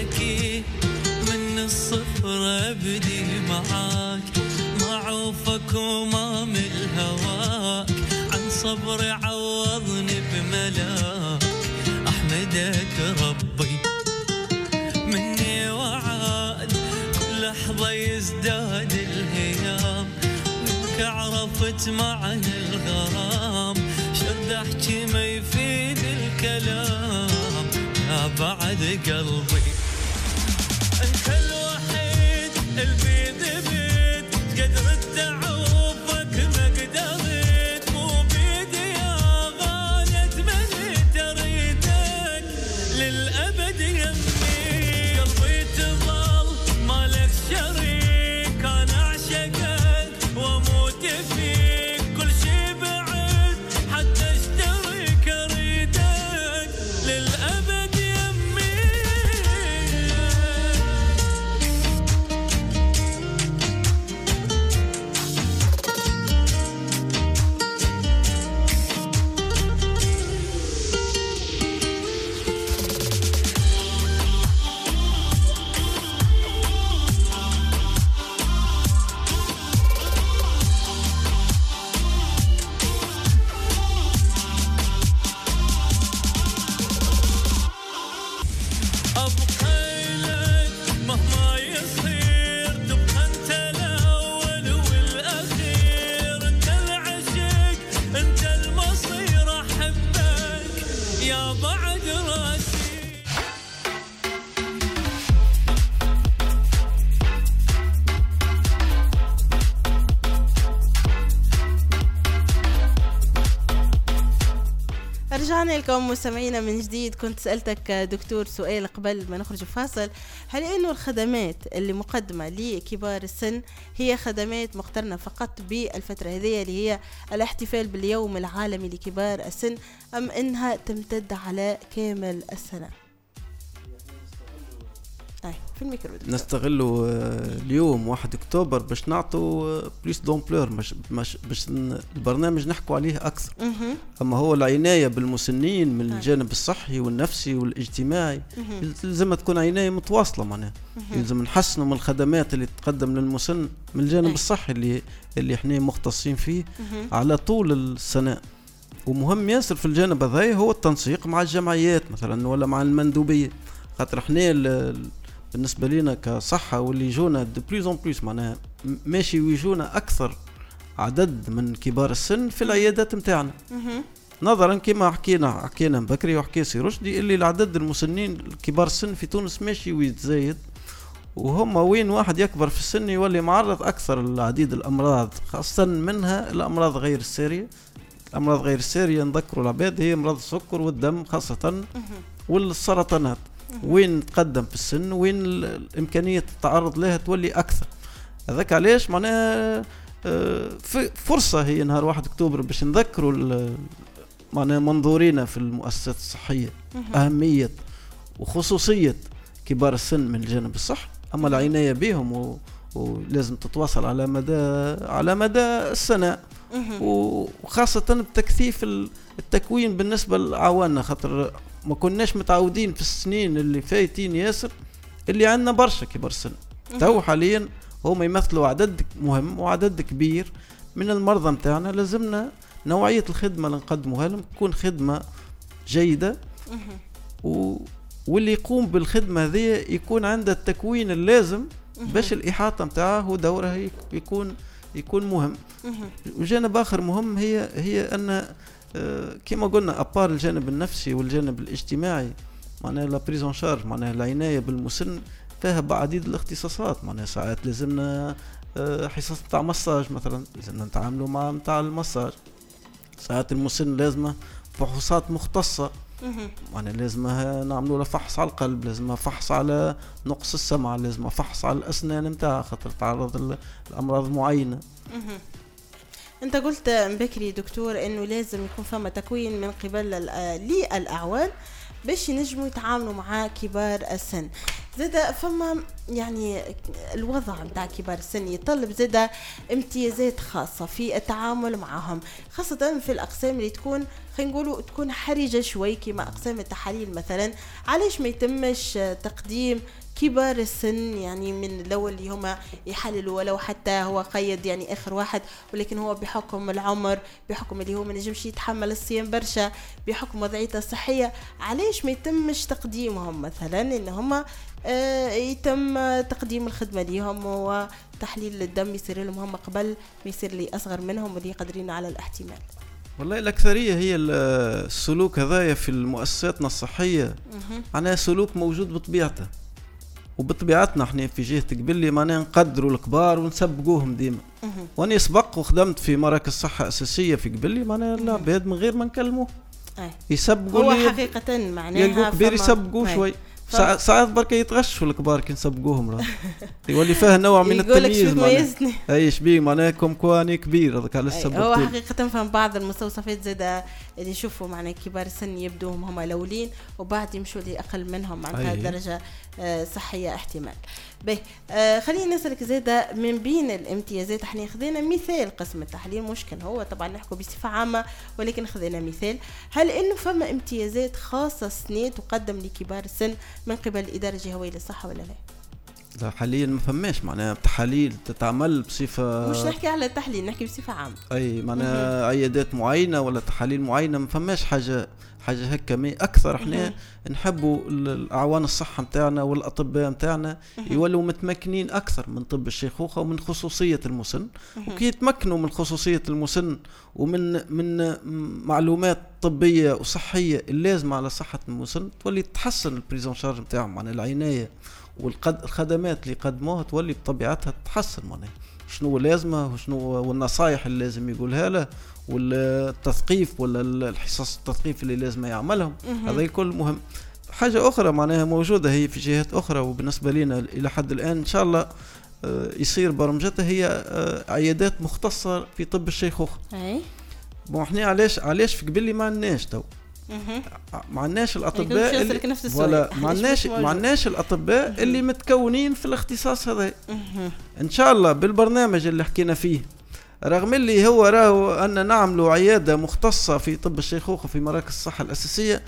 ذكي من الصفر ابدي معاك معوفك ومامل هواك عن صبري عوضني بملاك احمدك ربي مني وعاد كل لحظة يزداد الهيام منك عرفت معنى الغرام شد احكي ما يفيد الكلام يا بعد قلبي انت الوحيد البيد بيد قدرت اعوفك ما قدرت مو بيدي يا غالي اتمنيت اريدك للابد يمي قلبي تظل مالك شريك انا اعشقك واموت فيك كل شي بعد حتى اشتريك اريدك للابد يمي مهما يصير تبقى انت الاول والاخير انت العشق انت المصير احبك يا بعد راسي رجعنا لكم مستمعينا من جديد. كنت سألتك دكتور سؤال قبل ما نخرج فاصل، هل إنه الخدمات اللي مقدمة لكبار السن هي خدمات مقترنة فقط بالفترة هذه اللي هي الاحتفال باليوم العالمي لكبار السن أم إنها تمتد على كامل السنة؟ طيب في الميكرو دكتور. نستغلوا اليوم واحد أكتوبر باش نعطوا بليس دومبلور مش مش باش البرنامج نحكوا عليه أكثر. مهم. أما هو العناية بالمسنين من الجانب الصحي والنفسي والاجتماعي مهم. لازم تكون عناية متواصلة معناها. مهم. لازم نحسنوا من الخدمات اللي تقدم للمسن من الجانب أي. الصحي اللي اللي احنا مختصين فيه مهم. على طول السنة. ومهم ياسر في الجانب هذا هو التنسيق مع الجمعيات مثلا ولا مع المندوبية، خاطر احنا ال- بالنسبة لنا كصحة واللي يجونا دو بليز اون بليس معناها ماشي ويجونا أكثر عدد من كبار السن في العيادات متاعنا، مهم. نظرا كما حكينا حكينا بكري وحكي سي رشدي اللي العدد المسنين كبار السن في تونس ماشي ويتزايد، وهم وين واحد يكبر في السن يولي معرض أكثر لعديد الأمراض خاصة منها الأمراض غير السارية. الأمراض غير السارية نذكروا العباد هي أمراض السكر والدم خاصة والسرطانات، وين تقدم في السن وين الإمكانية التعرض لها تولي أكثر. هذاك علاش معناها آه، في فرصة هي نهار واحد أكتوبر باش نذكروا ال- معناها منظورينا في المؤسسات الصحية مهم. أهمية وخصوصية كبار السن من الجانب الصحي، أما العناية بهم و... ولازم تتواصل على مدى على مدى السنة، مهم. وخاصة بتكثيف ال- التكوين بالنسبة لعواننا، خاطر ما كناش متعودين في السنين اللي فايتين ياسر اللي عندنا برشا كبار سن. مهم. تو حاليا هم يمثلوا عدد مهم وعدد كبير من المرضى متاعنا، لازمنا نوعية الخدمة اللي نقدموها لهم تكون خدمة جيدة مهم. و... واللي يقوم بالخدمة هذه يكون عنده التكوين اللازم باش الإحاطة متاعه ودوره يك- يكون يكون مهم. مهم. وجانب آخر مهم هي هي أن آه، كما قلنا أبار الجانب النفسي والجانب الاجتماعي معناها لا بريزون شارج معناها العناية بالمسن فيها بعديد الاختصاصات، معناها ساعات لازمنا آه، حصص تاع مساج مثلا لازمنا نتعاملوا مع متاع المساج، ساعات المسن لازمه فحوصات مختصة مهم. معناها لازمها نعملوا له فحص على القلب، لازمها فحص على نقص السمع، لازمها فحص على الأسنان متاعها خاطر تعرض ل- لأمراض معينة. مهم. انت قلت بكري دكتور انه لازم يكون فما تكوين من قبل ال- للاعوان باش ينجموا يتعاملوا مع كبار السن. زادا فما يعني الوضع متاع كبار السن يطلب زادا امتيازات خاصة في التعامل معهم، خاصة في الأقسام اللي تكون خلينا نقولوا تكون حرجة شوي كما أقسام التحاليل مثلا. علاش ما يتمش تقديم كبار السن يعني من الأول اللي هما يحللوا ولو حتى هو قيد يعني آخر واحد، ولكن هو بحكم العمر بحكم اللي هو ما نجمش يتحمل الصيام برشا بحكم وضعيته الصحية، علاش ما يتمش تقديمهم مثلا إن هما آه يتم تقديم الخدمة ليهم وتحليل الدم يصير لهم هم قبل ما يصير لي أصغر منهم واللي قادرين على الاحتمال. والله الأكثرية هي السلوك هذايا في المؤسساتنا الصحية معناها سلوك موجود بطبيعته وبطبيعتنا احنا في جهة قبلي معناها نقدروا الكبار ونسبقوهم ديما. واني سبق وخدمت في مراكز صحة أساسية في قبلي معناها العباد من غير ما نكلموه يسبقوا هو حقيقة معناها يلقوا كبير يسبقوه شوي. ساعات بركة يتغشوا الكبار كي نسبقوهم يولي فيها نوع من التمييز معناها اي شبيه معناها كم كواني كبير هذاك على السبب. هو حقيقة فهم بعض المستوصفات زادا اللي يشوفوا معناها كبار السن يبدوهم هم الأولين وبعد يمشوا لي أقل منهم معناها درجة آه صحية احتمال. به آه خلينا نسألك زادا من بين الامتيازات احنا خذينا مثال قسم التحليل مشكل هو طبعا نحكوا بصفة عامة ولكن خذينا مثال، هل انه فما امتيازات خاصة سنة تقدم لكبار السن من قبل الإدارة الجهوية للصحة ولا لا؟ لا حاليا ما فماش معناها تحاليل تتعمل بصفة مش نحكي على التحليل نحكي بصفة عامة اي معناها عيادات معينة ولا تحاليل معينة ما فماش حاجة حاجة هكا مي أكثر إحنا نحبوا الأعوان الصحة متاعنا والأطباء متاعنا يولوا متمكنين أكثر من طب الشيخوخة ومن خصوصية المسن، وكي يتمكنوا من خصوصية المسن ومن من معلومات طبية وصحية اللازمة على صحة المسن تولي تحسن البريزون شارج متاعهم عن العناية والخدمات اللي يقدموها تولي بطبيعتها تتحسن معناها شنو لازمه وشنو والنصائح اللي لازم يقولها له والتثقيف ولا الحصص التثقيف اللي لازم يعملهم هذا الكل مهم. حاجة أخرى معناها موجودة هي في جهات أخرى وبالنسبة لنا إلى حد الآن إن شاء الله يصير برمجتها هي عيادات مختصة في طب الشيخوخة. مو إحنا علاش علاش في قبل ما عندناش تو ما عندناش الأطباء اللي ولا ما عندناش ما عندناش الأطباء اللي متكونين في الاختصاص هذا. إن شاء الله بالبرنامج اللي حكينا فيه رغم اللي هو راهو أن نعملوا عيادة مختصة في طب الشيخوخة في مراكز الصحة الأساسية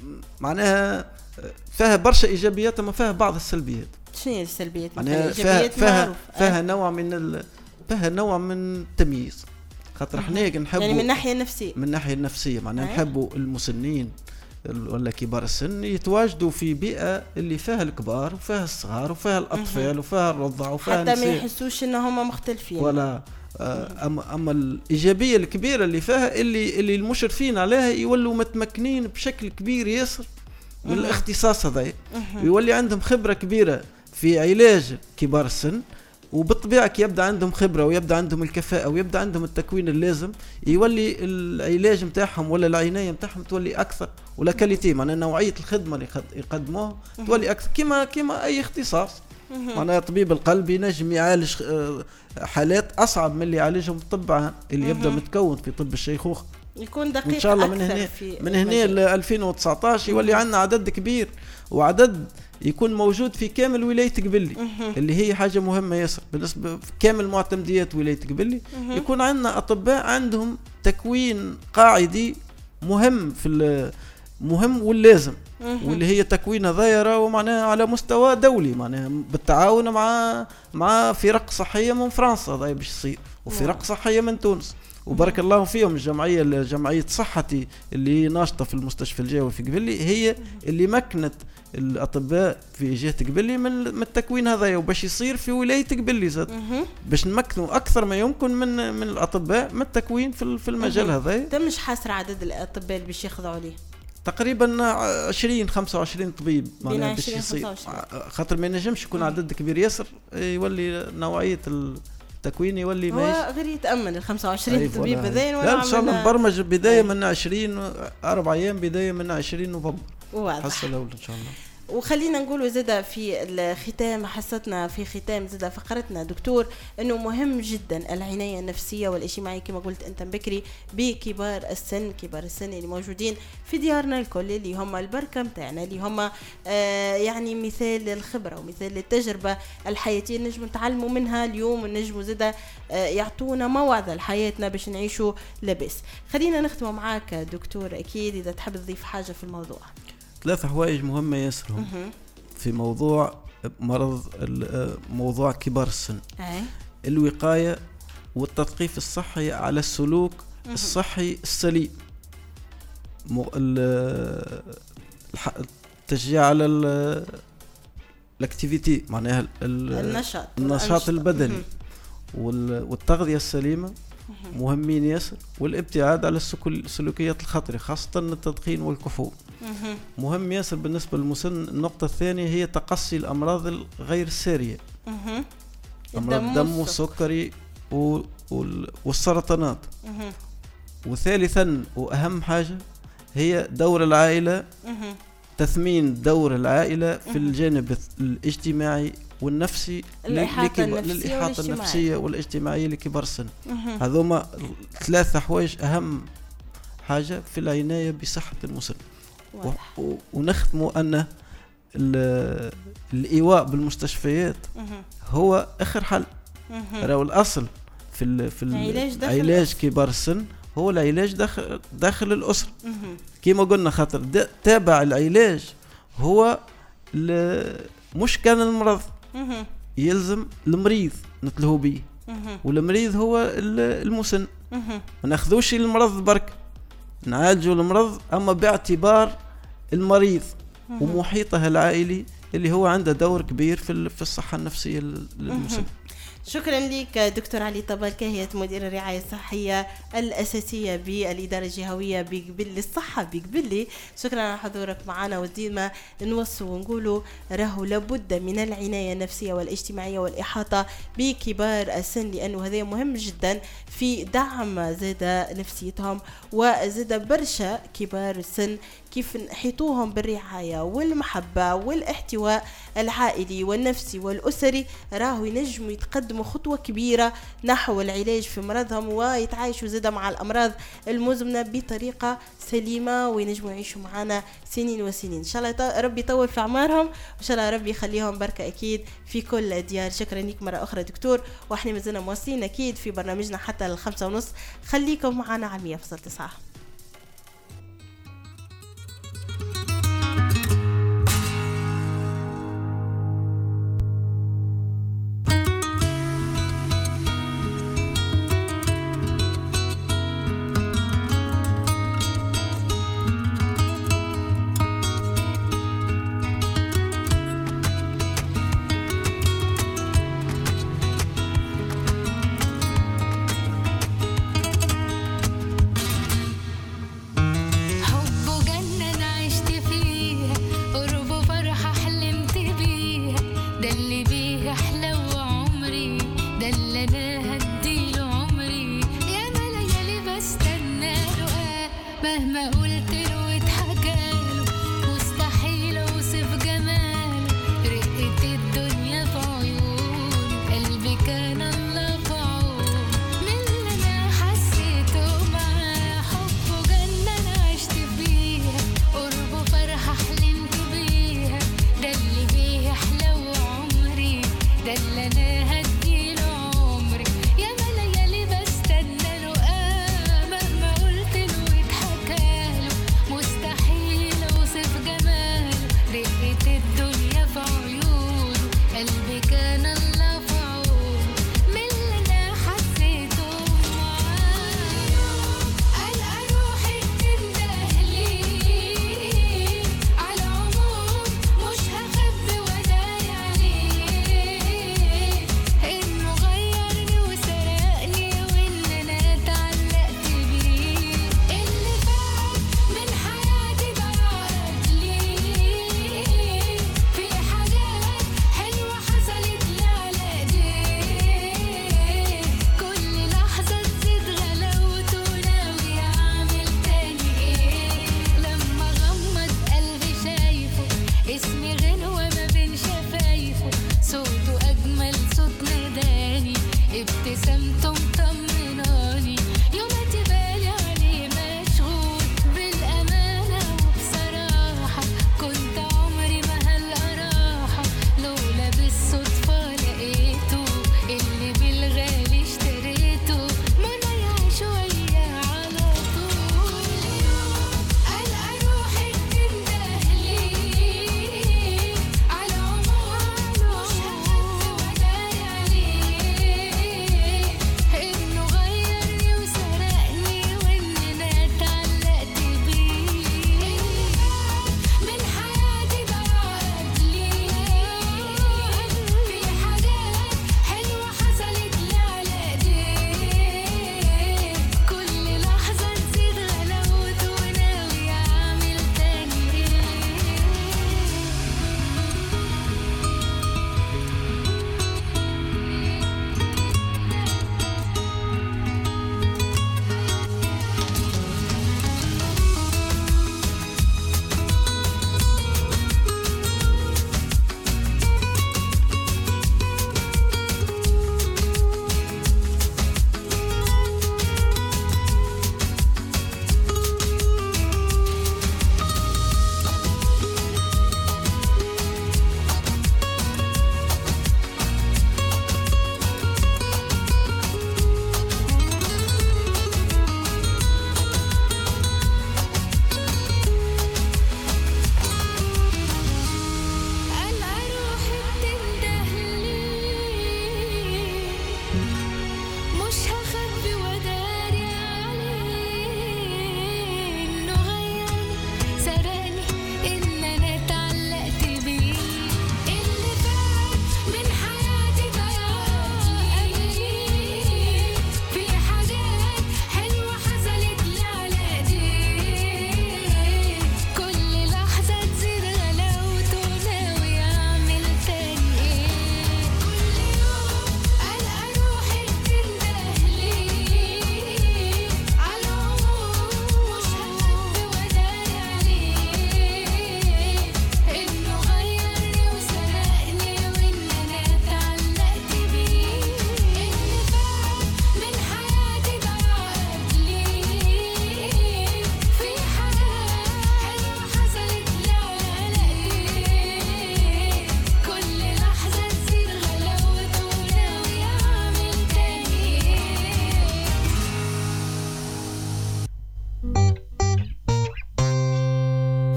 معناها فيها برشا إيجابيات ما فيها بعض السلبيات. شنو هي السلبيات؟ فيها فيها, فيها, فيها نوع من ال... فيها نوع من التمييز خاطر احنا نحبوا يعني من الناحية النفسية من الناحية النفسية معناها نحبوا المسنين ولا كبار السن يتواجدوا في بيئة اللي فيها الكبار وفيها الصغار وفيها الأطفال وفيها الرضع وفيها حتى ما يحسوش إن هم مختلفين ولا أما, أما الإيجابية الكبيرة اللي فيها اللي اللي المشرفين عليها يولوا متمكنين بشكل كبير ياسر من الاختصاص هذا ويولي عندهم خبرة كبيرة في علاج كبار السن وبالطبيعة يبدأ عندهم خبرة ويبدأ عندهم الكفاءة ويبدأ عندهم التكوين اللازم يولي العلاج متاعهم ولا العناية متاعهم تولي أكثر ولا كاليتي معناها نوعية الخدمة اللي يقدموها تولي أكثر كما كما أي اختصاص. معناها طبيب القلب ينجم يعالج حالات أصعب من اللي يعالجهم الطب اللي يبدأ متكون في طب الشيخوخة يكون دقيق إن شاء الله من هنا من هنا ل ألفين وتسعطاش يولي عندنا عدد كبير وعدد يكون موجود في كامل ولاية قبلي اللي هي حاجة مهمة ياسر بالنسبة كامل معتمديات ولاية قبلي يكون عندنا أطباء عندهم تكوين قاعدي مهم في مهم واللازم واللي هي تكوين ظاهرة ومعناها على مستوى دولي معناها بالتعاون مع مع فرق صحية من فرنسا هذا باش يصير وفرق صحية من تونس وبارك الله فيهم الجمعية جمعية صحتي اللي ناشطة في المستشفى الجوي في قبلي هي اللي مكنت الأطباء في جهة قبلي من التكوين هذا وباش يصير في ولاية قبلي زاد باش نمكنوا أكثر ما يمكن من من الأطباء من التكوين في في المجال هذا. تمش حصر عدد الأطباء اللي باش ياخذوا عليه تقريبا عشرين خمسة وعشرين طبيب معناها باش يصير خاطر ما ينجمش يكون عدد كبير ياسر يولي نوعية التكوين يولي ماشي هو غير يتأمن ال خمسة وعشرين طبيب بداية لا إن شاء الله نبرمج بداية من عشرين أربع أيام بداية من عشرين نوفمبر واضح حصة الأول إن شاء الله. وخلينا نقولوا زدا في الختام حصتنا في ختام زدا فقرتنا دكتور انه مهم جدا العنايه النفسيه والاجتماعيه كما قلت انت بكري بكبار السن، كبار السن اللي موجودين في ديارنا الكل اللي هم البركه متاعنا، اللي هم آه يعني مثال للخبره ومثال للتجربه الحياتيه نجم نتعلموا منها اليوم، ونجموا زدا آه يعطونا موعظه لحياتنا باش نعيشوا لاباس. خلينا نختم معاك دكتور، اكيد اذا تحب تضيف حاجه في الموضوع. ثلاثة حوائج مهمة ياسرهم في موضوع مرض موضوع كبار السن. أي. الوقاية والتثقيف الصحي على السلوك مه. الصحي السليم، التشجيع على الاكتيفيتي معناها النشاط النشاط البدني والتغذية السليمة مهمين ياسر، والابتعاد على السلوكيات الخطرة خاصة التدخين والكحول مهم ياسر بالنسبة للمسن. النقطة الثانية هي تقصي الأمراض الغير سارية، أمراض الدم والسكري والسرطانات. وثالثا وأهم حاجة هي دور العائلة، تثمين دور العائلة في الجانب الاجتماعي والنفسي للإحاطة للإحاطة النفسية والاجتماعية لكبار السن. هذوما ثلاثة حوايج أهم حاجة في العناية بصحة المسن. ونختموا أن الإيواء بالمستشفيات هو آخر حل. راهو الأصل في ال في العلاج كبار السن هو العلاج داخل داخل الأسرة كما قلنا، خاطر تابع العلاج هو مش كان المرض يلزم المريض نتلهو به، والمريض هو المسن. ما ناخذوش المرض برك، نعالجوا المرض أما باعتبار المريض ومحيطه العائلي اللي هو عنده دور كبير في في الصحة النفسية للمسن. شكرا لك دكتور علي طبال، كاهية مدير الرعاية الصحية الأساسية بالإدارة الجهوية بقبل الصحة بقبلي. شكرا على حضورك معنا، وديما نوصل ونقولوا راهو لابد من العناية النفسية والاجتماعية والإحاطة بكبار السن، لأنه هذا مهم جدا في دعم زادة نفسيتهم وزادة برشا كبار السن كيف نحيطوهم بالرعاية والمحبة والاحتواء العائلي والنفسي والأسري، راهو ينجموا يتقدموا خطوة كبيرة نحو العلاج في مرضهم ويتعايشوا زادة مع الأمراض المزمنة بطريقة سليمة، وينجموا يعيشوا معنا سنين وسنين. إن شاء الله ربي يطول في أعمارهم، وإن شاء الله ربي يخليهم بركة أكيد في كل الديار. شكرا لك مرة أخرى دكتور، وإحنا مازلنا مواصلين أكيد في برنامجنا حتى للخمسة ونص. خليكم معنا على مية فاصلة تسعة. مستحيل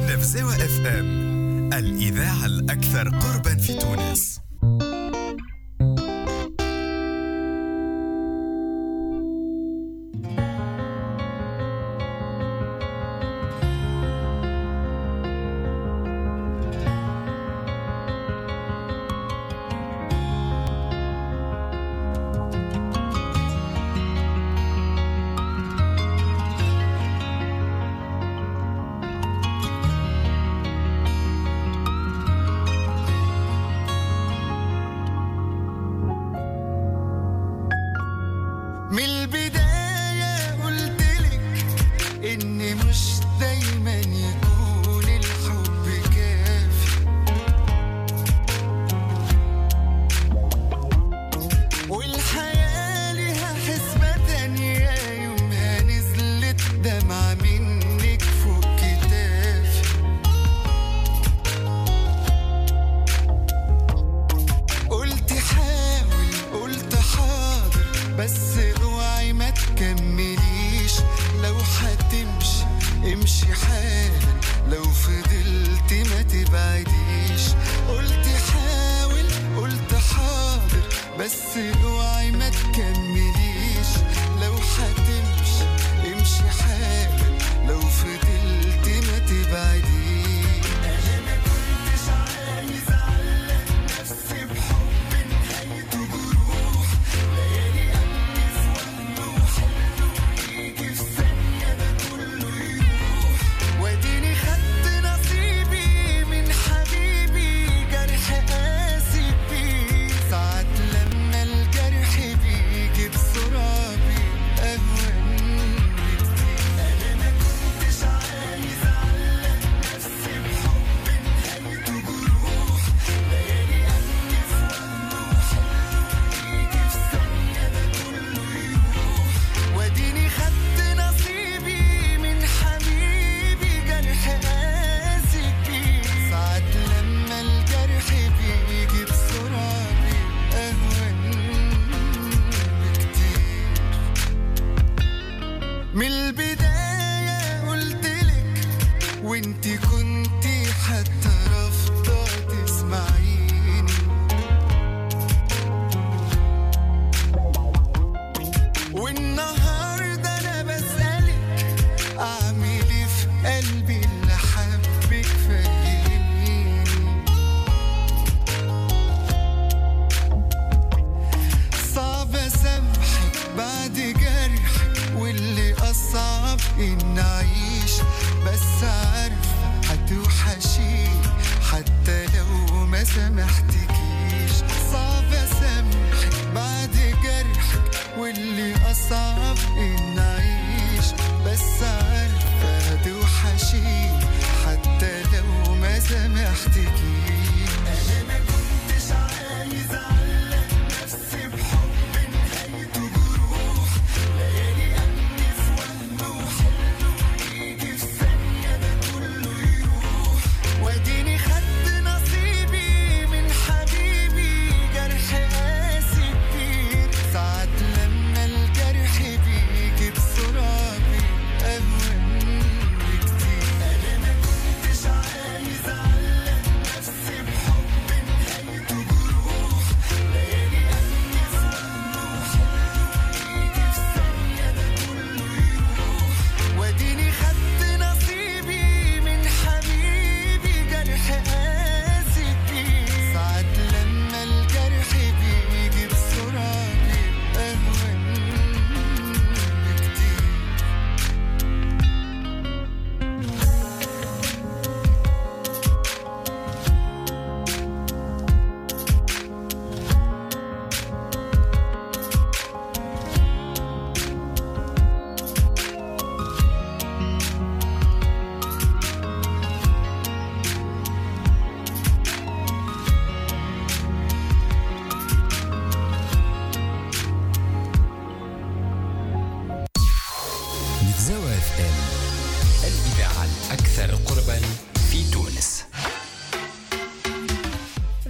نفزاوة اف ام، الإذاعة الأكثر قربا في تونس.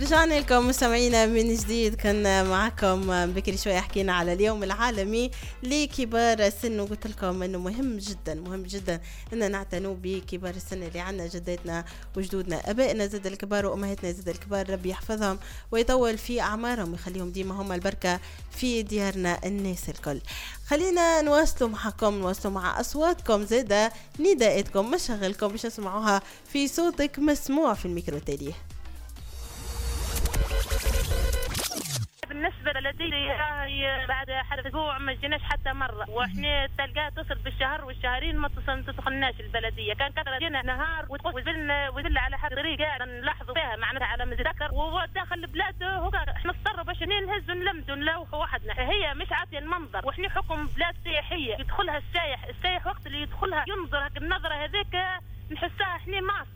ورجعنا لكم مستمعينا من جديد. كنا معكم بكري شوية حكينا على اليوم العالمي لكبار السن، وقلت لكم انه مهم جدا مهم جدا ان نعتنوا بكبار السن اللي عنا، جداتنا وجدودنا، ابائنا زاد الكبار وامهاتنا زاد الكبار، ربي يحفظهم ويطول في اعمارهم ويخليهم ديما هم البركة في ديارنا الناس الكل. خلينا نواصلوا معكم، نواصلوا مع اصواتكم زاده، نداءاتكم، مشاغلكم باش تسمعوها في صوتك مسموع في الميكرو تاليه. بالنسبة للبلدية هي بعد حد أسبوع ما جيناش حتى مرة، وإحنا تلقاها تصل بالشهر والشهرين ما تصلناش البلدية. كان كثر جينا نهار وزلنا وزل على حد طريق قاعد نلاحظوا فيها معناتها على مذكر وداخل البلاد هو إحنا اضطروا باش نهزوا نلمدوا نلوحوا وحدنا. هي مش عاطية المنظر، وإحنا حكم بلاد سياحية يدخلها السايح، السايح وقت اللي يدخلها ينظر هك النظرة هذيك نحسها إحنا مصر.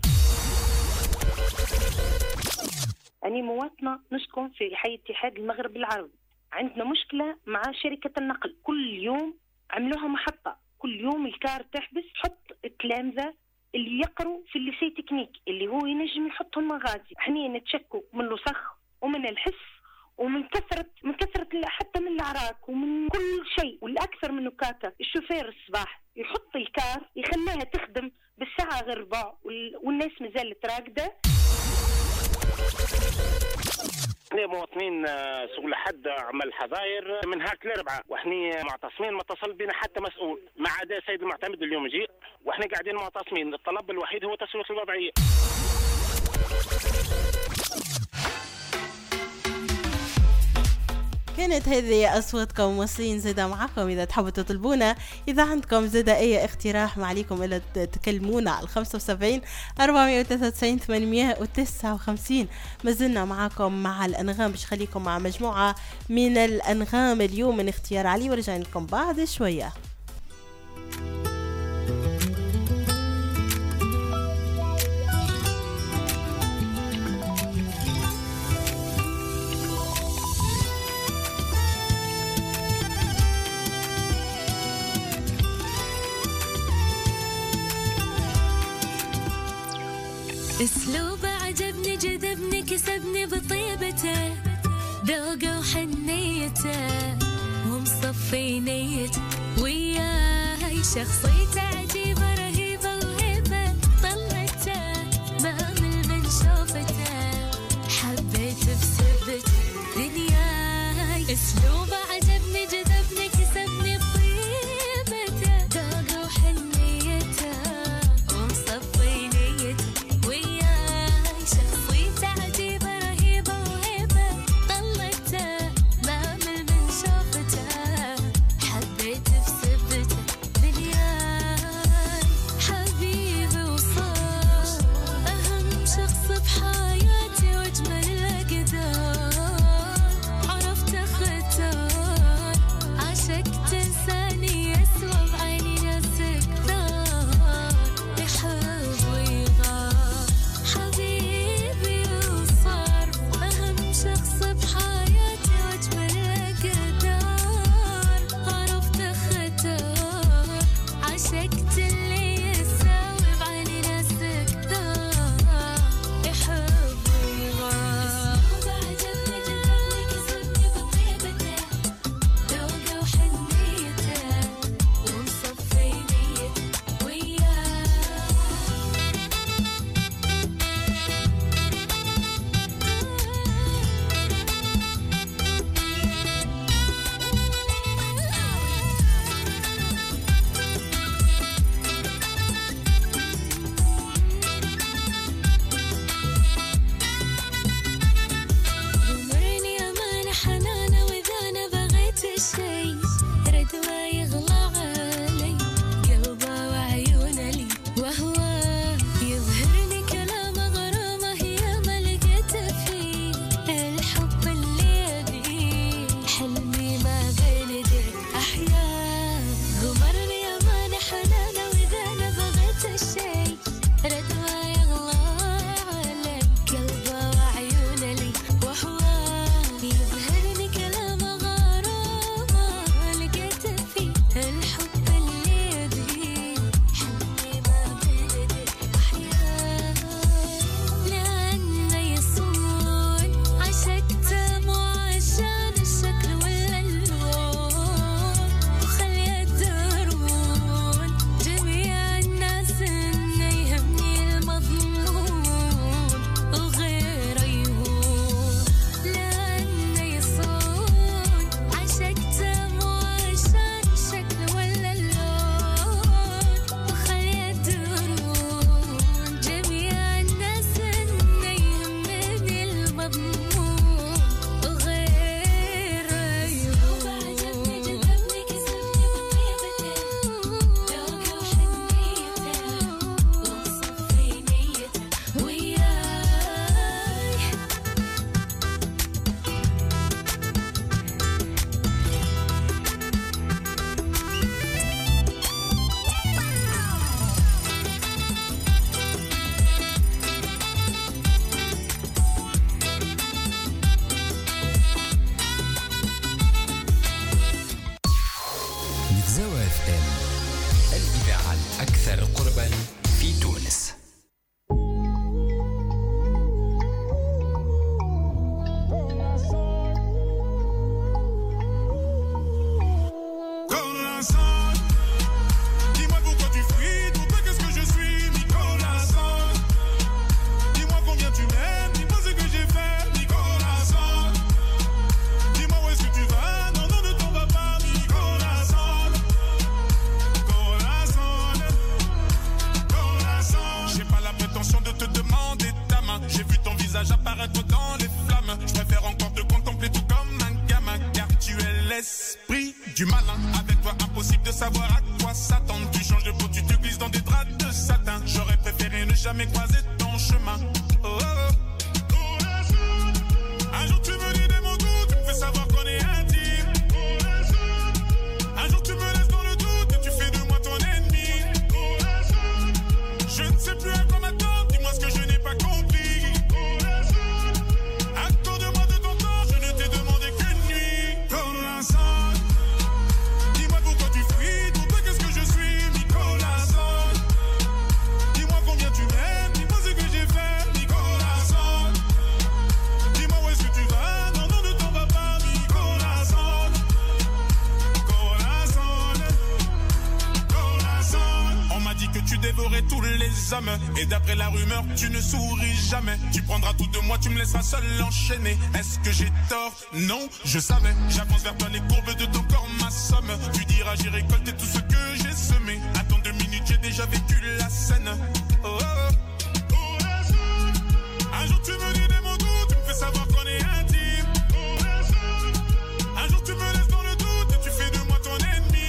أنا مواطنة نسكن في حي اتحاد المغرب العربي. عندنا مشكلة مع شركة النقل، كل يوم عملوها محطة، كل يوم الكار تحبس حط التلامذة اللي يقروا في الليسي تكنيك اللي هو ينجم يحطهم مغازي. احنا نتشكوا من الوسخ ومن الحس ومن كثرة من كثرة حتى من العراك ومن كل شيء. والأكثر منه كاكا الشوفير الصباح يحط الكار يخليها تخدم بالساعة غير ربع والناس مازالت راقدة. احنا مواطنين سوق لحد عمل حظاير من هاك الاربعه، واحنا معتصمين ما اتصل بنا حتى مسؤول ما عدا سيد المعتمد اليوم جي، واحنا قاعدين معتصمين. الطلب الوحيد هو تسويه الوضعيه. كانت هذه أصواتكم موصلين زادة معكم. إذا تحبوا تطلبونا، إذا عندكم زادة أي اقتراح ما عليكم إلا تكلمونا على خمسة وسبعين أربعمية وثلاثة وتسعين ثمانمية وتسعة وخمسين. ما زلنا معكم مع الأنغام باش خليكم مع مجموعة من الأنغام اليوم من اختيار علي، ورجعنا لكم بعد شوية. اسلوبه عجبني جذبني كسبني بطيبته، ذوقه وحنيته ومصفي نيته، وياه شخصيته عجيبه رهيبه وهيبه، طلعته بامل من شوفته، حبيت بسبته دنياي. اسلوبه عجبني جذبني كسبني بطيبته، ذوقه وحنيته ومصفي نيته، jamais croisé ton chemin. Oh, oh, oh. Un jour tu me dis des mots doux, tu me fais savoir qu'on est intime. Un jour tu me laisses dans le doute et tu fais de moi ton ennemi. Je ne sais plus à quoi m'attendre, dis-moi ce que je n'ai pas compris. Accorde-moi de ton temps, je ne t'ai demandé qu'une nuit. Corazon, dis-moi pourquoi tu fuis, pour toi qu'est-ce que je suis, Nicolas. Dis-moi combien tu m'aimes, dis-moi ce que j'ai fait, Nicolas. Dis-moi où est-ce que tu vas, non, non, ne t'en vas pas, Nicolas. On m'a dit que tu dévorais tous les hommes, et d'après la rumeur, tu ne souris jamais. Tu prendras tout de moi, tu me laisseras seul enchaîner. Est-ce que j'ai tort? Non, je savais. J'avance vers toi, les courbes de ton corps, ma somme. Tu diras, j'ai récolté tout ce que j'ai semé. Attends deux minutes, j'ai déjà vécu la scène. Oh, oh, oh. Un jour tu me dis des mots doux, tu me fais savoir qu'on est intime. Un jour tu me laisses dans le doute et tu fais de moi ton ennemi.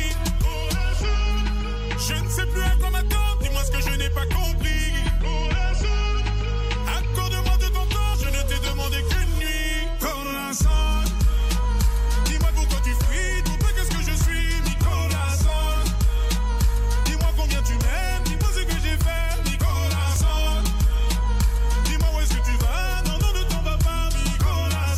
Je ne sais plus à quoi m'attendre, dis-moi ce que je n'ai pas compris. Accorde-moi de ton temps, je ne t'ai demandé qu'une nuit. Corazon, dis-moi pourquoi tu fuis, pour toi qu'est-ce que je suis, Nicolas. Dis-moi combien tu m'aimes, dis-moi ce que j'ai fait, Nicolas. Dis-moi où est-ce que tu vas, non, non, ne t'en vas pas, Nicolas.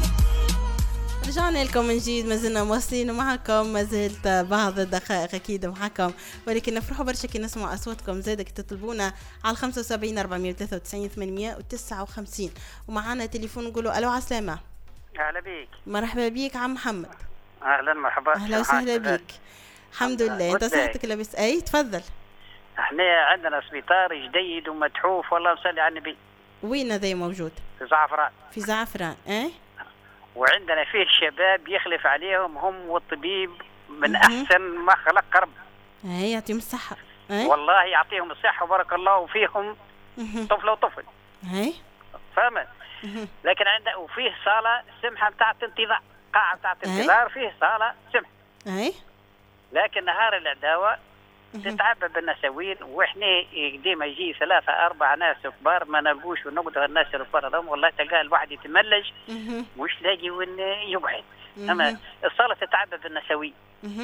رجعنا لكم من جديد، ما زلنا مواصلين معكم، ما زلت بعض الدقائق أكيد معكم، ولكن نفرحوا برشا كي نسمع أصواتكم زادك تطلبونا على خمسة وسبعين أربعمية وثلاثة وتسعين ثمانمية وتسعة وخمسين، ومعنا تليفون نقولوا ألو عسلامة. أهلا بيك. مرحبا بيك عم محمد. أهلا مرحبا. أهلا وسهلا بيك. الحمد لله، أنت صحتك لاباس؟ أي تفضل. احنا عندنا سبيطار جديد ومتحوف والله نصلي على النبي. وين هذا موجود؟ في زعفران. في زعفران، إيه؟ وعندنا فيه شباب يخلف عليهم هم والطبيب من أحسن ما خلق قرب. أي يعطيهم الصحة. أي؟ والله يعطيهم الصحة وبارك الله فيهم. طفل وطفل. أي؟ فاهمة؟ لكن عندنا وفيه صالة سمحة بتاعت انتظار، قاعة بتاعت انتظار، فيه صالة سمحة. أي؟ لكن نهار العداوة تتعبى بالنسوين، واحنا ديما يجي ثلاثة أربعة ناس كبار ما نلقوش ونقدر الناس الكبار هذوم والله تلقى الواحد يتملج مش لاقي وين يقعد. أما الصالة تتعبى بالنسوين.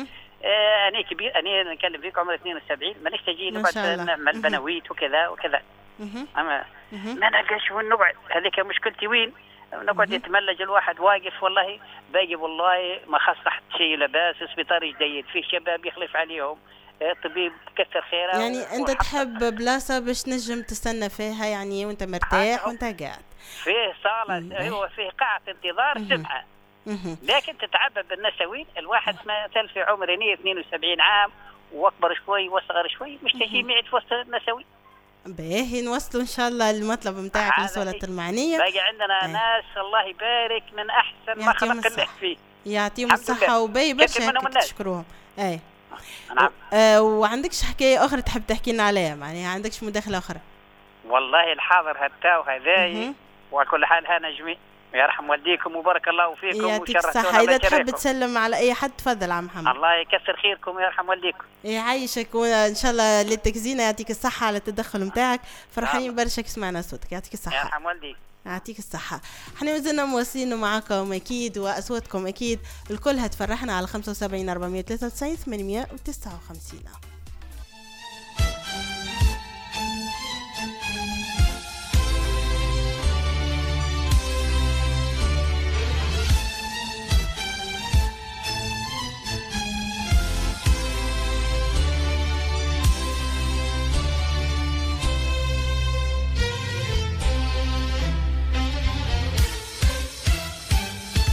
آه أنا كبير، أنا نتكلم فيك عمري اثنين وسبعين مانيش تجي نقعد نعمل بنويت وكذا وكذا. أما ما نلقاش وين نقعد، هذيك مشكلتي وين نقعد يتملج الواحد واقف والله باقي والله ما خص تحت شيء لباس، سبيطار جديد فيه شباب يخلف عليهم، طبيب كثر خيره. يعني انت تحب بلاصه باش نجم تستنى فيها يعني وانت مرتاح وانت قاعد. فيه صاله ايوه فيه قاعه انتظار سمعه، لكن تتعبى بالنسوين. الواحد مثل في عمري اثنين وسبعين عام واكبر شوي واصغر شوي مش تجي معي في وسط النسوي. باهي نوصلوا ان شاء الله المطلب نتاعك للسؤالات المعنيه. باقي عندنا أه. ناس الله يبارك من احسن ما خلق الله فيه، يعطيهم الصحه وباهي برشا تشكروهم. اي نعم. أه وعندكش حكايه اخرى تحب تحكي لنا عليها؟ معناها عندكش مداخله اخرى؟ والله الحاضر هتاو هذاي وكل حال هانا جميع يرحم والديكم وبارك الله فيكم يعطيك الصحة. إذا تحب تسلم على أي حد تفضل عم محمد. الله يكثر خيركم ويرحم والديكم. يعيشك وإن شاء الله للتكزينة. يعطيك الصحة على التدخل متاعك، فرحانين برشا سمعنا صوتك. يعطيك الصحة. يرحم والديك. يعطيك الصحة. احنا مازلنا مواصلين معاكم أكيد، وأصواتكم أكيد الكل هتفرحنا على خمسة وسبعين أربعمية وثلاثة وتسعين ثمانمية وتسعة وخمسين.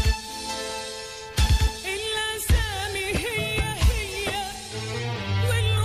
الأسامي هي هي وال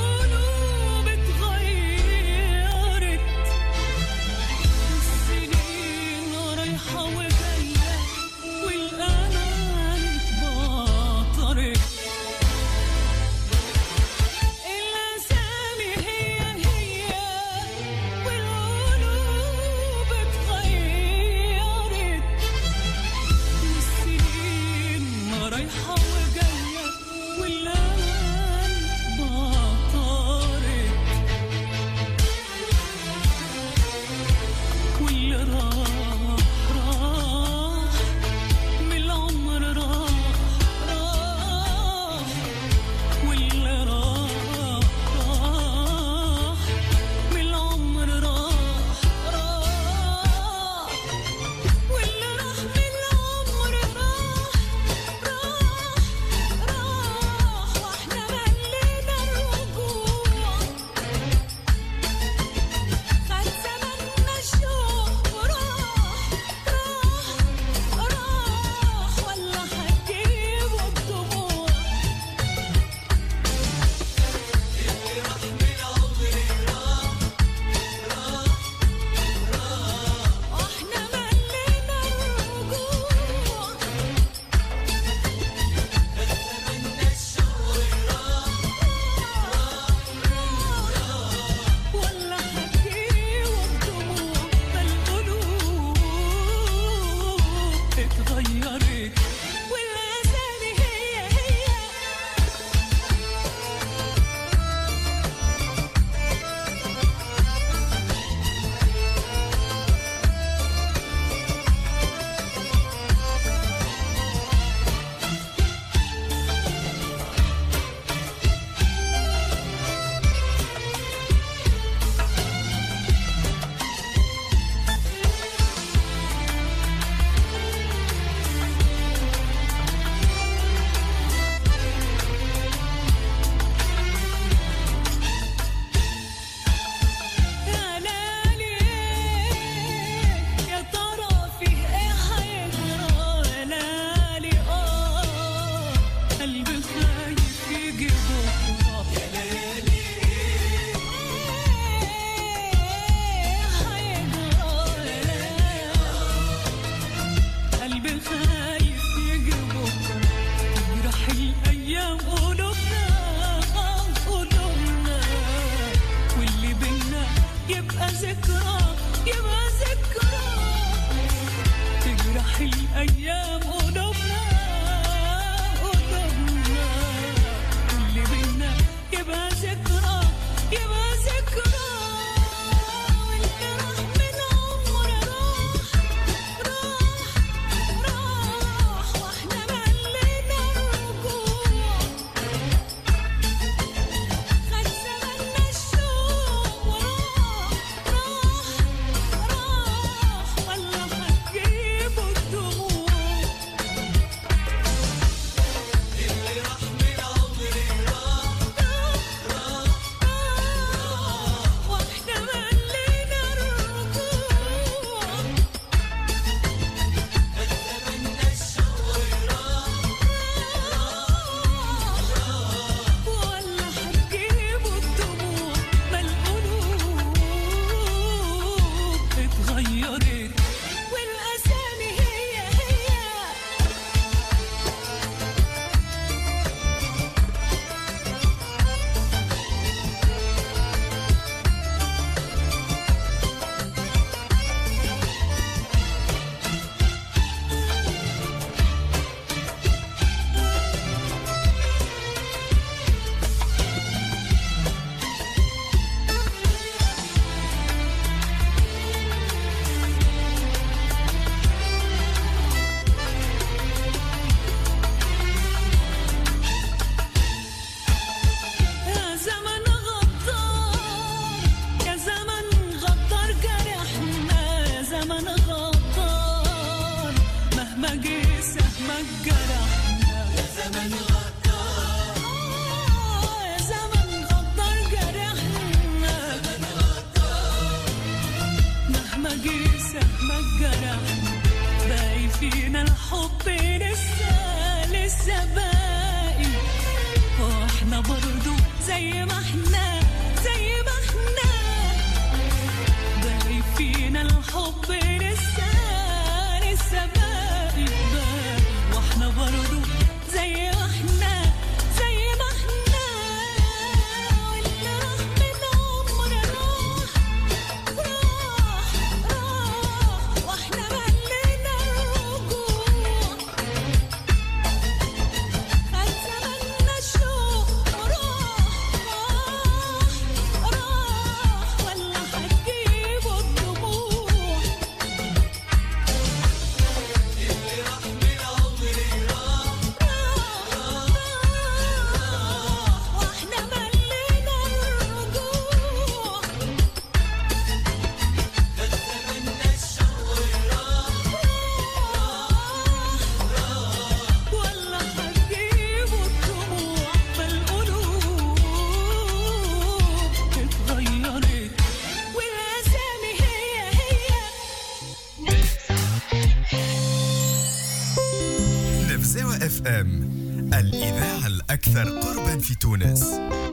ذكرى يبقى ذكرى تجرح الأيام قلوبنا قلوبنا اللي بينا يبقى ذكرى يبقى ذكرى واللي راح من عمر راح راح راح واحنا ملينا الرجوع خد زمنا الشوق وراح راح راح ولا هتجيبوا الدموع اللي راح من عمري راح راح راح واحنا ملينا الرجوع أتمنى الشوق راح راح ولا هتجيبوا الدموع ما القلوب اتغيرت والأسامي هي هي يا زمن غدار يا زمن غدار جرحنا يا زمن غدار مهما جه سهمك جرحنا يا زمن غدار يا زمن غدار جرحنا يا زمن غدار مهما جه سهمك جرحنا باقي فينا الحب لسه لسه باقي واحنا برضو زي ما احنا زي ما احنا باقي فينا الحب لسه لسه باقي باقي واحنا برضو زي ما احنا زي ما احنا واللي راح من عمر راح راح راح واحنا ملينا الرجوع خد زمنا الشوق وراح راح راح ولا هتجيبوا الدموع اللي راح من عمري راح راح راح واحنا ملينا الرجوع خد زمنا الشوق راح راح ولا هتجيبوا الدموع فالقلوب اتغيرت والأسامي هي هي نفزاوة اف ام الإذاعة الأكثر قربا في تونس.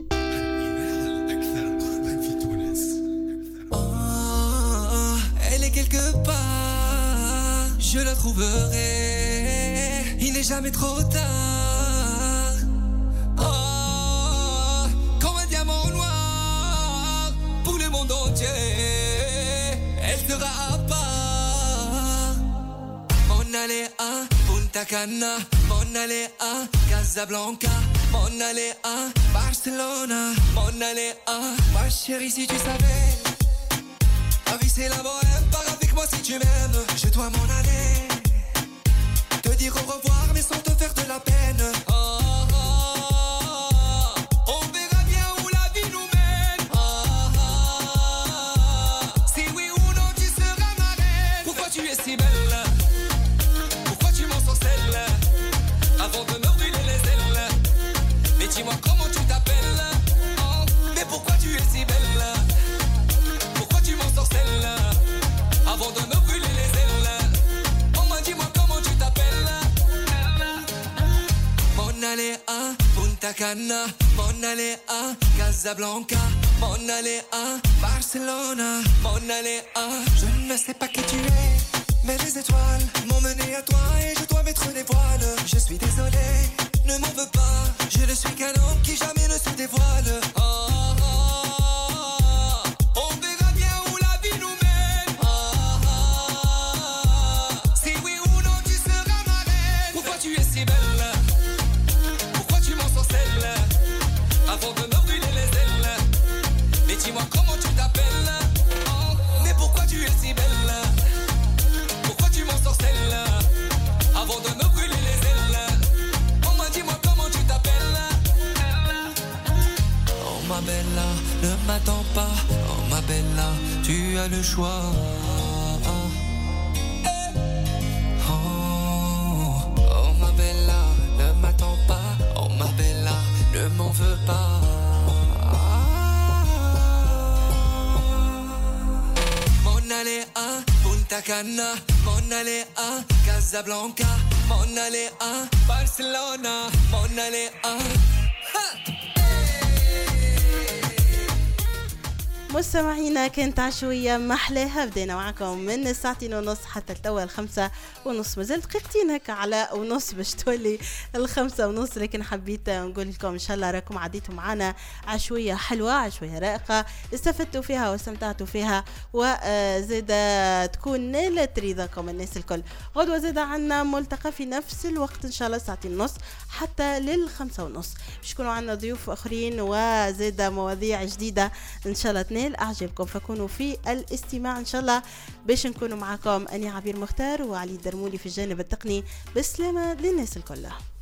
Elle est quelque part, je la trouverai. Il n'est jamais trop tard. Oh, comme un diamant noir pour le monde entier. Elle sera à part. Mon aléa, Punta Cana. Mon aléa, Casablanca. Mon aléa, Barcelona. Mon aléa, ma chérie, si tu savais. La vie c'est la bohème, pars avec moi si tu m'aimes. Je dois m'en aller, te dire au revoir mais sans te faire de la peine. Oh, oh, oh. On verra bien où la vie nous mène. Oh, oh, oh. Si oui ou non tu seras ma reine. Pourquoi tu es si belle? Pourquoi tu m'en sorcelles? Avant de me brûler les ailes. Mais dis-moi comment tu t'appelles? Oh, mais pourquoi tu es si belle? Pourquoi tu m'en sorcelles? Avant de me brûler les ailes. Oh, moi dis-moi comment tu t'appelles? Mon aléa, Punta Cana. Mon aléa, Casablanca. Mon aléa, Barcelona. Mon aléa, je ne sais pas qui tu es, mais les étoiles m'ont mené à toi et je dois mettre des voiles. Je suis désolé, ne m'en veux pas. Je ne suis qu'un homme qui jamais ne se dévoile. Oh, oh, oh. On verra bien où la vie tu as le choix. Oh ma bella, ne m'attends pas. Oh ma bella, ne m'en veux pas. Mon aller à Punta Cana, mon aller à Casablanca, mon aller à Barcelona, mon aller à مستمعينا كانت عشوية محلاها. بدينا معكم من الساعتين ونص حتى التوا الخمسة ونص، مازال دقيقتين هكا على ونص باش تولي الخمسة ونص، لكن حبيت نقول لكم ان شاء الله راكم عديتوا معنا عشوية حلوة، عشوية رائقة استفدتوا فيها واستمتعتوا فيها، وزاد تكون نالت رضاكم الناس الكل. غدوة زاد عنا ملتقى في نفس الوقت ان شاء الله ساعتين ونص حتى للخمسة ونص، باش يكونوا عنا ضيوف اخرين وزاد مواضيع جديدة ان شاء الله أعجبكم، فكونوا في الاستماع إن شاء الله باش نكونوا معكم. أني عبير مختار وعلي الدرمولي في الجانب التقني. بسلامة للناس الكل.